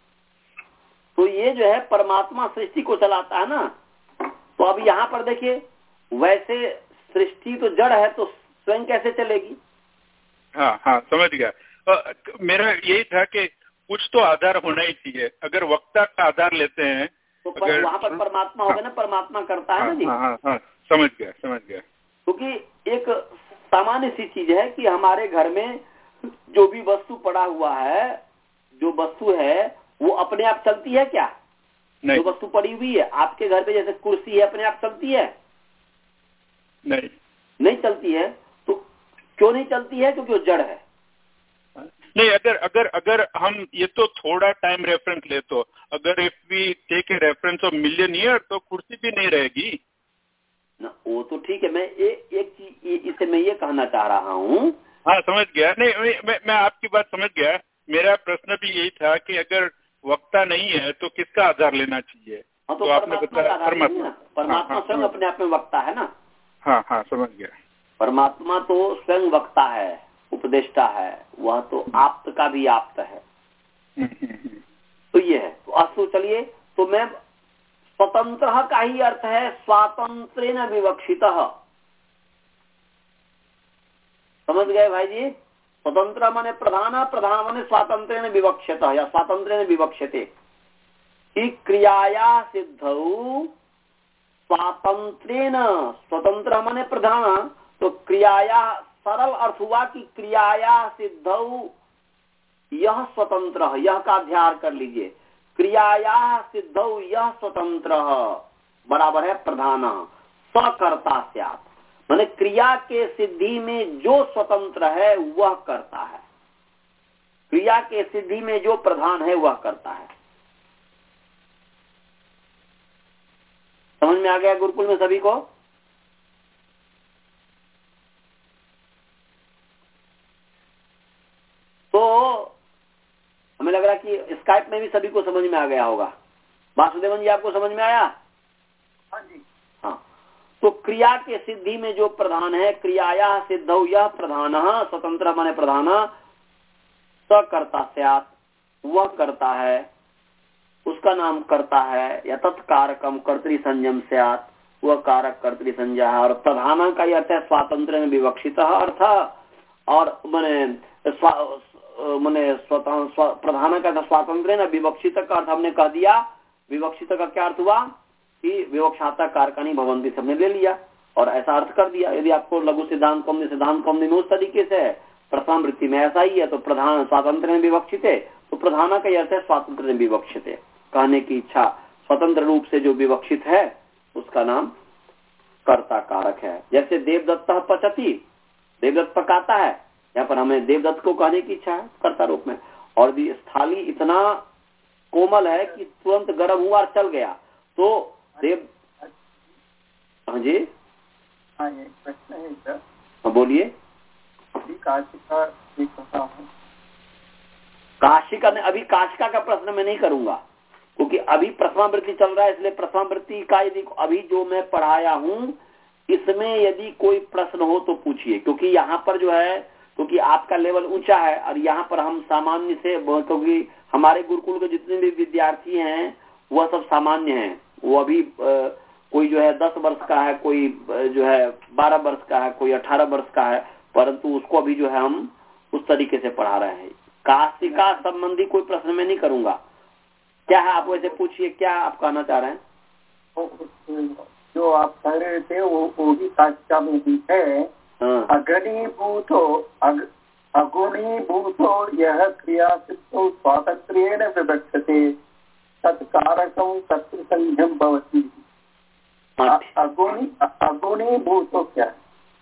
तो ये जो है परमात्मा सृष्टि को चलाता है ना। तो अब यहाँ पर देखिए, वैसे सृष्टि तो जड़ है तो स्वयं कैसे चलेगी? हाँ हाँ, समझ गया। आ, मेरा यही था कि कुछ तो आधार होना ही चाहिए। अगर वक्ता का आधार लेते हैं तो पर, अगर वहाँ पर परमात्मा होगा ना, परमात्मा करता है हाँ, ना जी। हाँ, हाँ, हाँ, समझ गया समझ गया। क्योंकि एक सामान्य सी चीज है कि हमारे घर में जो भी वस्तु पड़ा हुआ है, जो वस्तु है वो अपने आप चलती है क्या? नहीं। जो वस्तु पड़ी हुई है आपके घर पे, जैसे कुर्सी है, अपने आप चलती है? नहीं, नहीं चलती है। तो क्यों नहीं चलती है? क्योंकि वो जड़ है। नहीं, अगर अगर अगर हम ये तो थोड़ा टाइम रेफरेंस ले, तो अगर if we take a reference of million year तो कुर्सी भी नहीं रहेगी ना। वो तो ठीक है, मैं ए, एक चीज इसे मैं ये कहना चाह रहा हूँ। हाँ, समझ गया। नहीं, मैं मैं आपकी बात समझ गया। मेरा प्रश्न भी यही था कि अगर वक्ता नहीं है तो किसका आधार लेना चाहिए? हाँ, तो, तो आपने बताया परमात्मा। परमात्मा स्वयं अपने आप में वक्ता है ना। हाँ हाँ, समझ गया। परमात्मा तो स्वयं वक्ता है, उपदेष्टा है, वह तो आप्त का भी आप्त है। तो ये है। तो अस्तु, चलिए, तो मैं स्वतंत्र का ही अर्थ है स्वातंत्रेण विवक्षितः। समझ गए भाई जी? स्वतंत्र माने प्रधान, प्रधान माने स्वातंत्रेण विवक्षितः या स्वातंत्रेण विवक्षते। कि क्रियाया सिद्धौ स्वातंत्रेण, स्वतंत्र माने प्रधान, तो क्रियाया सरल अर्थ हुआ कि क्रियाया सिद्धौ यह स्वतंत्र, यह का अध्याय कर लीजिए। क्रियाया सिद्धौ यह स्वतंत्र बराबर है प्रधान स्वकर्ता स्यात्। माने क्रिया के सिद्धि में जो स्वतंत्र है वह करता है, क्रिया के सिद्धि में जो प्रधान है वह करता है। समझ में आ गया गुरुकुल में सभी को? तो हमें लग रहा है कि स्काइप में भी सभी को समझ में आ गया होगा। वासुदेवन जी, आपको समझ में आया? हाँ जी। हाँ, तो क्रिया के सिद्धि में जो प्रधान है, क्रियाया सिद्धौ यह प्रधान, स्वतंत्र माने प्रधान, सकर्ता स्यात्, वह करता है, उसका नाम करता है। या तत्कारकम कर्तृ संयम स्यात्, वह कारक कर्तृ संज्ञा है। और प्रधान का अर्थ है स्वातंत्र विवक्षित अर्थ, और मैंने मैंने प्रधान का स्वातंत्र न विवक्षित का अर्थ हमने कह दिया। विवक्षित का क्या अर्थ हुआ कि विवक्षाता कारकानी भवंती सबने ले लिया और ऐसा अर्थ कर दिया। यदि आपको लघु सिद्धांत कौमदी सिद्धांत कौमदी में उस तरीके से है, प्रथम वृत्ति में ऐसा ही है, तो प्रधान स्वातंत्र में विवक्षित है, तो प्रधान का अर्थ है स्वातंत्र में विवक्षित है, कहने की इच्छा। स्वतंत्र रूप से जो विवक्षित है उसका नाम कर्ता कारक है। जैसे देवदत्त पचती, देवदत्त पकाता है, यहाँ पर हमें देवदत्त को कहने की इच्छा है कर्ता रूप में। और स्थाली इतना कोमल है कि तुरंत गर्म हुआ और चल गया, तो देव। हाँ जी, हाँ ये प्रश्न है सर। हाँ बोलिए। काशिका एक काशिका ने अभी काशिका का प्रश्न मैं नहीं करूंगा, क्योंकि अभी प्रथमा वृत्ति चल रहा है, इसलिए प्रथमा वृत्ति का यदि अभी जो मैं पढ़ाया हूँ इसमें यदि कोई प्रश्न हो तो पूछिए, क्योंकि यहाँ पर जो है, क्योंकि आपका लेवल ऊंचा है और यहाँ पर हम सामान्य से, क्योंकि हमारे गुरुकुल के जितने भी विद्यार्थी हैं वह सब सामान्य हैं। वो अभी आ, कोई जो है दस वर्ष का है, कोई जो है बारह वर्ष का है, कोई अठारह वर्ष का है, परंतु उसको अभी जो है हम उस तरीके से पढ़ा रहे हैं। काशिका संबंधी कोई प्रश्न मैं नहीं करूंगा। क्या है आप वैसे पूछिए, क्या आप कहना चाह रहे हैं? जो आप कह रहे थे वो वो भी काशिका में भी है। अगणीभूतो अग, अगुणीभूतो यह क्रिया सिद्धो स्वातंत्र्येण विवक्षते तत्कारकं कर्तृसंज्ञं भवति। अगुणी अगुणीभूतो क्या है?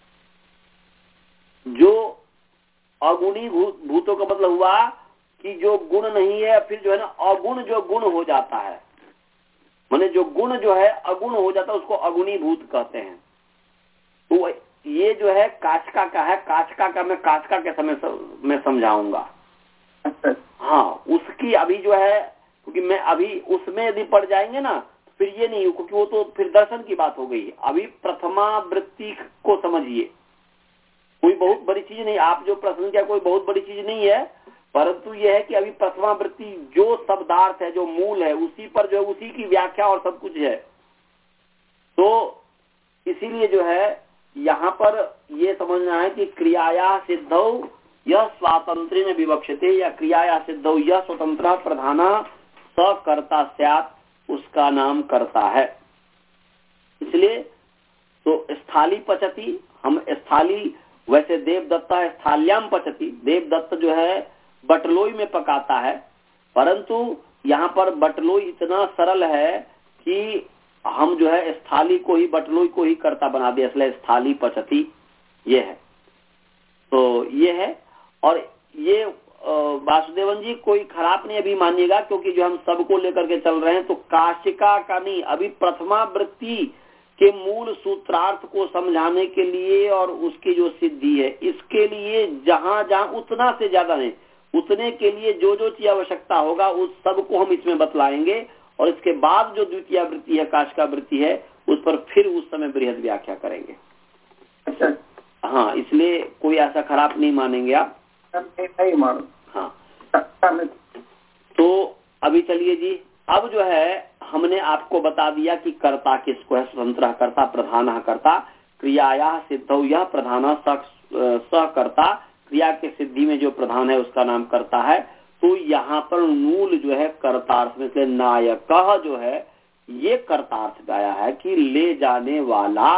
जो अगुणी भूतों का मतलब हुआ कि जो गुण नहीं है, फिर जो है ना अगुण जो गुण हो जाता है, माने जो गुण जो है अगुण हो जाता है उसको अगुणी भूत कहते हैं। तो ये जो है काशिका का है, काशिका का मैं काशिका के समय में समझाऊंगा। हाँ, उसकी अभी जो है, क्योंकि मैं अभी उसमें यदि पढ़ जाएंगे ना फिर ये नहीं, क्योंकि वो तो फिर दर्शन की बात हो गई। अभी प्रथमा वृत्ति को समझिए, कोई बहुत बड़ी चीज नहीं, आप जो प्रश्न किया कोई बहुत बड़ी चीज नहीं है, परंतु यह है कि अभी प्रथमा वृत्ति जो शब्दार्थ है, जो मूल है, उसी पर जो है उसी की व्याख्या और सब कुछ है। तो इसीलिए जो है यहाँ पर ये समझना है कि क्रियाया सिद्धौ यह स्वातंत्र्य में विवक्षते, या क्रियाया सिद्धौ यह स्वतंत्र प्रधाना सकर्ता स्यात्, उसका नाम करता है। इसलिए तो स्थाली पचती, हम स्थाली, वैसे देवदत्त स्थाल्याम पचती, देवदत्त जो है बटलोई में पकाता है, परंतु यहाँ पर बटलोई इतना सरल है कि हम जो है स्थाली को ही बटलोई को ही कर्ता बना दिया, इसलिए स्थाली पचती ये है। तो ये है, और ये वासुदेवन जी कोई खराब नहीं अभी मानिएगा, क्योंकि जो हम सबको लेकर के चल रहे हैं, तो काशिका का नहीं, अभी प्रथमा वृत्ति के मूल सूत्रार्थ को समझाने के लिए और उसकी जो सिद्धि है, इसके लिए जहां जहां उतना से ज्यादा नहीं, उतने के लिए जो जो चीज आवश्यकता होगा उस सब को हम इसमें बतलाएंगे, और इसके बाद जो द्वितीय वृत्ति है, काशिका वृत्ति है, उस पर फिर उस समय बृहद व्याख्या करेंगे। अच्छा, हाँ, इसलिए कोई ऐसा खराब नहीं मानेंगे आप? नहीं मान। हाँ, तो अभी चलिए जी, अब जो है हमने आपको बता दिया कि कर्ता किसको है, स्वतंत्र कर्ता, प्रधान कर्ता, क्रियाया सिद्धौ यह प्रधान सहकर्ता, क्रिया के सिद्धि में जो प्रधान है उसका नाम करता है। तो यहाँ पर मूल जो है कर्तार्थ में से नायक जो है ये कर्तार्थ गाया है कि ले जाने वाला।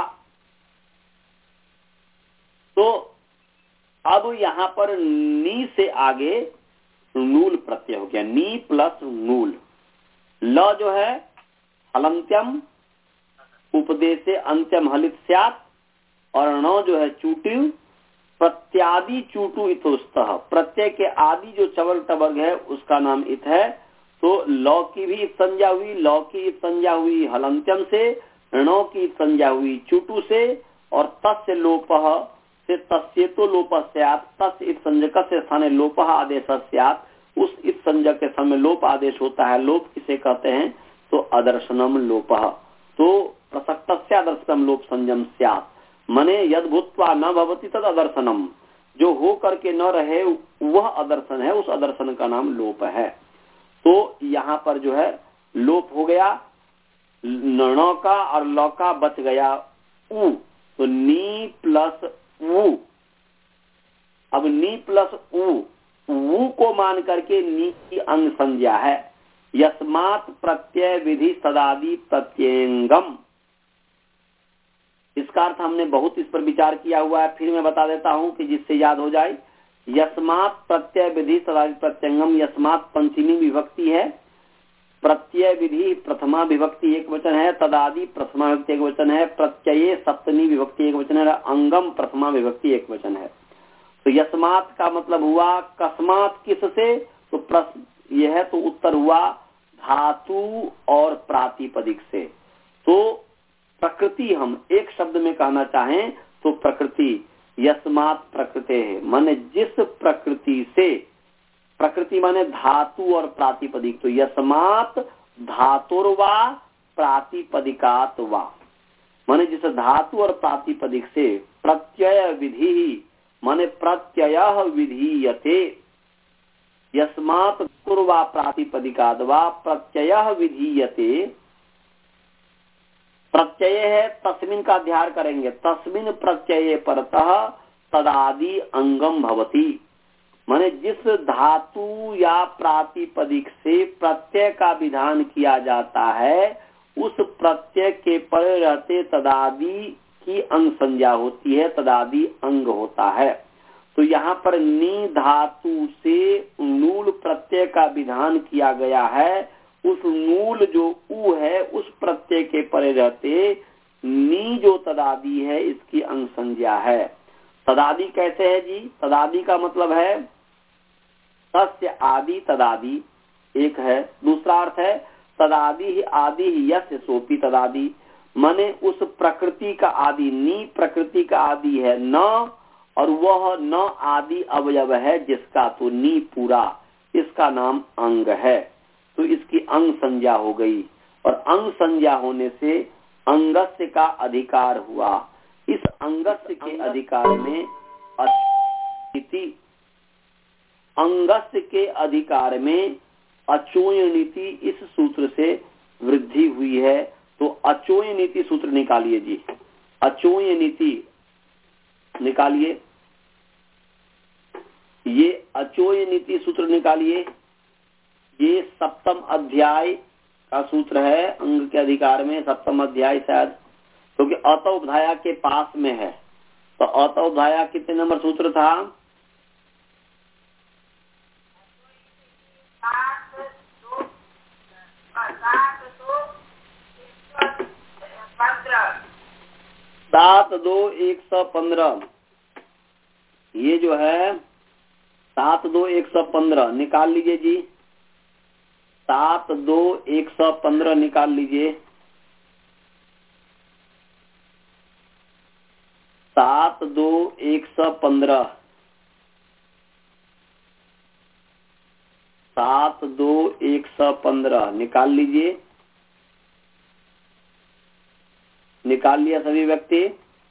तो अब यहाँ पर नी से आगे नूल प्रत्यय हो गया, नी प्लस नूल। ल जो है हलंत्यम उपदेशे अंत्यम हलित स्यात्, और न जो है चूटु प्रत्यादि चूटु इतोस्तः, प्रत्यय के आदि जो चवल टवर्ग है उसका नाम इत है। तो लौ की भी इत संज्ञा हुई, लौ की इत संज्ञा हुई हलंत्यम से, णो की इत संज्ञा हुई चूटु से, और तस्य लोपः से तस्येतो लोपः स्यात्, तस्य इत संज्ञक से स्थाने लोपः आदेश स्यात्, उस इत संज्ञक के समय लोप आदेश होता है। लोप किसे कहते हैं? तो अदर्शनम लोपः। तो प्रसक्तस्य अदर्शनम लोप संयम स्यात्, मने यद भूत्वा न भवति तद अदर्शनम, जो हो करके न रहे वह अदर्शन है, उस अदर्शन का नाम लोप है। तो यहाँ पर जो है लोप हो गया, न का और ल का बच गया उ, तो नी प्लस उ। अब नी प्लस उ, उ को मान करके नी की अंग संज्ञा है। यस्मात् प्रत्यय विधि सदादि प्रत्ययंगम, इसका अर्थ हमने बहुत इस पर विचार किया हुआ है, फिर मैं बता देता हूं कि जिससे याद हो जाए। यस्मात् प्रत्यय विधि सदादि प्रत्ययंगम, यस्मात् पंचमी विभक्ति है, प्रत्यय विधि प्रथमा विभक्ति एक वचन है, तदादि प्रथमा विभक्ति एक वचन है, प्रत्यय सप्तमी विभक्ति एक वचन है, अंगम प्रथमा विभक्ति एक वचन है। तो यस्मात् का मतलब हुआ कस्मात् किससे, तो प्रश्न यह है, तो उत्तर हुआ धातु और प्रातिपदिक से। तो प्रकृति हम एक शब्द में कहना चाहें तो प्रकृति, यस्मात् प्रकृते है, माने जिस प्रकृति से, प्रकृति माने धातु और प्रातिपदिक, तो यस्मात् धातुर्वा प्रातिपदिकात वा, माने जिस धातु और प्रातिपदिक से, प्रत्यय विधि माने प्रत्यय विधीयते, यस्मात् धातुर्वा प्रातिपदिकात वा प्रत्यय विधीयते। प्रत्यय है तस्मिन का अध्ययन करेंगे, तस्मिन प्रत्यय परतः तदादि अंगम भवति, माने जिस धातु या प्रातिपदिक से प्रत्यय का विधान किया जाता है, उस प्रत्यय के परे रहते तदादि की अंग संज्ञा होती है, तदादि अंग होता है। तो यहाँ पर नी धातु से नूल प्रत्यय का विधान किया गया है, उस नूल जो उ है उस प्रत्यय के परे रहते नी जो तदादि है इसकी अंग संज्ञा है। तदादि कैसे है जी, तदादि का मतलब है तस्य आदि तदादि एक है, दूसरा अर्थ है तदादि ही आदि ही यस्य सोपी तदादि, माने उस प्रकृति का आदि, नी प्रकृति का आदि है न, और वह न आदि अवयव है जिसका, तो नी पूरा, इसका नाम अंग है, तो इसकी अंग संज्ञा हो गई। और अंग संज्ञा होने से अंगस्य का अधिकार हुआ। इस अंगस्य के अधिकार में अचोयनीति, अंगस्य के अधिकार में अचोयनीति इस सूत्र से वृद्धि हुई है। तो अचोयनीति सूत्र निकालिए जी, अचोयनीति निकालिए, ये अचोयनीति सूत्र निकालिए। ये सप्तम अध्याय का सूत्र है, अंग के अधिकार में सप्तम अध्याय शायद, क्योंकि तो अतोपधाया के पास में है। तो अतोपधाया कितने नंबर सूत्र था? सात दो एक सौ पंद्रह, ये जो है सात दो एक सौ पंद्रह निकाल लीजिए जी, सात दो एक सौ पंद्रह निकाल लीजिए। सात दो एक सौ पंद्रह, सात दो एक सौ पंद्रह निकाल लीजिए। निकाल लिया सभी व्यक्ति?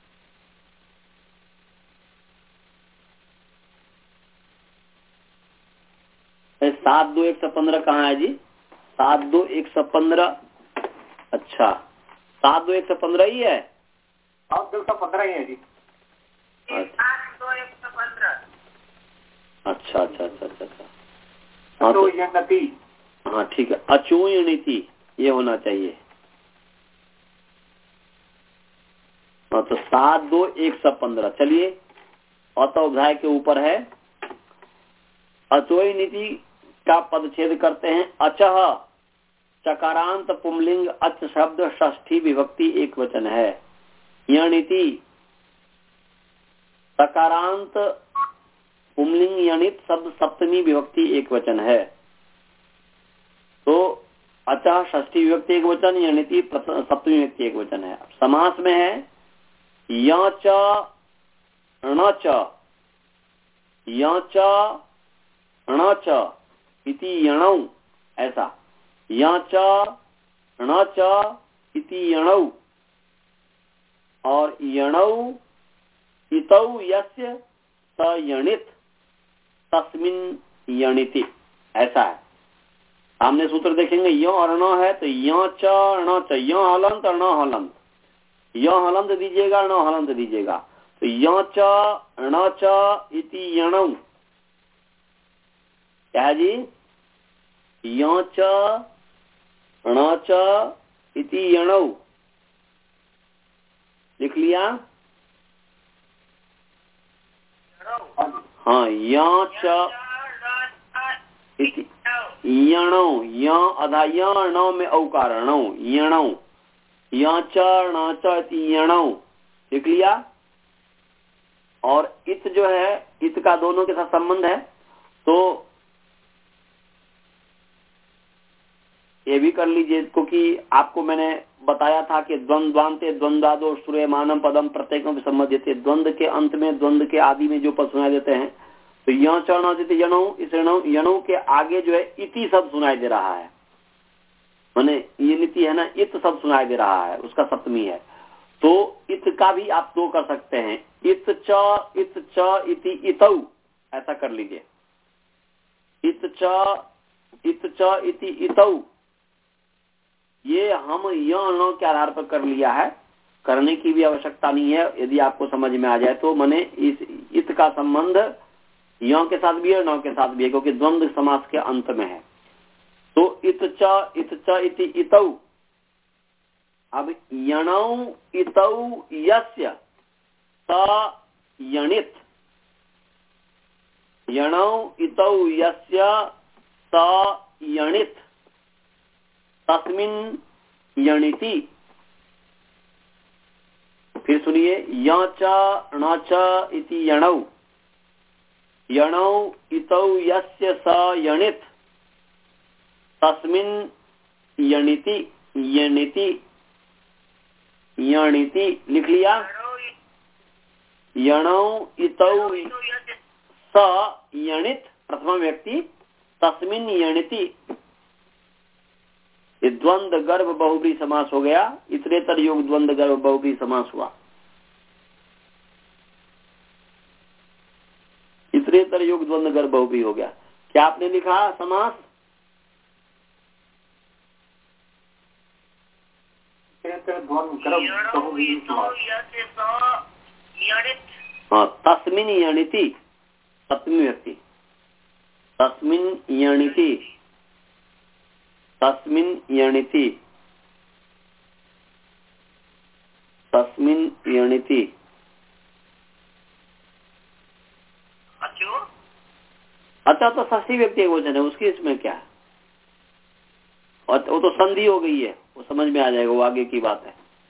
सात दो एक सौ पंद्रह कहाँ है जी? सात दो एक सौ पंद्रह, अच्छा सात दो एक सौ पंद्रह ही है, सात दो एक सौ पंद्रह ही है जी। सात दो एक सौ पंद्रह, अच्छा अच्छा अच्छा अच्छा अच्छा हाँ तो ये नती, हाँ ठीक है, अचोयनीति ये होना चाहिए। हाँ तो सात दो एक सौ पंद्रह, चलिए अतोपधाय के ऊपर है। अचोयनीति का पदच्छेद करते हैं। अचह चकारांत पुंलिंग अच शब्द षष्ठी विभक्ति एक वचन है। यणिति सकारांत पुंलिंग यणित शब्द सप्तमी विभक्ति एक वचन है। तो अचह षष्ठी विभक्ति एक वचन, यणिति सप्तमी विभक्ति एक वचन है। समास में है यच णच, यच णच इति यणौ, ऐसा यच णच इति यणौ, और यणौ इतौ यस्य स यणित तस्मिन् यणिति, ऐसा है। सामने सूत्र देखेंगे यो और ण है तो यो च ण च, यो हलंत और ण हलंत, यो हलंत दीजिएगा ण हलंत दीजिएगा, तो यो च ण च इति यणौ, क्या जी, यो च ण च इति यणौ, लिख लिया। हाँ, यो च इति यणौ, य अधा य ण में औकार णौ, यणौ, य च ण च इति यणौ, लिख लिया। और इत जो है, इत का दोनों के साथ संबंध है, तो ये भी कर लीजिए, क्योंकि आपको मैंने बताया था कि द्वंद्वान्ते द्वंद्वादो श्रूयमानम पदम प्रत्येक में संबंधित, द्वंद्व के अंत में, द्वंद्व के आदि में जो पद सुनाई देते हैं, तो यह चरण यणौ, इस यणौ के आगे जो है इति शब्द सुनाई दे रहा है, माने ये नीति है ना, इत शब्द सुनाई दे रहा है, उसका सप्तमी है, तो इत का भी आप दो कर सकते हैं, इत च इत च इति इतौ, ऐसा कर लीजिए, इत च इत च इति इतौ, ये हम य ण के आधार पर कर लिया है, करने की भी आवश्यकता नहीं है, यदि आपको समझ में आ जाए तो। माने इस इत का संबंध य के साथ भी है, न के साथ भी है, क्योंकि द्वंद्व समास के अंत में है। तो इत च इत च इति इतौ, अब यणौ इतौ यस्य स यणित, यणौ इतौ यस्य स यणित तस्मिन् यणिति। फिर सुनिए, य च ण च इति यणौ, यणौ इतौ यस्य स यणित तस्मिन् यणिति, यणिति यणिति, लिख लिया। यणौ इतौ स यणित प्रथम व्यक्ति, तस्मिन् यणिति, ये द्वंद्व गर्भ बहुब्री समास हो गया, इतरेतर योग द्वंद्व गर्भ बहुब्री समास हुआ, इतरेतर योग द्वंद्व गर्भ बहुब्री हो गया। क्या आपने लिखा समास? हाँ, तस्मिन् यणिति, सप्तमी व्यक्ति, तस्मिन् यणिति, तस्मिन् यणिति, तस्मिन् यणिति। अच्छा, तो षष्ठी व्यक्ति एक वचन है, उसकी इसमें क्या है? और वो तो संधि हो गई है, वो समझ में आ जाएगा, वो आगे की बात है।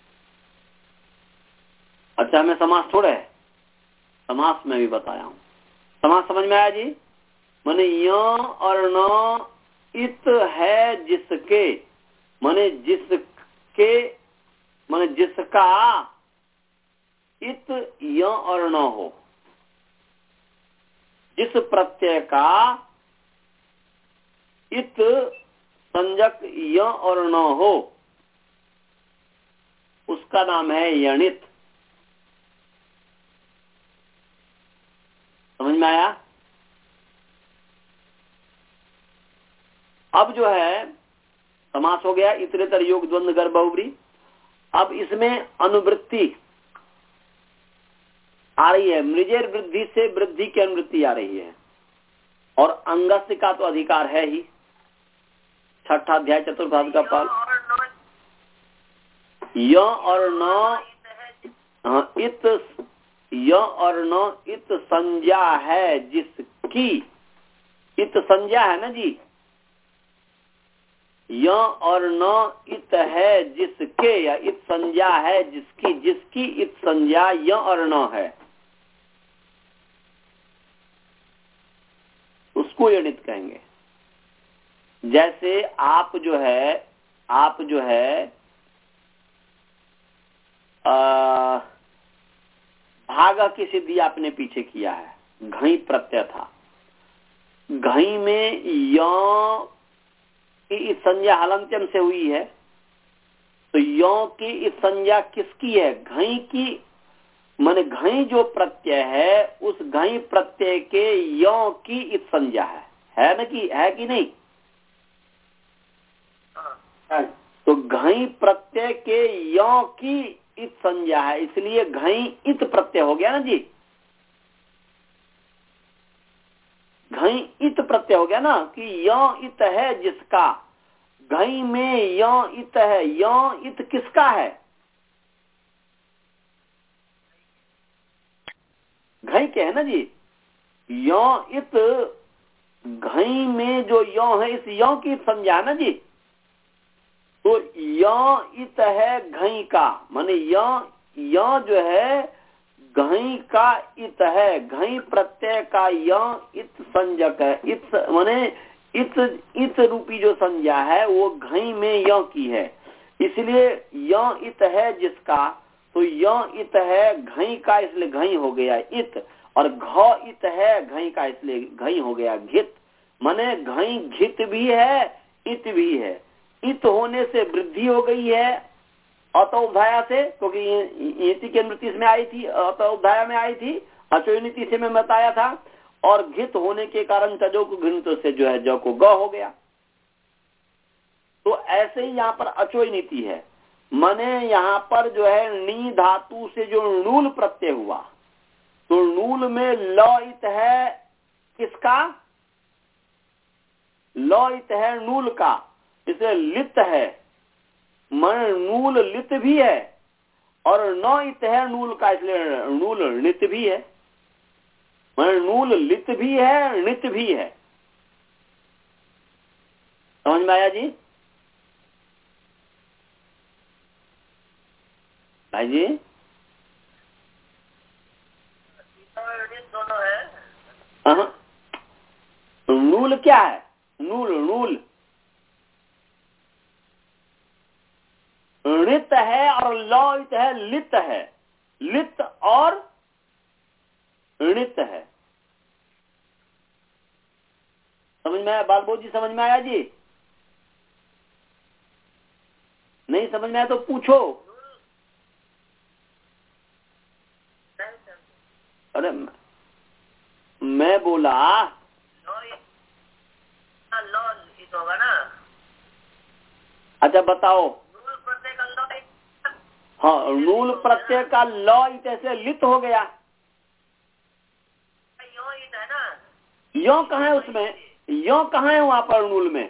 अच्छा, हमें समास थोड़ा है, समास में भी बताया हूं। समास समझ में आया जी? माने य और न इत है जिसके, माने जिसके, माने जिसका इत य और न हो, जिस प्रत्यय का इत संजक य और न हो, उसका नाम है यणित। समझ में आया? अब जो है समास हो गया, इतरेतर योग द्वंद्व गर्भ बहुब्री। अब इसमें अनुवृत्ति आ रही है, मृजेर वृद्धि से वृद्धि की अनुवृत्ति आ रही है, और अंगस्य का तो अधिकार है ही, छठा अध्याय चतुर्भाग का पाल। य और न, हाँ, इत य और न इत संज्ञा है जिसकी, इत संज्ञा है ना जी, य और न इत है जिसके, या इत संज्ञा है जिसकी, जिसकी इत संज्ञा य और न है, उसको यणित कहेंगे। जैसे आप जो है, आप जो है आ, भाग की सिद्धि आपने पीछे किया है, घई प्रत्यय था, घई में य की इस संज्ञा हलंत्यम से हुई है, तो य की इस संज्ञा किसकी है? घई की, माने घई जो प्रत्यय है, उस घई प्रत्यय के य की इस संज्ञा है, है ना कि है कि नहीं? तो घई प्रत्यय के यो की इत संज्ञा है, इसलिए घई इत प्रत्यय हो गया ना जी। घई इत प्रत्यय हो गया ना कि यो इत है जिसका, घई में यो इत है, यो इत किसका है? घई के है ना जी। यो इत घई में जो यो है, इस यो की संज्ञा है ना जी। तो यो इत है घई का, माने यो यो जो है घई का इत है, घई प्रत्यय का यो इत संज्ञक है। इत माने इत इत रूपी जो संज्ञा है वो घई में यो की है, इसलिए यो इत है जिसका, तो यो इत है घई का, इसलिए घई हो गया इत। और घ इत है घई का, इसलिए घई हो गया घित। माने घई घित भी है, इत भी है। इत होने से वृद्धि हो गई है अतोपधाया से, क्योंकि इति के नृत्य में आई थी, अतोपधाया में आई थी, अचोनिति से मैं बताया था। और घित होने के कारण तजो को घृत से जो है जो को ग हो गया। तो ऐसे ही यहाँ पर अचोय नीति है, माने यहाँ पर जो है नी धातु से जो नूल प्रत्यय हुआ, तो नूल में लॉइत है किसका? लॉइत है नूल का, इसे लित है, मन नूल लित भी है, और नौइत है नूल का, इसलिए नूल नित भी है। मन नूल लित भी है, नित भी है। समझ में आया जी? भाई जी दोनों है। हाँ, नूल क्या है? नूल नूल ऋत है और लौत है, लित है। लित और ऋत है। समझ में आया बालबो जी? समझ में आया जी? नहीं समझ में आया तो पूछो। अरे मैं बोला होगा ना। अच्छा बताओ। नूल प्रत्यय का लॉ, हाँ नूल प्रत्यय का लॉ ऐसे लित हो गया। यो इत है ना। यो कहाँ है उसमें? यो कहाँ है वहाँ पर नूल में?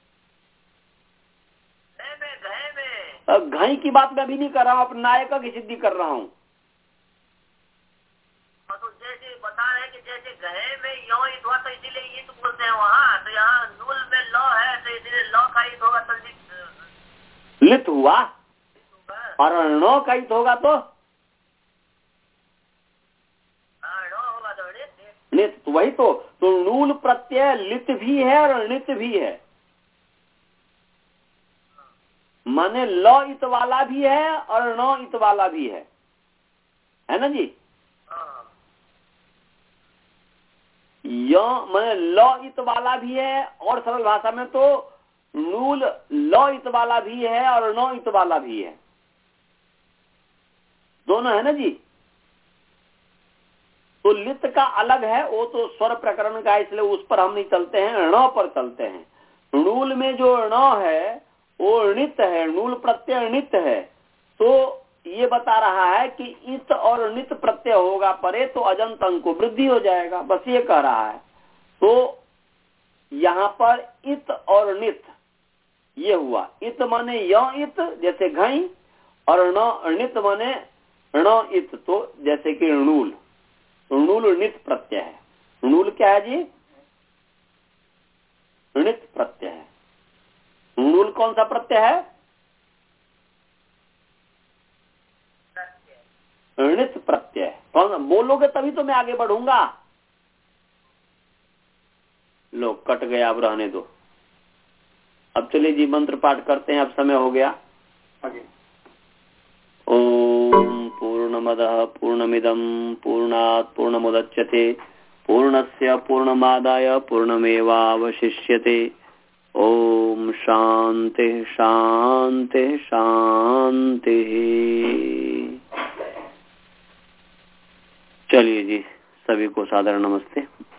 घय में। अब घई की बात मैं अभी नहीं कर रहा हूँ, अपने नायक की सिद्धि कर रहा हूँ। तो जैसे बता रहे हैं कि जैसे घय में यो इत हुआ तो इसीलिए ये तो बोलते हैं वहाँ, तो यहाँ नूल में लॉ है तो इसलिए लॉ का इत होगा तो लित हुआ, और नो का इत होगा तो होगा तो नित। तो वही तो, तो नूल प्रत्यय लित भी है और नित भी है, माने लॉ इत वाला भी है और नो इत वाला भी है, है ना जी? यो माने लॉ इत वाला भी है, और सरल भाषा में तो नूल लॉ इत वाला भी है और नो इत वाला भी है, दोनों है ना जी? तो लित का अलग है, वो तो स्वर प्रकरण का, इसलिए उस पर हम नहीं चलते हैं, ण पर चलते हैं। नूल में जो ण है वो णित है, नूल प्रत्यय णित है। तो ये बता रहा है कि इत और नित प्रत्यय होगा परे तो अजंत अंग को वृद्धि हो जाएगा, बस ये कह रहा है। तो यहाँ पर इत और नित ये हुआ। इत माने य इत जैसे घई, और न नित माने ण इत, तो जैसे कि णूल। णूल नित प्रत्यय है। णूल क्या है जी? णित प्रत्यय है। णूल कौन सा प्रत्यय है? णित प्रत्यय। कौन बोलोगे तभी तो मैं आगे बढ़ूंगा। लो कट गया, अब रहने दो। अब चलिए जी मंत्र पाठ करते हैं, अब समय हो गया। ओम पूर्णमदः पूर्णमिदं पूर्णात् पूर्णमुदच्यते पूर्णस्य पूर्णमादाय पूर्णमेवावशिष्यते। ओम शांति शांति शांति। चलिए जी, सभी को सादर नमस्ते।